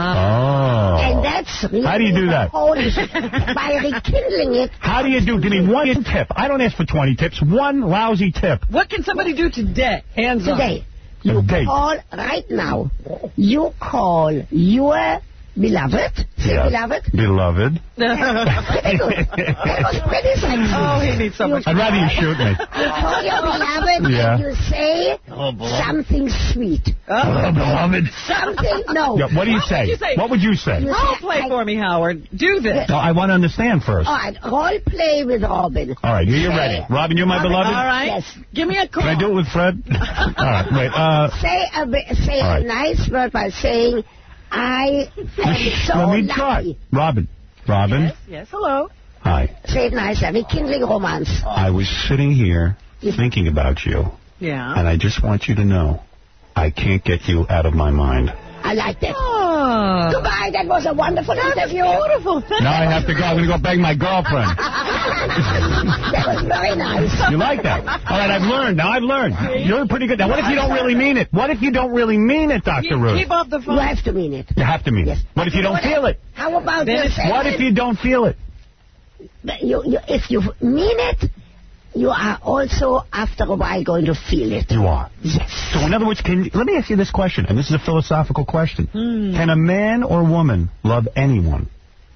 Oh. And that's really How do you do the that? whole issue. By rekindling it. How do you do? Give me one tip. I don't ask for twenty tips. One lousy tip. What can somebody do today? Hands on. Today. You Today. call right now. You call your beloved. Say Yeah. beloved. Beloved. Very good. That was pretty sexy. Oh, he needs so much. I'd rather you shoot me. You call your beloved Yeah. and you say something sweet. Oh, beloved. Something, no. Yeah, what do you What say? would you say? What would you say? You Role say, play I- for me, Howard. Do this. No, I want to understand first. All right, role play with Robin. All right, you're ready. Robin, you're my Robin, beloved? All right. Yes. Give me a call. Can I do it with Fred? All right, wait. Uh, Say a, bi- say All a right. nice word by saying, I am so let me lucky. try. Robin. Robin. Yes, yes, hello. Hi. Say it nice, a rekindling romance. I was sitting here thinking about you, Yeah. and I just want you to know I can't get you out of my mind. I like that. Oh. Goodbye, that was a wonderful interview. Beautiful. Thank Now I have to go. I'm going to go bang my girlfriend. That was very nice. You like that? All right, I've learned. Now I've learned. You're pretty good. Now, what if you don't really mean it? What if you don't really mean it, Doctor you. Ruth? Keep up the You phone. have to mean it. You have to mean it. Yes. What if you don't feel it? How about Then you it's- say What if you don't feel it? you, you, if you mean it, you are also, after a while, going to feel it. You are. Yes. So, in other words, can let me ask you this question, and this is a philosophical question. Hmm. Can a man or woman love anyone?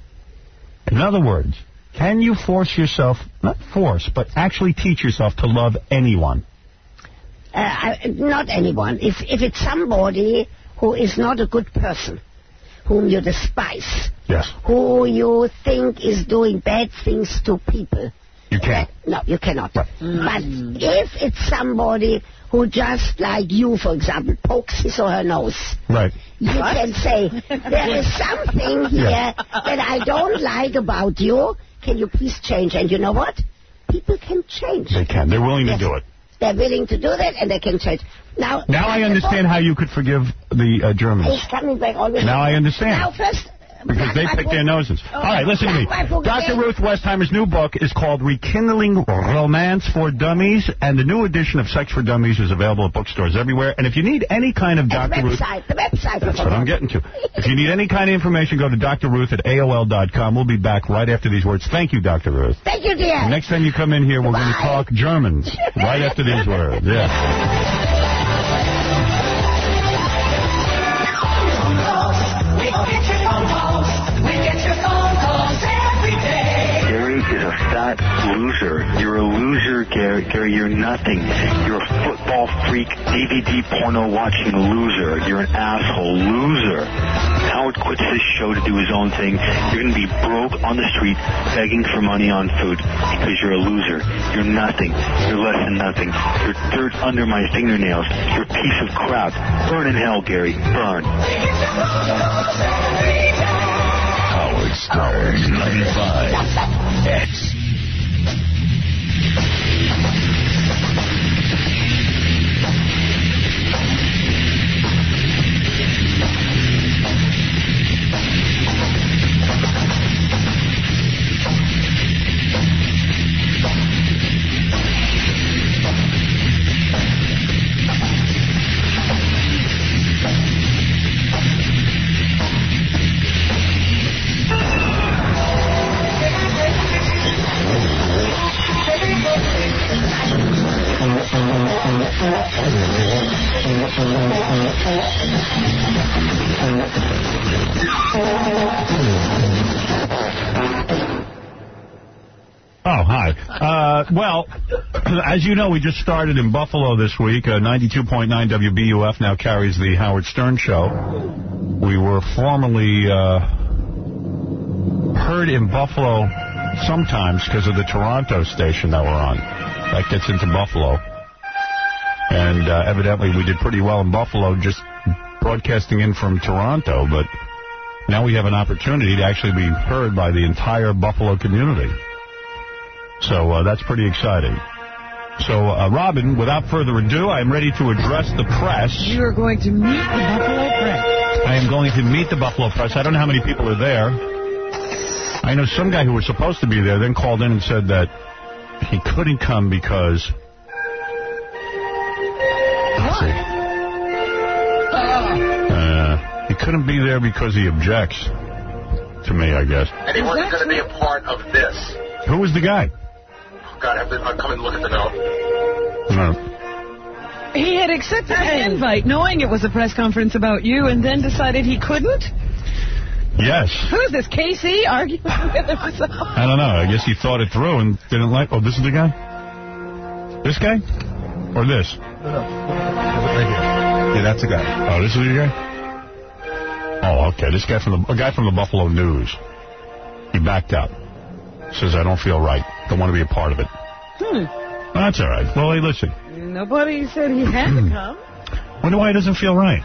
In other words, can you force yourself, not force, but actually teach yourself to love anyone? Uh, I, not anyone. If if it's somebody who is not a good person, whom you despise, Yes. who you think is doing bad things to people. You can't. No, you cannot. Right. But if it's somebody who just like you, for example, pokes his or her nose, Right. you can say, there is something here Yeah. that I don't like about you. Can you please change? And you know what? People can change. They can. They're willing Yes. to do it. They're willing to do that, and they can change. Now, Now I understand how you could forgive the uh, Germans. He's coming back always. Now I understand. Now, first, Because they pick their noses. All right, listen to me. Doctor Ruth Westheimer's new book is called Rekindling Romance for Dummies, and the new edition of Sex for Dummies is available at bookstores everywhere. And if you need any kind of Doctor Ruth... website, the website. That's what I'm getting to. If you need any kind of information, go to D R Ruth at A O L dot com. We'll be back right after these words. Thank you, Doctor Ruth. Thank you, dear. Next time you come in here, we're going to talk German right after these words. Yeah. Gary is a fat loser. You're a loser, Gary. Gary, you're nothing. You're a football freak, D V D porno watching loser. You're an asshole loser. Howard quits this show to do his own thing. You're going to be broke on the street begging for money on food because you're a loser. You're nothing. You're less than nothing. You're dirt under my fingernails. You're a piece of crap. Burn in hell, Gary. Burn. Howard Stern ninety-five X. Oh, hi. Uh, well, as you know, we just started in Buffalo this week. Uh, ninety-two point nine W B U F now carries the Howard Stern Show. We were formerly uh, heard in Buffalo sometimes because of the Toronto station that we're on. That gets into Buffalo. And uh, evidently we did pretty well in Buffalo just broadcasting in from Toronto, but now we have an opportunity to actually be heard by the entire Buffalo community. So uh, that's pretty exciting. So, uh, Robin, without further ado, I am ready to address the press. You are going to meet the Buffalo press. I am going to meet the Buffalo press. I don't know how many people are there. I know some guy who was supposed to be there then called in and said that he couldn't come because... Let's see. Uh, he couldn't be there because he objects to me, I guess. And he wasn't going to be a part of this. Who was the guy? God, I have to I'll come and look at the note. No. He had accepted an invite knowing it was a press conference about you and then decided he couldn't? Yes. Who's this, K C, arguing with himself? I don't know. I guess he thought it through and didn't like... Oh, this is the guy? This guy? Or this? Right here. Yeah, that's the guy. Oh, this is the guy? Oh, okay. This guy from the... A guy from the Buffalo News. He backed out. Says, I don't feel right. Don't want to be a part of it. Hmm. Well, that's all right. Well, hey, listen. Nobody said he had to come. Wonder why he doesn't feel right.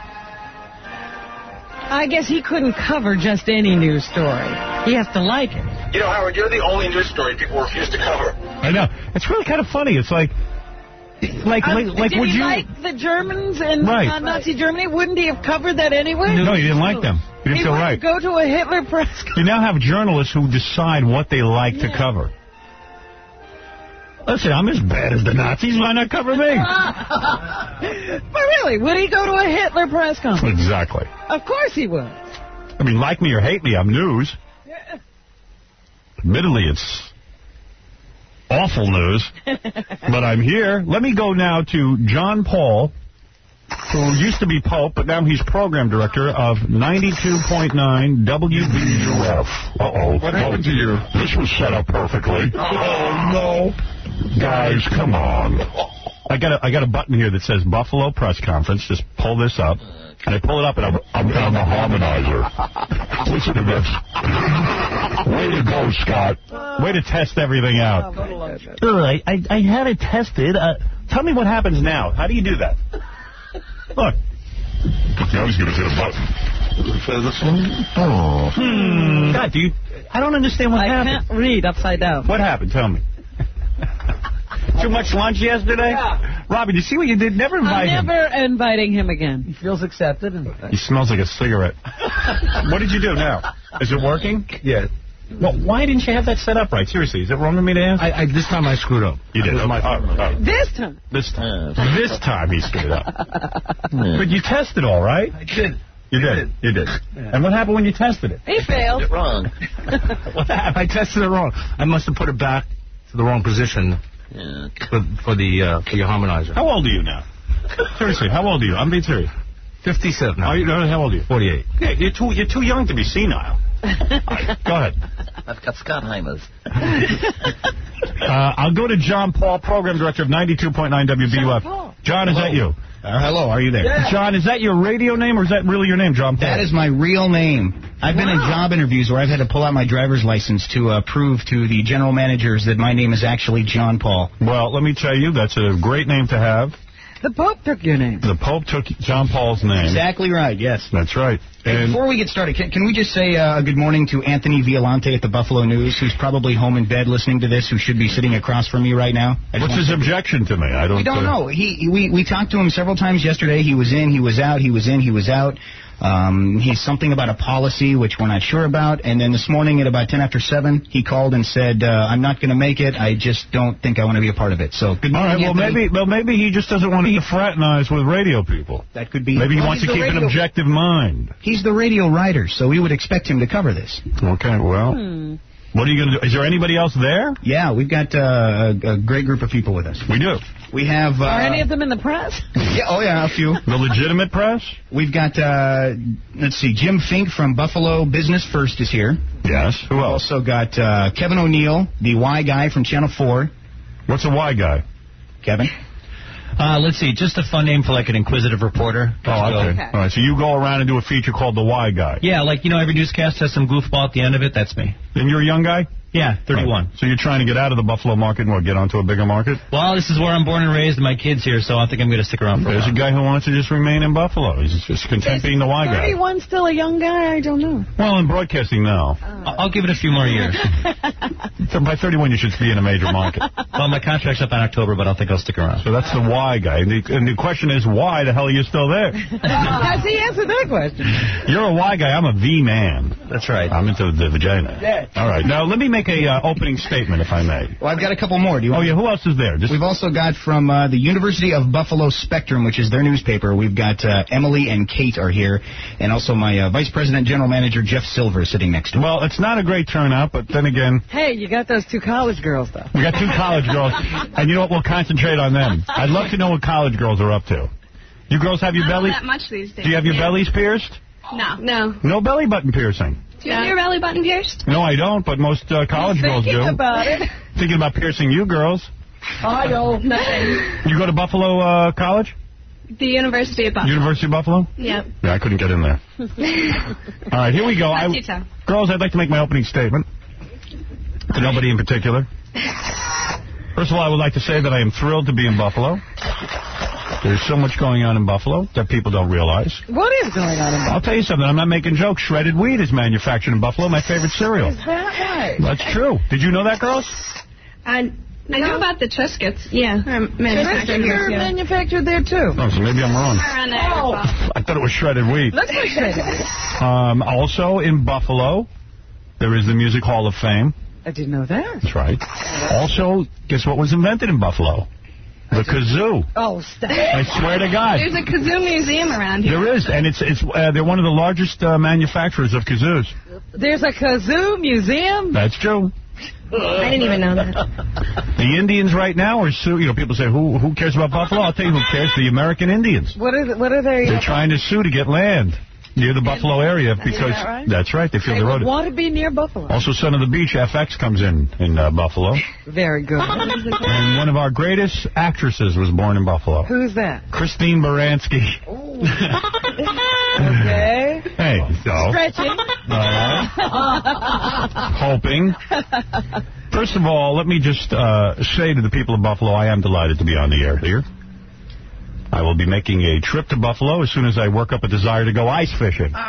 I guess he couldn't cover just any news story. He has to like it. You know, Howard, you're the only news story people refuse to cover. I know. It's really kind of funny. It's like... Like, um, like, like did would he you... like the Germans in right. uh, Nazi Germany? Wouldn't he have covered that anyway? No, he didn't like them. He didn't he feel right. Go to a Hitler press conference. You now have journalists who decide what they like yeah. to cover. Listen, I'm as bad as the Nazis. Why not cover me? But really, would he go to a Hitler press conference? Exactly. Of course he would. I mean, like me or hate me, I'm news. Yeah. Admittedly, it's awful news, but I'm here. Let me go now to John Paul, who used to be Pope, but now he's program director of ninety-two point nine W B U F. Uh-oh. What happened to you? This was set up perfectly. Oh, no. Guys, come on. I got a, I got a button here that says Buffalo Press Conference. Just pull this up. And I pull it up, and I'm, I'm, I'm a harmonizer. Listen to this. Way to go, Scott. Way to test everything out. Oh, I, I, I had it tested. Uh, tell me what happens now. How do you do that? Look. Now he's going to hit a button. Say this one? Oh. Hmm. God, do you... I don't understand what I happened. I can't read upside down. What happened? Tell me. Too much lunch yesterday? Yeah. Robbie, do you see what you did? Never invite I'm him. never inviting him again. He feels accepted. And He smells like a cigarette. What did you do now? Is it working? Yeah. Well, why didn't you have that set up right? Seriously, is it wrong of me to ask? I, I, this time I screwed up. You did. That was my Oh, fault. oh, oh. This time. This time. This time he screwed up. But you tested all right? I did. You did. You did. And what happened when you tested it? He failed. It wrong. What happened? I tested it wrong. I must have put it back to the wrong position for, for the uh, for your harmonizer. How old are you now? Seriously, how old are you? I'm being serious. fifty-seven. Are you, how old are you? forty-eight. Yeah, you're too, you're too young to be senile. Right, go ahead. I've got Scottheimer's. Uh, I'll go to John Paul, Program Director of ninety-two point nine W B U F. John, is Hello. that you? Uh, hello, are you there? Yeah. John, is that your radio name or is that really your name, John Paul? That is my real name. I've been in job interviews where I've had to pull out my driver's license to uh, prove to the general managers that my name is actually John Paul. Well, let me tell you, that's a great name to have. The Pope took your name. The Pope took John Paul's name. Exactly right, yes. That's right. Hey, And before we get started, can, can we just say uh, good morning to Anthony Violante at the Buffalo News, who's probably home in bed listening to this, who should be sitting across from me right now? I just what's want his to- objection to me? I don't We don't uh, know. He we we talked to him several times yesterday. He was in, he was out, he was in, he was out. Um, he's something about a policy which we're not sure about. And then this morning at about ten after seven, he called and said, uh, "I'm not going to make it. I just don't think I want to be a part of it." So good All morning. right, well, Anthony. maybe well, maybe he just doesn't want to fraternize with radio people. That could be. Maybe he Well, wants to he's the keep an radio- objective mind. He's the radio writer, so we would expect him to cover this. Okay, well, Hmm. what are you going to do? Is there anybody else there? Yeah, we've got uh, a, a great group of people with us. We do. We have. Uh, Are any of them in the press? Yeah, oh yeah, a few. The legitimate press? We've got, uh, let's see, Jim Fink from Buffalo Business First is here. Yes. Who We've else? also got uh, Kevin O'Neill, the Y guy from Channel four. What's a Y guy? Kevin? Uh, let's see, just a fun name for like an inquisitive reporter. Oh, okay. Okay. All right, so you go around and do a feature called The Y Guy. Yeah, like, you know, every newscast has some goofball at the end of it. That's me. And you're a young guy? Yeah, thirty-one. Right. So you're trying to get out of the Buffalo market and what, get onto a bigger market? Well, this is where I'm born and raised, and my kid's here, so I think I'm going to stick around for a There's while. a guy who wants to just remain in Buffalo. He's just content being the Y guy. thirty-one still a young guy? I don't know. Well, in broadcasting now. I'll I'll give it a few more years. So by thirty-one, you should be in a major market. Well, my contract's up in October, but I think I'll stick around. So that's the Y guy. And the, and the question is, why the hell are you still there? Has he answered that question? You're a Y guy. I'm a V man. That's right. I'm into the vagina. Yeah. All right. Now, let me make a uh, opening statement, if I may. Well, I've got a couple more. Do you Oh, want yeah. Who else is there? Just We've also got from uh, the University of Buffalo Spectrum, which is their newspaper. We've got uh, Emily and Kate are here, and also my uh, Vice President General Manager Jeff Silver is sitting next to me. Well, it's not a great turnout, but then again, Hey, you got those two college girls, though. we got two college girls, and you know what? We'll concentrate on them. I'd love to know what college girls are up to. You girls have your Not belly? that much these days. Do you have your yeah. bellies pierced? No. No. No belly button piercing. Do you have your belly button pierced? No, I don't, but most uh, college girls do. Thinking about it. Thinking about piercing you girls. I don't. Nothing. You go to Buffalo uh, College? The University of Buffalo. University of Buffalo? Yep. Yeah, I couldn't get in there. All right, here we go. I, That's Utah. girls, I'd like to make my opening statement. To nobody in particular. First of all, I would like to say that I am thrilled to be in Buffalo. There's so much going on in Buffalo that people don't realize. What is going on in I'll tell you something. I'm not making jokes. Shredded wheat is manufactured in Buffalo. My favorite cereal. Is that right? That's true. Did you know that, girls? I, I know about the Triscuits. Yeah. Manufactured Triscuits are here. manufactured there, too. Oh, so maybe I'm wrong. Around there. Oh. I thought it was shredded wheat. Let's make sure. Um, also in Buffalo, there is the Music Hall of Fame. I didn't know that. That's right. Also, guess what was invented in Buffalo? The kazoo. Oh, stop. I swear to God. There's a kazoo museum around here. There is, and it's it's uh, they're one of the largest uh, manufacturers of kazoos. There's a kazoo museum? That's true. I didn't even know that. The Indians right now are sue. You know, people say, who who cares about Buffalo? I'll tell you who cares. The American Indians. What are, what are they? They're trying to sue to get land near the Buffalo area because that right? that's right. They feel They the would road. want to be near Buffalo. Also, Son of the Beach, F X comes in in uh, Buffalo. Very good. And one of our greatest actresses was born in Buffalo. Who's that? Christine Baranski. Okay. Hey, so. Stretching. Uh, hoping. First of all, let me just uh, say to the people of Buffalo, I am delighted to be on the air here. I will be making a trip to Buffalo as soon as I work up a desire to go ice fishing. But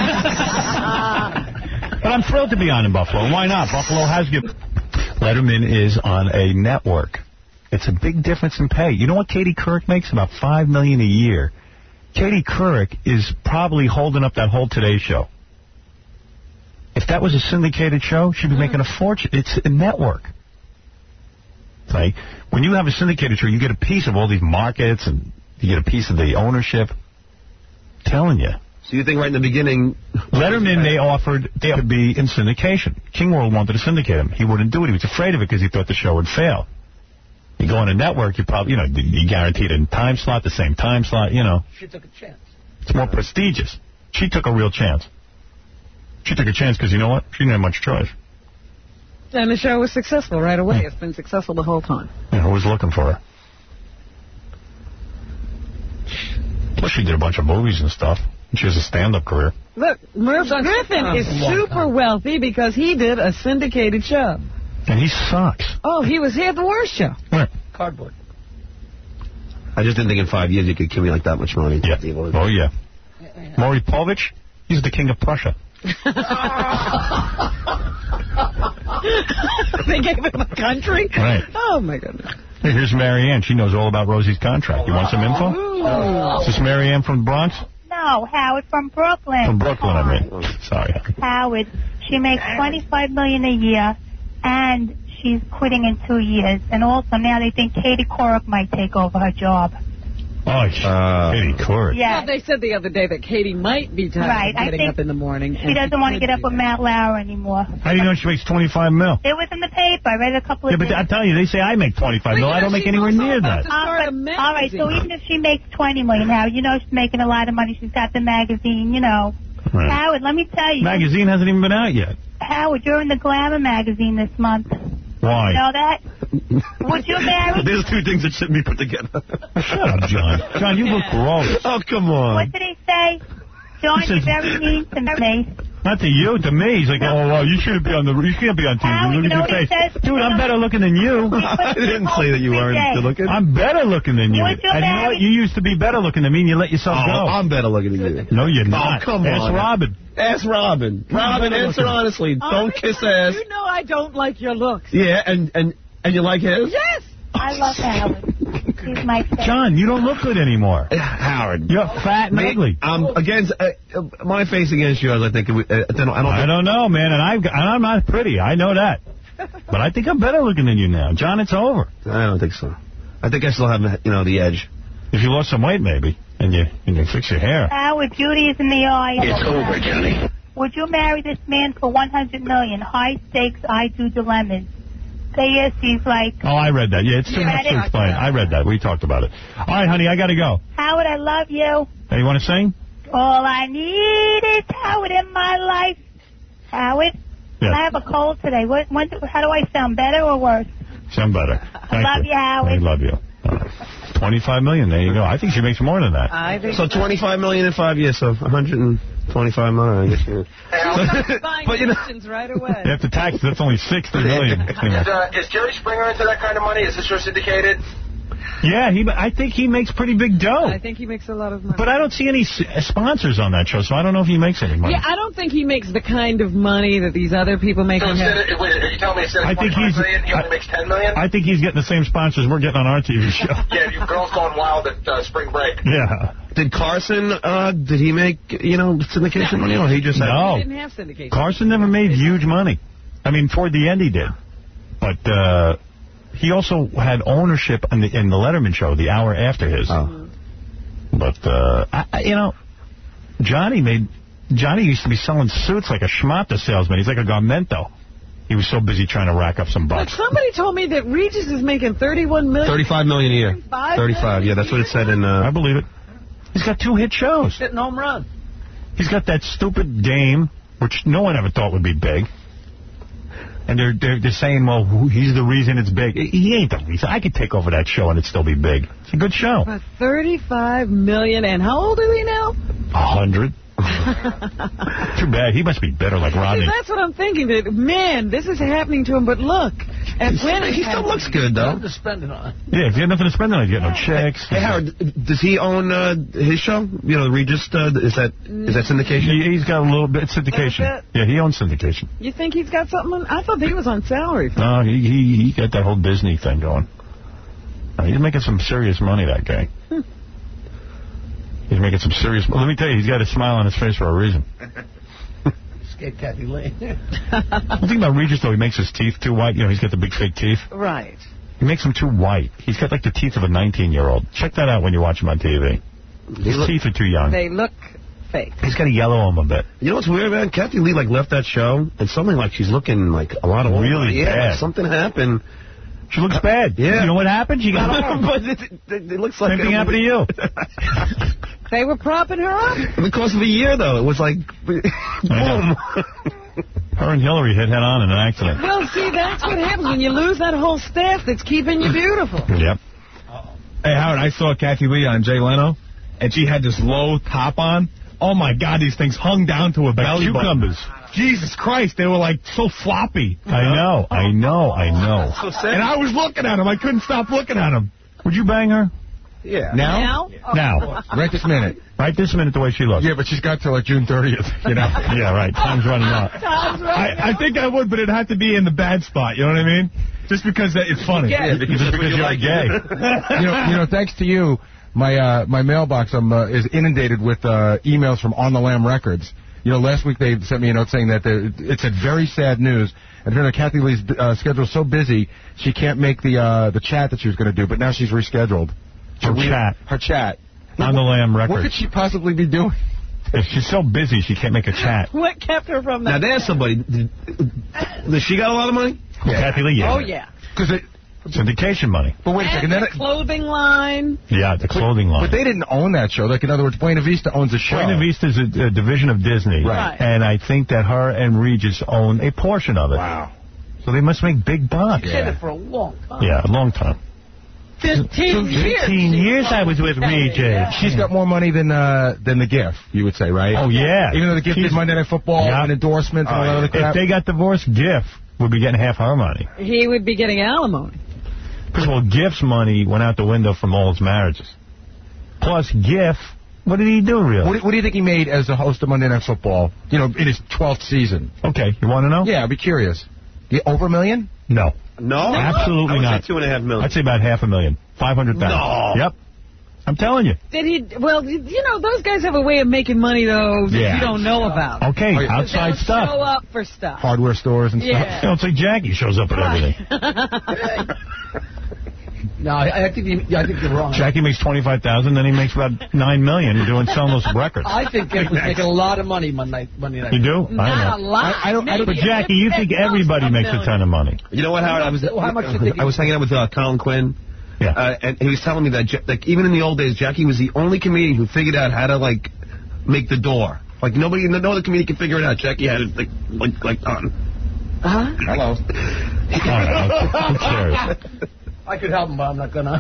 I'm thrilled to be on in Buffalo. Why not? Buffalo has given... Letterman is on a network. It's a big difference in pay. You know what Katie Couric makes? About five million dollars a year. Katie Couric is probably holding up that whole Today Show. If that was a syndicated show, she'd be making a fortune. It's a network. It's like, when you have a syndicated show, you get a piece of all these markets, and you get a piece of the ownership. I'm telling you. So you think right in the beginning... Letterman, they offered they to be in syndication. King World wanted to syndicate him. He wouldn't do it. He was afraid of it because he thought the show would fail. You go on a network, you probably, you know, you guaranteed a time slot, the same time slot, you know. She took a chance. It's more prestigious. She took a real chance. She took a chance because, you know what? She didn't have much choice. And the show was successful right away. It's been successful the whole time. Yeah, who was looking for her? Plus, she did a bunch of movies and stuff. She has a stand-up career. Look, Merv Griffin is super wealthy because he did a syndicated show. And he sucks. Oh, he was here at the worst show. Right. Cardboard. I just didn't think in five years you could give me like that much money. Yeah. Oh, yeah. Maury Povich, he's the king of Prussia. They gave him a country? Right. Oh, my goodness. Hey, here's Mary Ann. She knows all about Rosie's contract. You want some info? Ooh. Is this Mary Ann from the Bronx? No, Howard from Brooklyn. From Brooklyn, I mean. Sorry. Howard, she makes twenty-five million dollars a year, and she's quitting in two years. And also now they think Katie Couric might take over her job. Oh, uh, Katie Couric. Yeah. Well, they said the other day that Katie might be tired Right, of I getting think up in the morning. She doesn't want to get up with Matt Lauer anymore. How do you know she makes twenty-five mil? It was in the paper. I read it a couple of Yeah, but days. I tell you, they say I make twenty-five mil. I don't make anywhere near that. Uh, but, all right, so even if she makes twenty million dollars, Howard, you know she's making a lot of money. She's got the magazine, you know. Right. Howard, let me tell you. Magazine hasn't even been out yet. Howard, you're in the Glamour magazine this month. Why? You know that? Would you marry? There's two things that shouldn't be put together. Shut up, John. John, you look gross. Oh, come on. What did he say? John, He says- you're very mean to me. Not to you, to me. He's like, oh, well, you shouldn't be on the, you can't be on T V. Howard, Look you know at what your he face. says? Dude, I'm better looking than you. I didn't say that you weren't good looking. I'm better looking than you. Would you And you know marry- what? You used to be better looking than me, and you let yourself Oh, go. I'm better looking than you. No, you're not. Oh, come Ask on. Robin. Ask Robin. Robin, answer honestly. Don't kiss ass. You know I don't like your looks. Yeah, and, and, and you like his? Yes. I love Howard. He's my favorite. John, you don't look good anymore. Howard. You're fat and Me- ugly. I'm against, uh, uh, my face against yours, I think. Uh, I don't, I don't, I don't know, man, and I've, and I'm not pretty. I know that. But I think I'm better looking than you now. John, it's over. I don't think so. I think I still have, you know, the edge. If you lost some weight, maybe, and you, and you fix your hair. Howard, beauty is in the eye. It's over, Johnny. Would you marry this man for one hundred million dollars? High stakes, I do dilemmas. Say yes, he's like, Oh, I read that. Yeah, it's too You much read to it? explain. I read that. We talked about it. All right, honey, I got to go. Howard, I love you. Hey, you want to sing? All I need is Howard in my life. Howard, Yeah. I have a cold today. What, when, how do I sound, better or worse? Sound better. Thank love you, Howard. I love you. twenty-five million dollars. There you go. I think she makes more than that. I think So twenty-five million dollars in five years, so one hundred twenty-five million dollars, I guess. Yeah. buying But, you know- questions right away. After taxes, that's only sixty million dollars. Is, uh, is Jerry Springer into that kind of money? Is this show syndicated? Yeah, he. I think he makes pretty big dough. I think he makes a lot of money. But I don't see any s- sponsors on that show, so I don't know if he makes any money. Yeah, I don't think he makes the kind of money that these other people make. So on instead him. of, wait, are you telling me instead I of think twenty-five he's- million, he only I- makes ten million? I think he's getting the same sponsors we're getting on our T V show. Yeah, you girls going wild at uh, spring break. Yeah. Did Carson, uh, did he make, you know, syndication money, or he just had... No. He didn't have syndication. Carson never made huge money. I mean, toward the end he did. But uh, he also had ownership in the, in the Letterman show the hour after his. Oh. But, uh, I, I- you know, Johnny made... Johnny used to be selling suits like a schmata salesman. He's like a Garmento. He was so busy trying to rack up some But bucks. somebody told me that Regis is making thirty-one million dollars. thirty-five million dollars a year. thirty-five thirty-five, yeah, that's what it said in... Uh, I believe it. He's got two hit shows. Hitting home run. He's got that stupid Dame, which no one ever thought would be big. And they're, they're they're saying, well, who- he's the reason it's big. He ain't the reason. I could take over that show and it'd still be big. It's a good show. But thirty-five million dollars. And how old are we now? A hundred. Too bad. He must be better like See, Rodney. that's what I'm thinking. That man, this is happening to him. But look, at when it he still happened. looks good, though. To spend it on. Yeah, if you have nothing to spend on, you get no checks. Hey, Howard, does he own uh, his show? You know, Regis, uh, is that is that syndication? He, he's got a little bit syndication. Little bit? Yeah, he owns syndication. You think he's got something? On? I thought he was on salary. No, he, he he got that whole Disney thing going. He's making some serious money, that guy. Hmm. He's making some serious money. Let me tell you, he's got a smile on his face for a reason. Get Kathy Lee. The thing about Regis, though, he makes his teeth too white. You know, he's got the big fake teeth. Right. He makes them too white. He's got like the teeth of a nineteen-year-old. Check that out when you watch him on T V. His look, teeth are too young. They look fake. He's got to yellow him a bit. You know what's weird, man? Kathy Lee, like, left that show, and something like she's looking, like, a lot of Really yeah, bad. Like something happened. She looks bad. Yeah. You know what happened? She got home. But it, it, it looks like... Same thing happened to you. They were propping her up. In the course of a year, though, it was like, boom. Her and Hillary hit head on in an accident. Well, see, that's what happens when you lose that whole staff that's keeping you beautiful. Yep. Hey, Howard, I saw Kathy Lee on Jay Leno, and she had this low top on. Oh, my God, these things hung down to a Like belly cucumbers. button. Jesus Christ, they were, like, so floppy. I know, I know, I know. So and I was looking at them. I couldn't stop looking at them. Would you bang her? Yeah. Now? Now? Now. Right this minute. Right this minute, the way she looks. Yeah, but she's got till like June thirtieth, you know. Yeah, right. Time's running out. I, I think I would, but it'd have to be in the bad spot. You know what I mean? Just because that it's funny. Yeah, because, just because you're gay. you know, you know, thanks to you, my uh, my mailbox um, uh, is inundated with uh, emails from On the Lam Records. You know, last week they sent me a note saying that the, it said very sad news. And her Kathy Lee's uh, schedule is so busy, she can't make the uh, the chat that she was going to do, but now she's rescheduled. Her we, chat. Her chat. On the Lam Records. What could she possibly be doing? If she's so busy, she can't make a chat. What kept her from that? Now, there's somebody. Did, does she got a lot of money? Yeah. Kathy Lee, yeah. Oh, yeah. Because it... Syndication money. But wait a And second. Then the it, clothing line. Yeah, the clothing line. but they didn't own that show. Like, in other words, Buena Vista owns the show. Buena Vista is a, a division of Disney. Right. And I think that her and Regis own a portion of it. Wow. So they must make big bucks. She did it for a long time. Yeah, a long time. Fifteen years. Fifteen years I was with Regis. Yeah. She's got more money than uh, than the GIF, you would say, right? Oh, yeah. Even though the GIF She's- did Monday Night Football Yeah. and endorsements and all Oh, that yeah. other crap. If they got divorced, GIF would be getting half her money. He would be getting alimony. First of all, GIF's money went out the window from all his marriages. Plus, GIF, what did he do, really? What do, what do you think he made as the host of Monday Night Football, you know, in his twelfth season? Okay, you want to know? Yeah, I'd be curious. Yeah, over a million? No. No? Absolutely I would not. say two and a half million. I'd say about half a million. five hundred thousand. No. Yep. I'm telling you. Did he? Well, you know, those guys have a way of making money, though, that Yeah. you don't know about. Okay, Oh, yeah. outside They'll stuff. show up for stuff. Hardware stores and Yeah. You know, it's like Jackie shows up at everything. No, I, I think you, I think you're wrong. Jackie makes twenty-five thousand dollars, then he makes about nine million dollars doing selling those records. I think Giff was making a lot of money Monday night. Monday night. You do? I Not don't a know. lot. I- I don't- I don't- But Maybe Jackie, a you think million. everybody makes a ton of money. You know what, Howard? I was How much you think I was hanging out with uh, Colin Quinn. Yeah. Uh, and he was telling me that, Ja- like, even in the old days, Jackie was the only comedian who figured out how to, like, make the door. Like, nobody, no other comedian could figure it out. Jackie had it, like, like, like on. Huh? Hello. Who cares? I could help him, but I'm not gonna.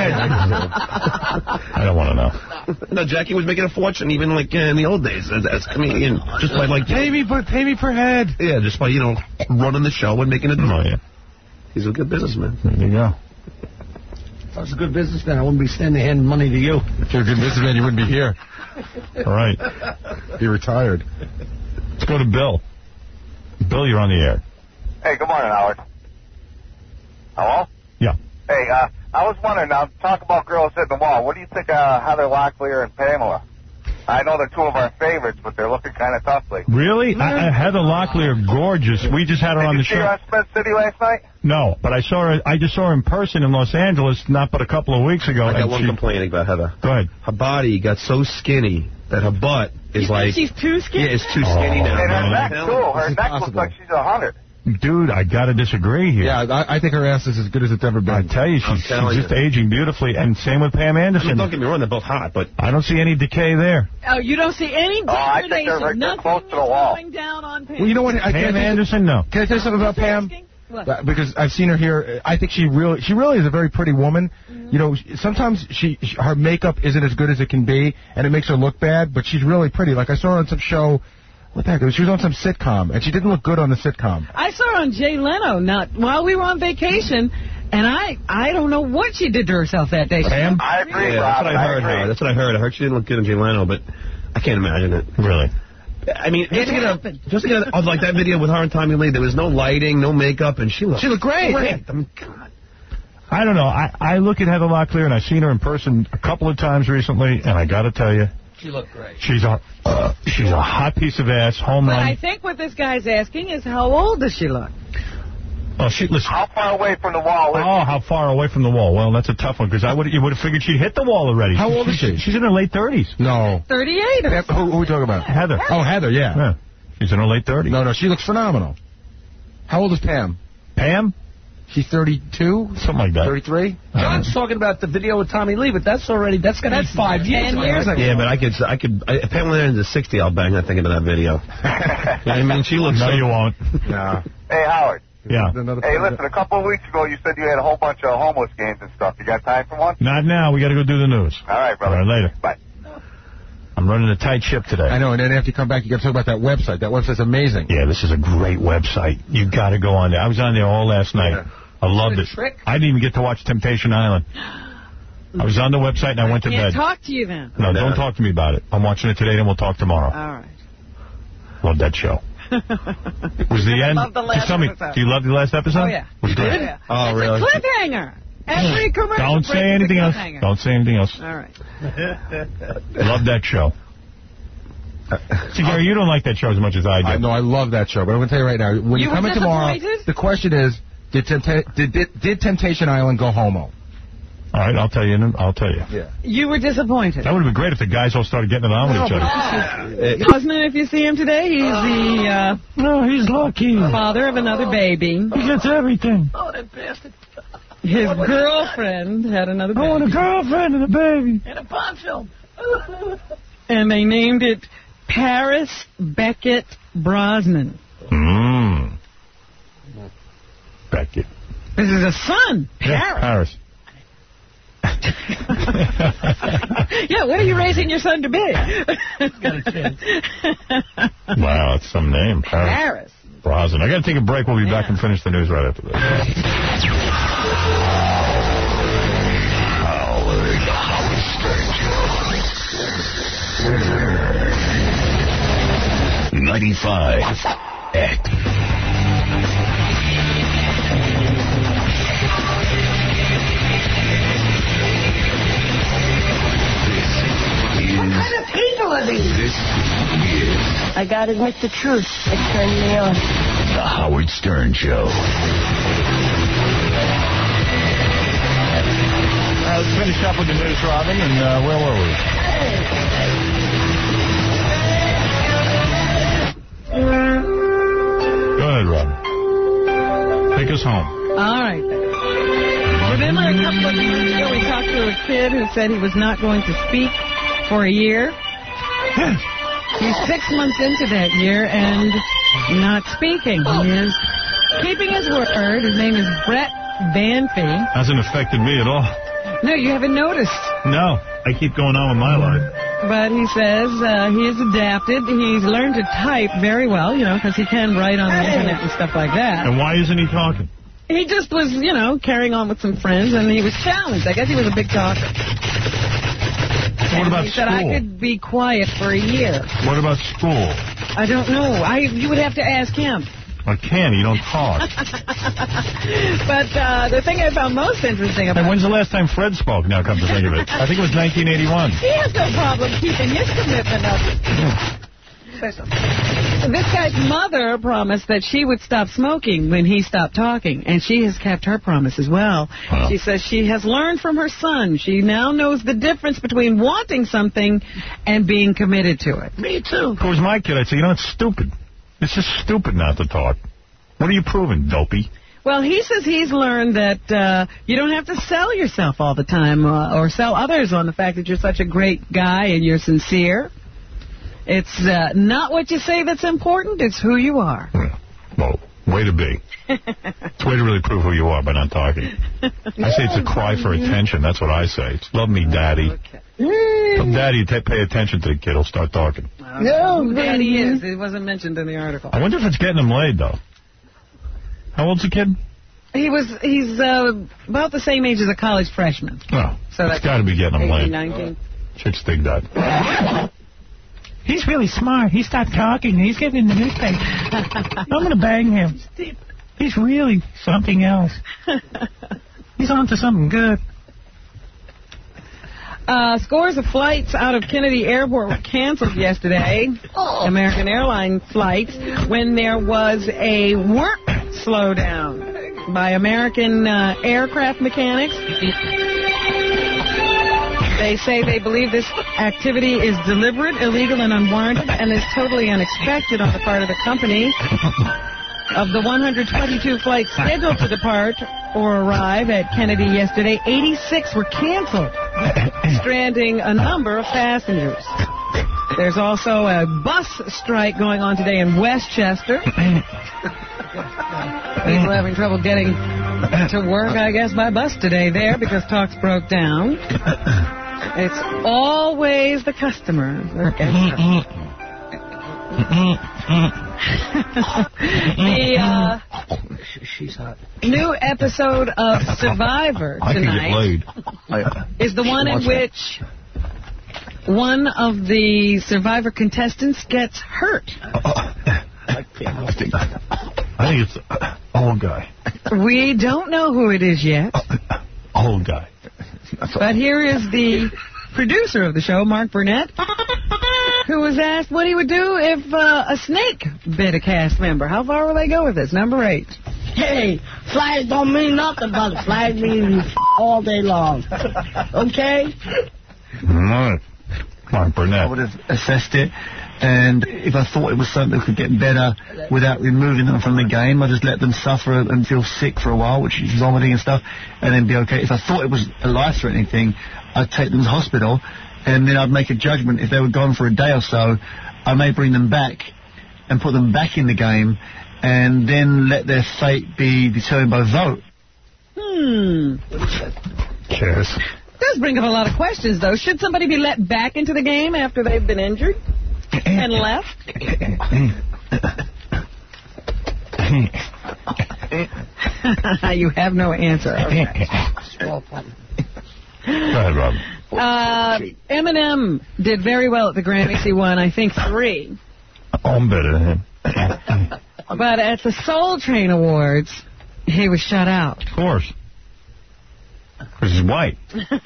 I don't want to know. No, Jackie was making a fortune even, like, uh, in the old days as, as a comedian. Just by, like, Pay me, per, pay me per head. yeah, just by, you know, running the show and making it. Oh, yeah. He's a good businessman. There you go. If I was a good businessman, I wouldn't be standing handing money to you. If you're a good businessman, you wouldn't be here. All right. Be retired. Let's go to Bill. Bill, you're on the air. Hey, good morning, Howard. Hello? Yeah. Hey, uh, I was wondering, now, talk about girls hitting the wall. What do you think of Heather Locklear and Pamela? I know they're two of our favorites, but they're looking kind of tough lately. Really? I, I, Heather Locklear, gorgeous. We just had her Did on you the see show. her on Smith City last night? No, but I saw her. I just saw her in person in Los Angeles, not but a couple of weeks ago. I got and one she, complaint about Heather. Go ahead. Her body got so skinny that her butt is You like... think she's too skinny? Yeah, it's too skinny Oh, now. And her man. neck, too. Her This is neck looks possible. like she's a hundred. Dude, I got to disagree here. Yeah, I, I think her ass is as good as it's ever been. I tell you, she's, telling she's just you. aging beautifully, and same with Pam I Anderson. mean, don't get me wrong, they're both hot, but... I don't see any decay there. Oh, you don't see any Oh, I think they're- degradation. they're Nothing close to the is wall. going down on Pam. Well, you know what? I, Pam can I Anderson, no. Can I tell you something about Pam? What? Uh, Because I've seen her here. I think she really, she really is a very pretty woman. Mm-hmm. You know, sometimes she, she, her makeup isn't as good as it can be, and it makes her look bad. But she's really pretty. Like I saw her on some show. What the heck? She was on some sitcom, and she didn't look good on the sitcom. I saw her on Jay Leno not while we were on vacation, and I I don't know what she did to herself that day. Pam? I agree, Yeah, that's Rob. what I heard. agree. Howard. That's what I heard. I heard she didn't look good in Jay Leno, but I can't imagine it. Really? I mean, just to get a, happened? just to get a, like that video with her and Tommy Lee, there was no lighting, no makeup, and she looked She looked great. great. I mean, God. I I don't know. I, I look at Heather Locklear, and I've seen her in person a couple of times recently, and I got to tell you, She looked great. she's a uh, she's a hot piece of ass, home But run. I think what this guy's asking is how old does she look? Oh, she listen. How far away from the wall is Oh, how far away from the wall? Well, that's a tough one because I would you would have figured she'd hit the wall already. How old is she? She's in her late thirties. No. thirty-eight. Or Who, who are we talking about? Heather. Oh, Heather, yeah. Yeah. She's in her late thirties. No, no, she looks phenomenal. How old is Pam? Pam? She's thirty-two? Something like that. thirty-three? John's talking about the video with Tommy Lee, but that's already, that's going to be five years ten ago. years ago. Yeah, but I could, I could, I, if Pamela Anderson's sixty, I'll bang that thing into that video. Yeah, I mean, she looks No, so... you won't. No. Hey, Howard. Yeah. Hey, listen, a couple of weeks ago you said you had a whole bunch of homeless games and stuff. You got time for one? Not now. We got to go do the news. All right, brother. All right, later. Bye. I'm running a tight ship today. I know, and then after you come back, you got to talk about that website. That website's amazing. Yeah, this is a great website. You got to go on there. I was on there all last night. Yeah. I loved Is it. it a trick? I didn't even get to watch Temptation Island. I was on the website and I went to Can't bed. talk to you then. No, don't talk to me about it. I'm watching it today and we'll talk tomorrow. All right. Love that show. Was the end? Love the last Just tell me, episode. do you love the last episode? Oh, yeah. Was it good? Yeah. Oh, It's really? a cliffhanger. Every commercial Don't break say is a anything else. cliffhanger. Don't say anything else. All right. Love that show. See, Gary, you don't like that show as much as I do. I know, I love that show, but I'm going to tell you right now, when you, You come were in tomorrow, disappointed? the question is, did, Tempta- did, did, did Temptation Island go homo? All right, I'll tell you. I'll tell you. Yeah. You were disappointed. That would have been great if the guys all started getting it on with each other. Husband, if you see him today, he's the uh, No, he's lucky. father of another baby. He gets everything. Oh, that bastard. His girlfriend had another baby. I want a girlfriend and a baby. And a Bond film. And they named it Paris Beckett Brosnan. Mmm. Beckett. This is a son, Yeah, Paris. Paris. Yeah, what are you raising your son to be? Wow, that's some name. Paris. Paris. Brosnan. I got to take a break. We'll be back and finish the news right after this. Howard, Howard Stern Show. ninety-five X. What kind of people are these? This is I gotta admit the truth. It turned me on. the Howard Stern Show. All right, let's finish up with the news, Robin, and uh, where were we? Go ahead, Robin. Take us home. All right. Remember a couple of years ago we talked to a kid who said he was not going to speak for a year? He's six months into that year and not speaking. He is keeping his word. His name is Brett Banfi. Hasn't affected me at all. No, you haven't noticed. No, I keep going on with my life. But he says uh, he has adapted. He's learned to type very well, you know, because he can write on the internet and stuff like that. And why isn't he talking? He just was, you know, carrying on with some friends, and he was challenged. I guess he was a big talker. What about he said, I school? could be quiet for a year. What about school? I don't know. I You would have to ask him. I can't. You don't talk. But uh, the thing I found most interesting about Hey, when's the last time Fred spoke, now come to think of it? I think it was nineteen eighty-one. he has no problem keeping his commitment up. This guy's mother promised that she would stop smoking when he stopped talking, and she has kept her promise as well. Wow. She says she has learned from her son. She now knows the difference between wanting something and being committed to it. Me too. If it was my kid, I'd say, you know, it's stupid. It's just stupid not to talk. What are you proving, dopey? Well, he says he's learned that uh, you don't have to sell yourself all the time uh, or sell others on the fact that you're such a great guy and you're sincere. It's uh, not what you say that's important. It's who you are. Yeah. Well, way to be. It's a way to really prove who you are by not talking. I say it's a cry for attention. That's what I say. It's love me, Daddy. Okay. Tell Daddy to pay attention to the kid. He'll start talking. No, and he is. It wasn't mentioned in the article. I wonder if it's getting him laid, though. How old's the kid? He was. He's uh, about the same age as a college freshman. Oh, So it's that's got to be getting him eighteen, laid. nineteen. Chicks dig that. He's really smart. He stopped talking. He's getting in the newspaper. I'm going to bang him. He's really something else. He's on to something good. Uh, scores of flights out of Kennedy Airport were canceled yesterday, American Airlines flights, when there was a work slowdown by American uh, aircraft mechanics. They say they believe this activity is deliberate, illegal, and unwarranted, and is totally unexpected on the part of the company. Of the one hundred twenty-two flights scheduled to depart or arrive at Kennedy yesterday, eighty-six were canceled, stranding a number of passengers. There's also a bus strike going on today in Westchester. People having trouble getting to work, I guess, by bus today there because talks broke down. It's always the customer. The uh, new episode of Survivor tonight is the one in which one of the Survivor contestants gets hurt. I think it's uh, old guy. We don't know who it is yet. Old guy. But here is the producer of the show, Mark Burnett, who was asked what he would do if uh, a snake bit a cast member. How far will they go with this? Number eight. Hey, flags don't mean nothing, brother. Flags mean all day long. Okay? Right. Mark Burnett. I would have assessed it, and if I thought it was something that could get better without removing them from the game, I'd just let them suffer and feel sick for a while, which is vomiting and stuff, and then be okay. If I thought it was a life-threatening thing, I'd take them to hospital, and then I'd make a judgment. If they were gone for a day or so, I may bring them back and put them back in the game, and then let their fate be determined by vote. Hmm. Cares. Does bring up a lot of questions, though. Should somebody be let back into the game after they've been injured and left? You have no answer. Okay. Go ahead, Rob. Uh, Eminem did very well at the Grammys. He won, I think, three. I'm better than him. But at the Soul Train Awards, he was shut out. Of course. Because he's white.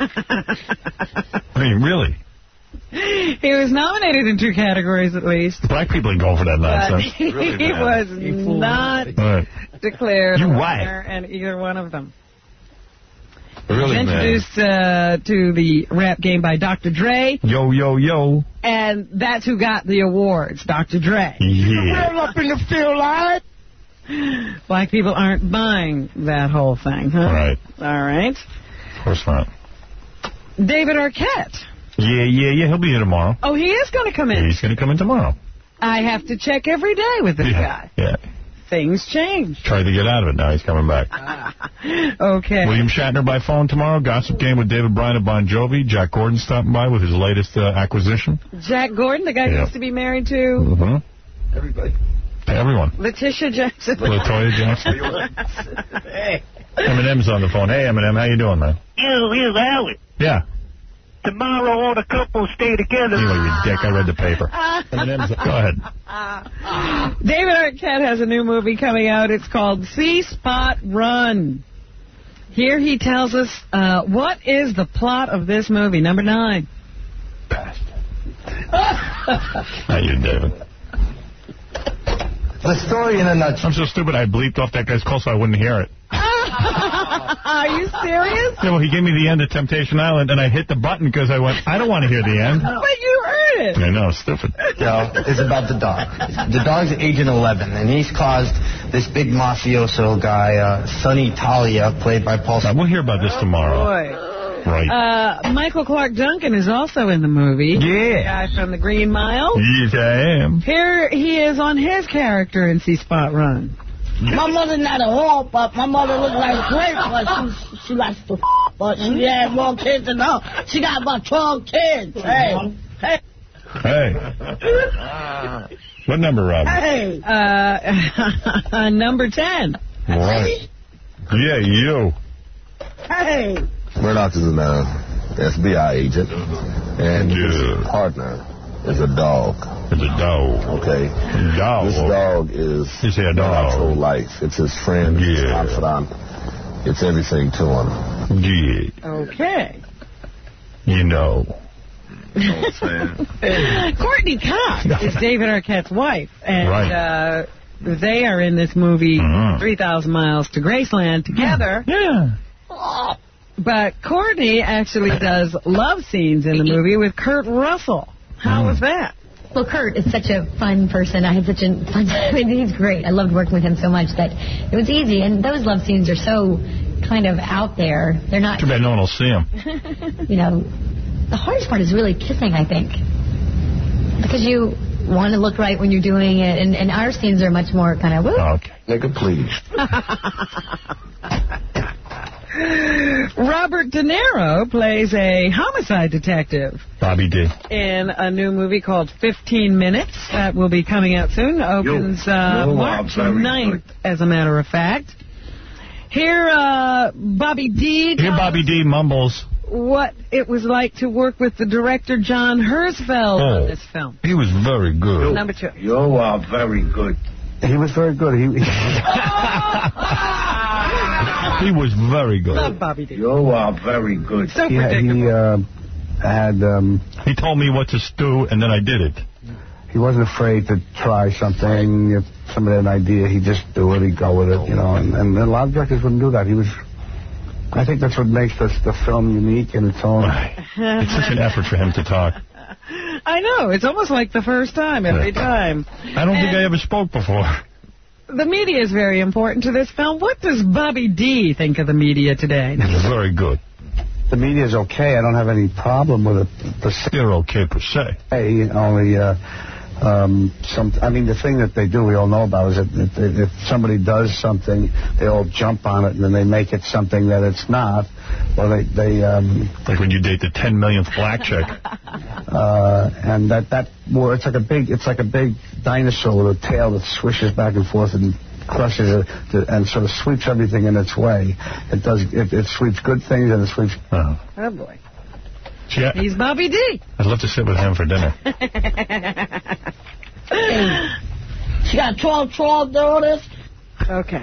I mean, really. He was nominated in two categories, at least. Black people ain't going for that nonsense. He, really he was not right. declared you a white. winner in either one of them. Really, he was introduced uh, to the rap game by Doctor Dre. Yo, yo, yo. And that's who got the awards, Doctor Dre. Yeah. Well up in the field, line. Black people aren't buying that whole thing, huh? Right. All right. Of course not. David Arquette. Yeah, yeah, yeah. He'll be here tomorrow. Oh, he is going to come in. He's going to come in tomorrow. I have to check every day with this yeah, guy. Yeah. Things change. Tried to get out of it. Now he's coming back. Okay. William Shatner by phone tomorrow. Gossip Game with David Bryan of Bon Jovi. Jack Gordon stopping by with his latest uh, acquisition. Jack Gordon, the guy yeah. who used to be married to... Mm-hmm. Everybody. Everyone. Letitia Jackson. Latoya Jackson. Hey. Eminem's on the phone. Hey, Eminem, how you doing, man? You, here's Howard. Yeah. Tomorrow all the couples stay together. Anyway, you dick, I read the paper. Eminem's, go ahead. David Arquette has a new movie coming out. It's called C-Spot Run. Here he tells us uh, what is the plot of this movie. Number nine. Bastard. How you, David? The story in a nutshell. I'm so stupid I bleeped off that guy's call so I wouldn't hear it. Are you serious? Yeah, well, he gave me the end of Temptation Island, and I hit the button because I went, I don't want to hear the end. But you heard it. I know, stupid. Yo, it's about the dog. The dog's Agent eleven, and he's caused this big mafioso guy, uh, Sonny Talia, played by Paul... We'll hear about this tomorrow. Boy. Right. Uh, Michael Clark Duncan is also in the movie. Yeah. The guy from the Green Mile. Yes, I am. Here he is on his character in C-Spot Run. My mother not a whore, but my mother looked like a grape, but she, she likes to f***, but she had more kids than her. She got about twelve kids. Hey. Hey. Hey. What number, Rob? Hey. Uh, number ten. Right. Yeah, you. Hey. Murdoch is an uh, F B I agent, and his yeah. partner is a dog. It's a dog. Okay. Dog. This dog is you say a dog. Murdoch's whole life. It's his friend, yeah. his confidant. it's everything to him. Yeah. Okay. You know. Courtney Cox is David Arquette's wife, and Right. uh, they are in this movie Mhm. three thousand Miles to Graceland together. Yeah. But Courtney actually does love scenes in the movie with Kurt Russell. How was that? Well, Kurt is such a fun person. I had such a fun time. I mean, he's great. I loved working with him so much that it was easy. And those love scenes are so kind of out there. They're not, Too bad no one will see him. you know, the hardest part is really kissing, I think. Because you want to look right when you're doing it. And, and our scenes are much more kind of, woo. Okay. Nigga, please. Robert De Niro plays a homicide detective Bobby D. in a new movie called fifteen minutes that will be coming out soon. Opens uh, you are March very ninth, as a matter of fact. Here, uh, Bobby D. Here Bobby D mumbles. What it was like to work with the director John Herzfeld Oh. on this film. He was very good. Number two. You are very good. He was very good. He, he He was very good. Love Bobby D. You are very good. So he, had- he uh, had. Um, He told me what to do, and then I did it. he wasn't afraid to try something. If somebody had an idea, he'd just do it. He'd go with it, you know. And, and a lot of directors wouldn't do that. He was. I think that's what makes this, the film unique in its own. It's such an effort for him to talk. I know. It's almost like the first time every time. I don't think I ever spoke before. The media is very important to this film. What does Bobby D. think of the media today? Very good. The media is okay. I don't have any problem with it. Per se. They're okay per se. Hey, only uh, um, some. I mean, the thing that they do, we all know about, is that if, if somebody does something, they all jump on it and then they make it something that it's not. Well, they they um, Like when you date the ten millionth black chick. uh, and that that well, it's like a big it's like a big dinosaur with a tail that swishes back and forth and crushes it to, and sort of sweeps everything in its way. It does. It, it sweeps good things and it sweeps. Oh. Oh, boy. Yeah. He's Bobby D. I'd love to sit with him for dinner. She got twelve twelve daughters. Okay.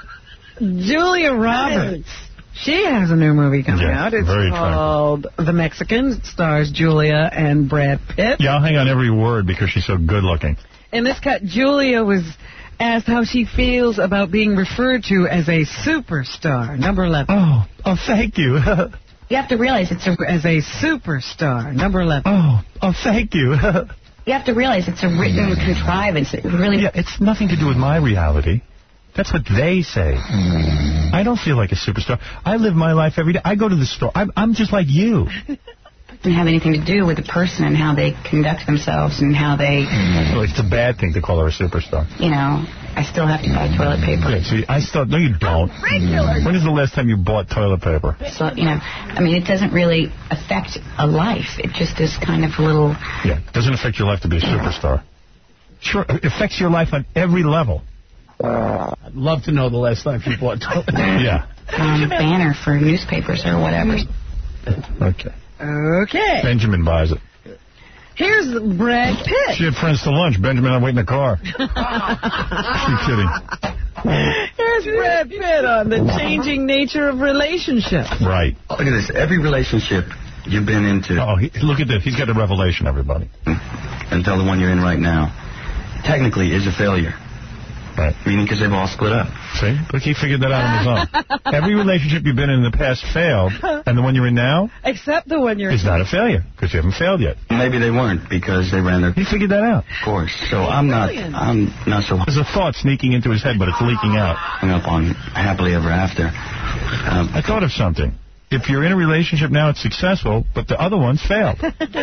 Julia Roberts. She has a new movie coming Yeah, out. It's very called The Mexicans. It stars Julia and Brad Pitt. Yeah, I'll hang on every word because she's so good looking. In this cut, Julia was asked how she feels about being referred to as a superstar. Number eleven. Oh, oh, thank you. You have to realize it's a, as a superstar. Number eleven. Oh, oh, thank you. You have to realize it's a written contrivance. It really. Yeah, it's nothing to do with my reality. That's what they say. I don't feel like a superstar. I live my life every day. I go to the store. I'm, I'm just like you. Doesn't have anything to do with the person and how they conduct themselves and how they, Well, it's a bad thing to call her a superstar. you know, I still have to buy toilet paper. Yeah, see, I still... No, you don't. When is the last time you bought toilet paper? So, you know, I mean, it doesn't really affect a life. It just is kind of a little... Yeah, it doesn't affect your life to be a superstar. Sure, it affects your life on every level. I'd love to know the last time you bought toilet paper. Yeah. Um, banner for newspapers or whatever. Okay. Okay. Benjamin buys it. Here's Brad Pitt. She had friends to lunch. Benjamin, I'm waiting in the car. She's kidding. Here's Brad Pitt on the changing nature of relationships. Right. Look at this. Every relationship you've been into... Oh, he, look at this. He's got a revelation, everybody. Until the one you're in right now, technically is a failure. Right. Meaning because they've all split up. See? Look, he figured that out on his own. Every relationship you've been in in the past failed, and the one you're in now Except the one you're is not a failure, because you haven't failed yet. Maybe they weren't because they ran their... He figured that out. Of course. So I'm not... I'm not so... There's a thought sneaking into his head, but it's leaking out. Hung up on happily ever after. Um, I thought of something. If you're in a relationship now, it's successful, but the other ones failed.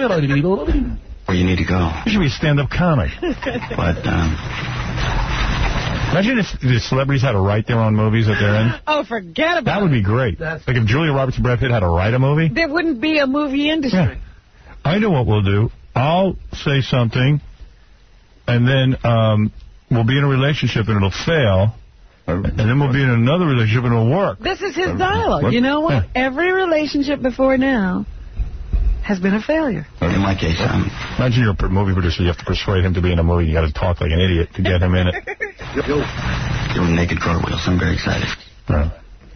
where you need to go. You should be a stand-up comic. But, um... Imagine if the celebrities had to write their own movies that they're in. Oh, forget about That would be great. Like if Julia Roberts and Brad Pitt had to write a movie. There wouldn't be a movie industry. Yeah. I know what we'll do. I'll say something, and then um, we'll be in a relationship and it'll fail, and then we'll be in another relationship and it'll work. This is his dialogue. You know what? Yeah. Every relationship before now has been a failure. In my case, um... Imagine you're a movie producer. You have to persuade him to be in a movie. You got to talk like an idiot to get him in it. Doing naked cartwheels. I'm very excited. Right.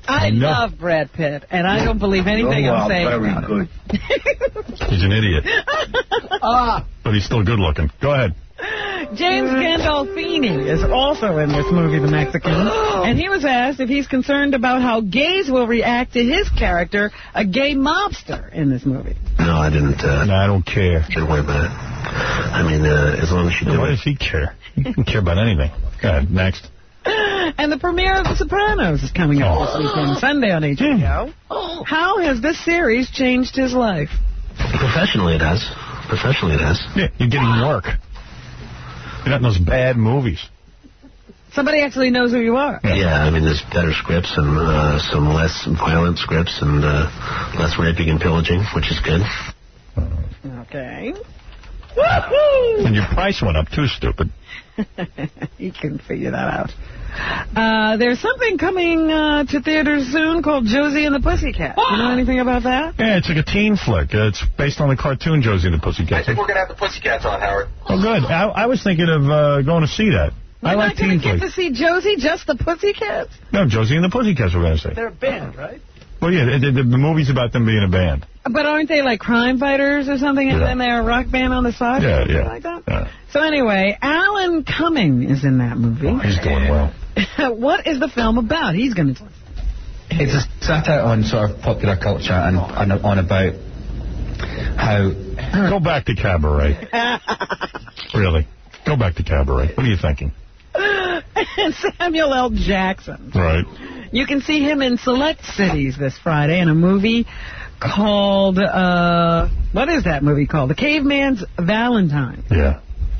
I, I know. love Brad Pitt, and I don't believe anything Oh, I'm saying very about good. it. He's an idiot. Ah. But he's still good looking. Go ahead. James Gandolfini is also in this movie, The Mexican, and he was asked if he's concerned about how gays will react to his character, a gay mobster, in this movie. No, I didn't. Uh, no, I don't care. Didn't worry about it. I mean, uh, as long as you do Why it. does he care? He doesn't care about anything. Go ahead, next. And the premiere of The Sopranos is coming up this weekend, Sunday on H B O. How has this series changed his life? Professionally, it has. Professionally, it has. Yeah, you're getting work. You're not in those bad movies. Somebody actually knows who you are. Yeah, I mean, there's better scripts and uh, some less violent scripts and uh, less raping and pillaging, which is good. Okay. Woohoo! And your price went up, too, stupid. You can figure that out. Uh, there's something coming uh, to theaters soon called Josie and the Pussycat. You know anything about that? Yeah, it's like a teen flick. Uh, it's based on the cartoon Josie and the Pussycats. I think we're going to have the Pussycats on, Howard. Oh, good. I, I was thinking of uh, going to see that. We're I like not going teen to get flicks. to see Josie, just the Pussycats? No, Josie and the Pussycats we're going to see. They're a band, right? Well, yeah, the, the, the movie's about them being a band. But aren't they like crime fighters or something, and Yeah. then they're a rock band on the side? Yeah, or something yeah. Like that? yeah. So anyway, Alan Cumming is in that movie. Oh, he's doing well. What is the film about? He's going to... It's a satire on sort of popular culture and, and on about how... Go back to Cabaret. Really. Go back to Cabaret. What are you thinking? And Samuel L. Jackson. Right. You can see him in select cities this Friday in a movie called, uh, what is that movie called? The Caveman's Valentine. Yeah.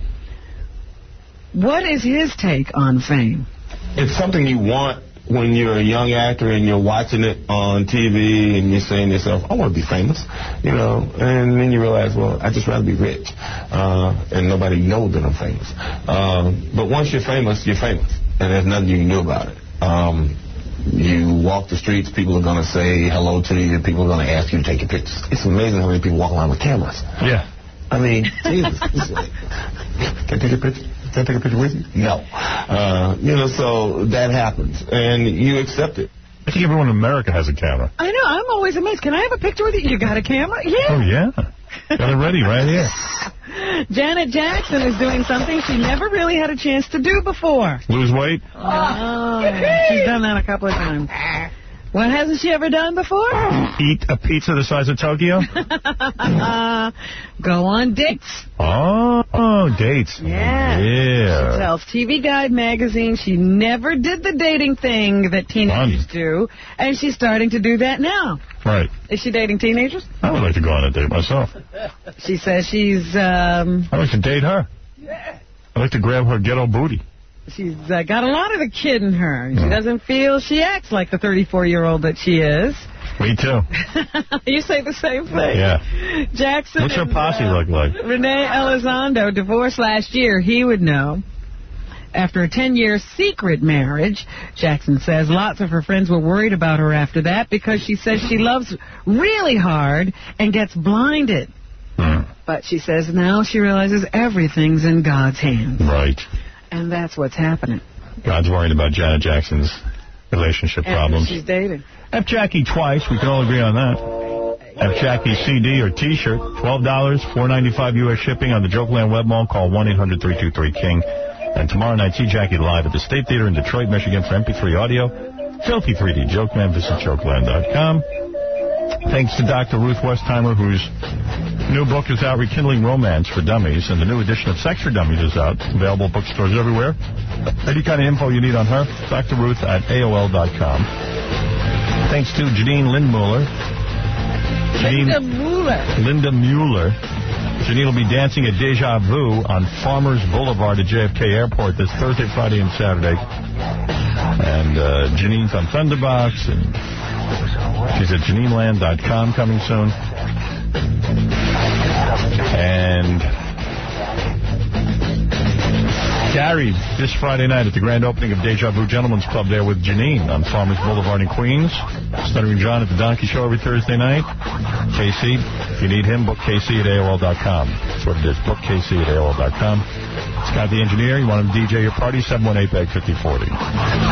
What is his take on fame? It's something you want when you're a young actor and you're watching it on T V and you're saying to yourself, I want to be famous, you know, and then you realize, well, I'd just rather be rich, uh, and nobody knows that I'm famous. Um, but once you're famous, you're famous, and there's nothing you can do about it. Um, you walk the streets, people are going to say hello to you, people are going to ask you to take your pictures. It's amazing how many people walk around with cameras. Yeah. I mean, Jesus. Can I take a picture? Can I take a picture with you? No. Uh, you know, so that happens, and you accept it. I think everyone in America has a camera. I know, I'm always amazed. Can I have a picture with you? You got a camera? Yeah. Oh, yeah. Got it ready right here. Janet Jackson is doing something she never really had a chance to do before. Lose weight? Oh, she's done that a couple of times. What hasn't she ever done before? Eat a pizza the size of Tokyo? uh, go on dates. Oh, oh dates. Yeah. Yeah. She tells T V Guide magazine she never did the dating thing that teenagers Fun. do, and she's starting to do that now. Right. Is she dating teenagers? I would like to go on a date myself. She says she's, um... I'd like to date her. I'd like to grab her ghetto booty. She's uh, got a lot of the kid in her. She doesn't feel she acts like the thirty-four-year-old that she is. Me too. You say the same thing. Yeah. Jackson What's her and, posse uh, look like? Renee Elizondo divorced last year. He would know. After a ten-year secret marriage, Jackson says lots of her friends were worried about her after that because she says she loves really hard and gets blinded. Mm. But she says now she realizes everything's in God's hands. Right. And that's what's happening. God's worried about Janet Jackson's relationship And problems. she's dating. F Jackie twice. We can all agree on that. F Jackie C D or T-shirt. twelve dollars, four ninety-five U S shipping on the Jokeland Web Mall. Call one eight hundred three two three King. And tomorrow night, see Jackie live at the State Theater in Detroit, Michigan for M P three audio. Filthy three D Jokeman. Visit Jokeland dot com. Thanks to Doctor Ruth Westheimer, whose new book is out, Rekindling Romance for Dummies, and the new edition of Sex for Dummies is out, available at bookstores everywhere. Any kind of info you need on her, Doctor Ruth at A O L dot com. Thanks to Janine Lindmuller. Janine, Linda Mueller. Linda Mueller. Janine will be dancing at Deja Vu on Farmers Boulevard at J F K Airport this Thursday, Friday, and Saturday. And uh, Janine's on Thunderbox, and she's at Janine Land dot com coming soon. And Gary, this Friday night at the grand opening of Deja Vu Gentlemen's Club there with Janine on Farmers Boulevard in Queens. Stuttering John at the Donkey Show every Thursday night. K C, if you need him, book K C at A O L dot com. That's what it is, book K C at A O L dot com. Scott the Engineer, you want him to D J your party, seven one eight, bag fifty forty.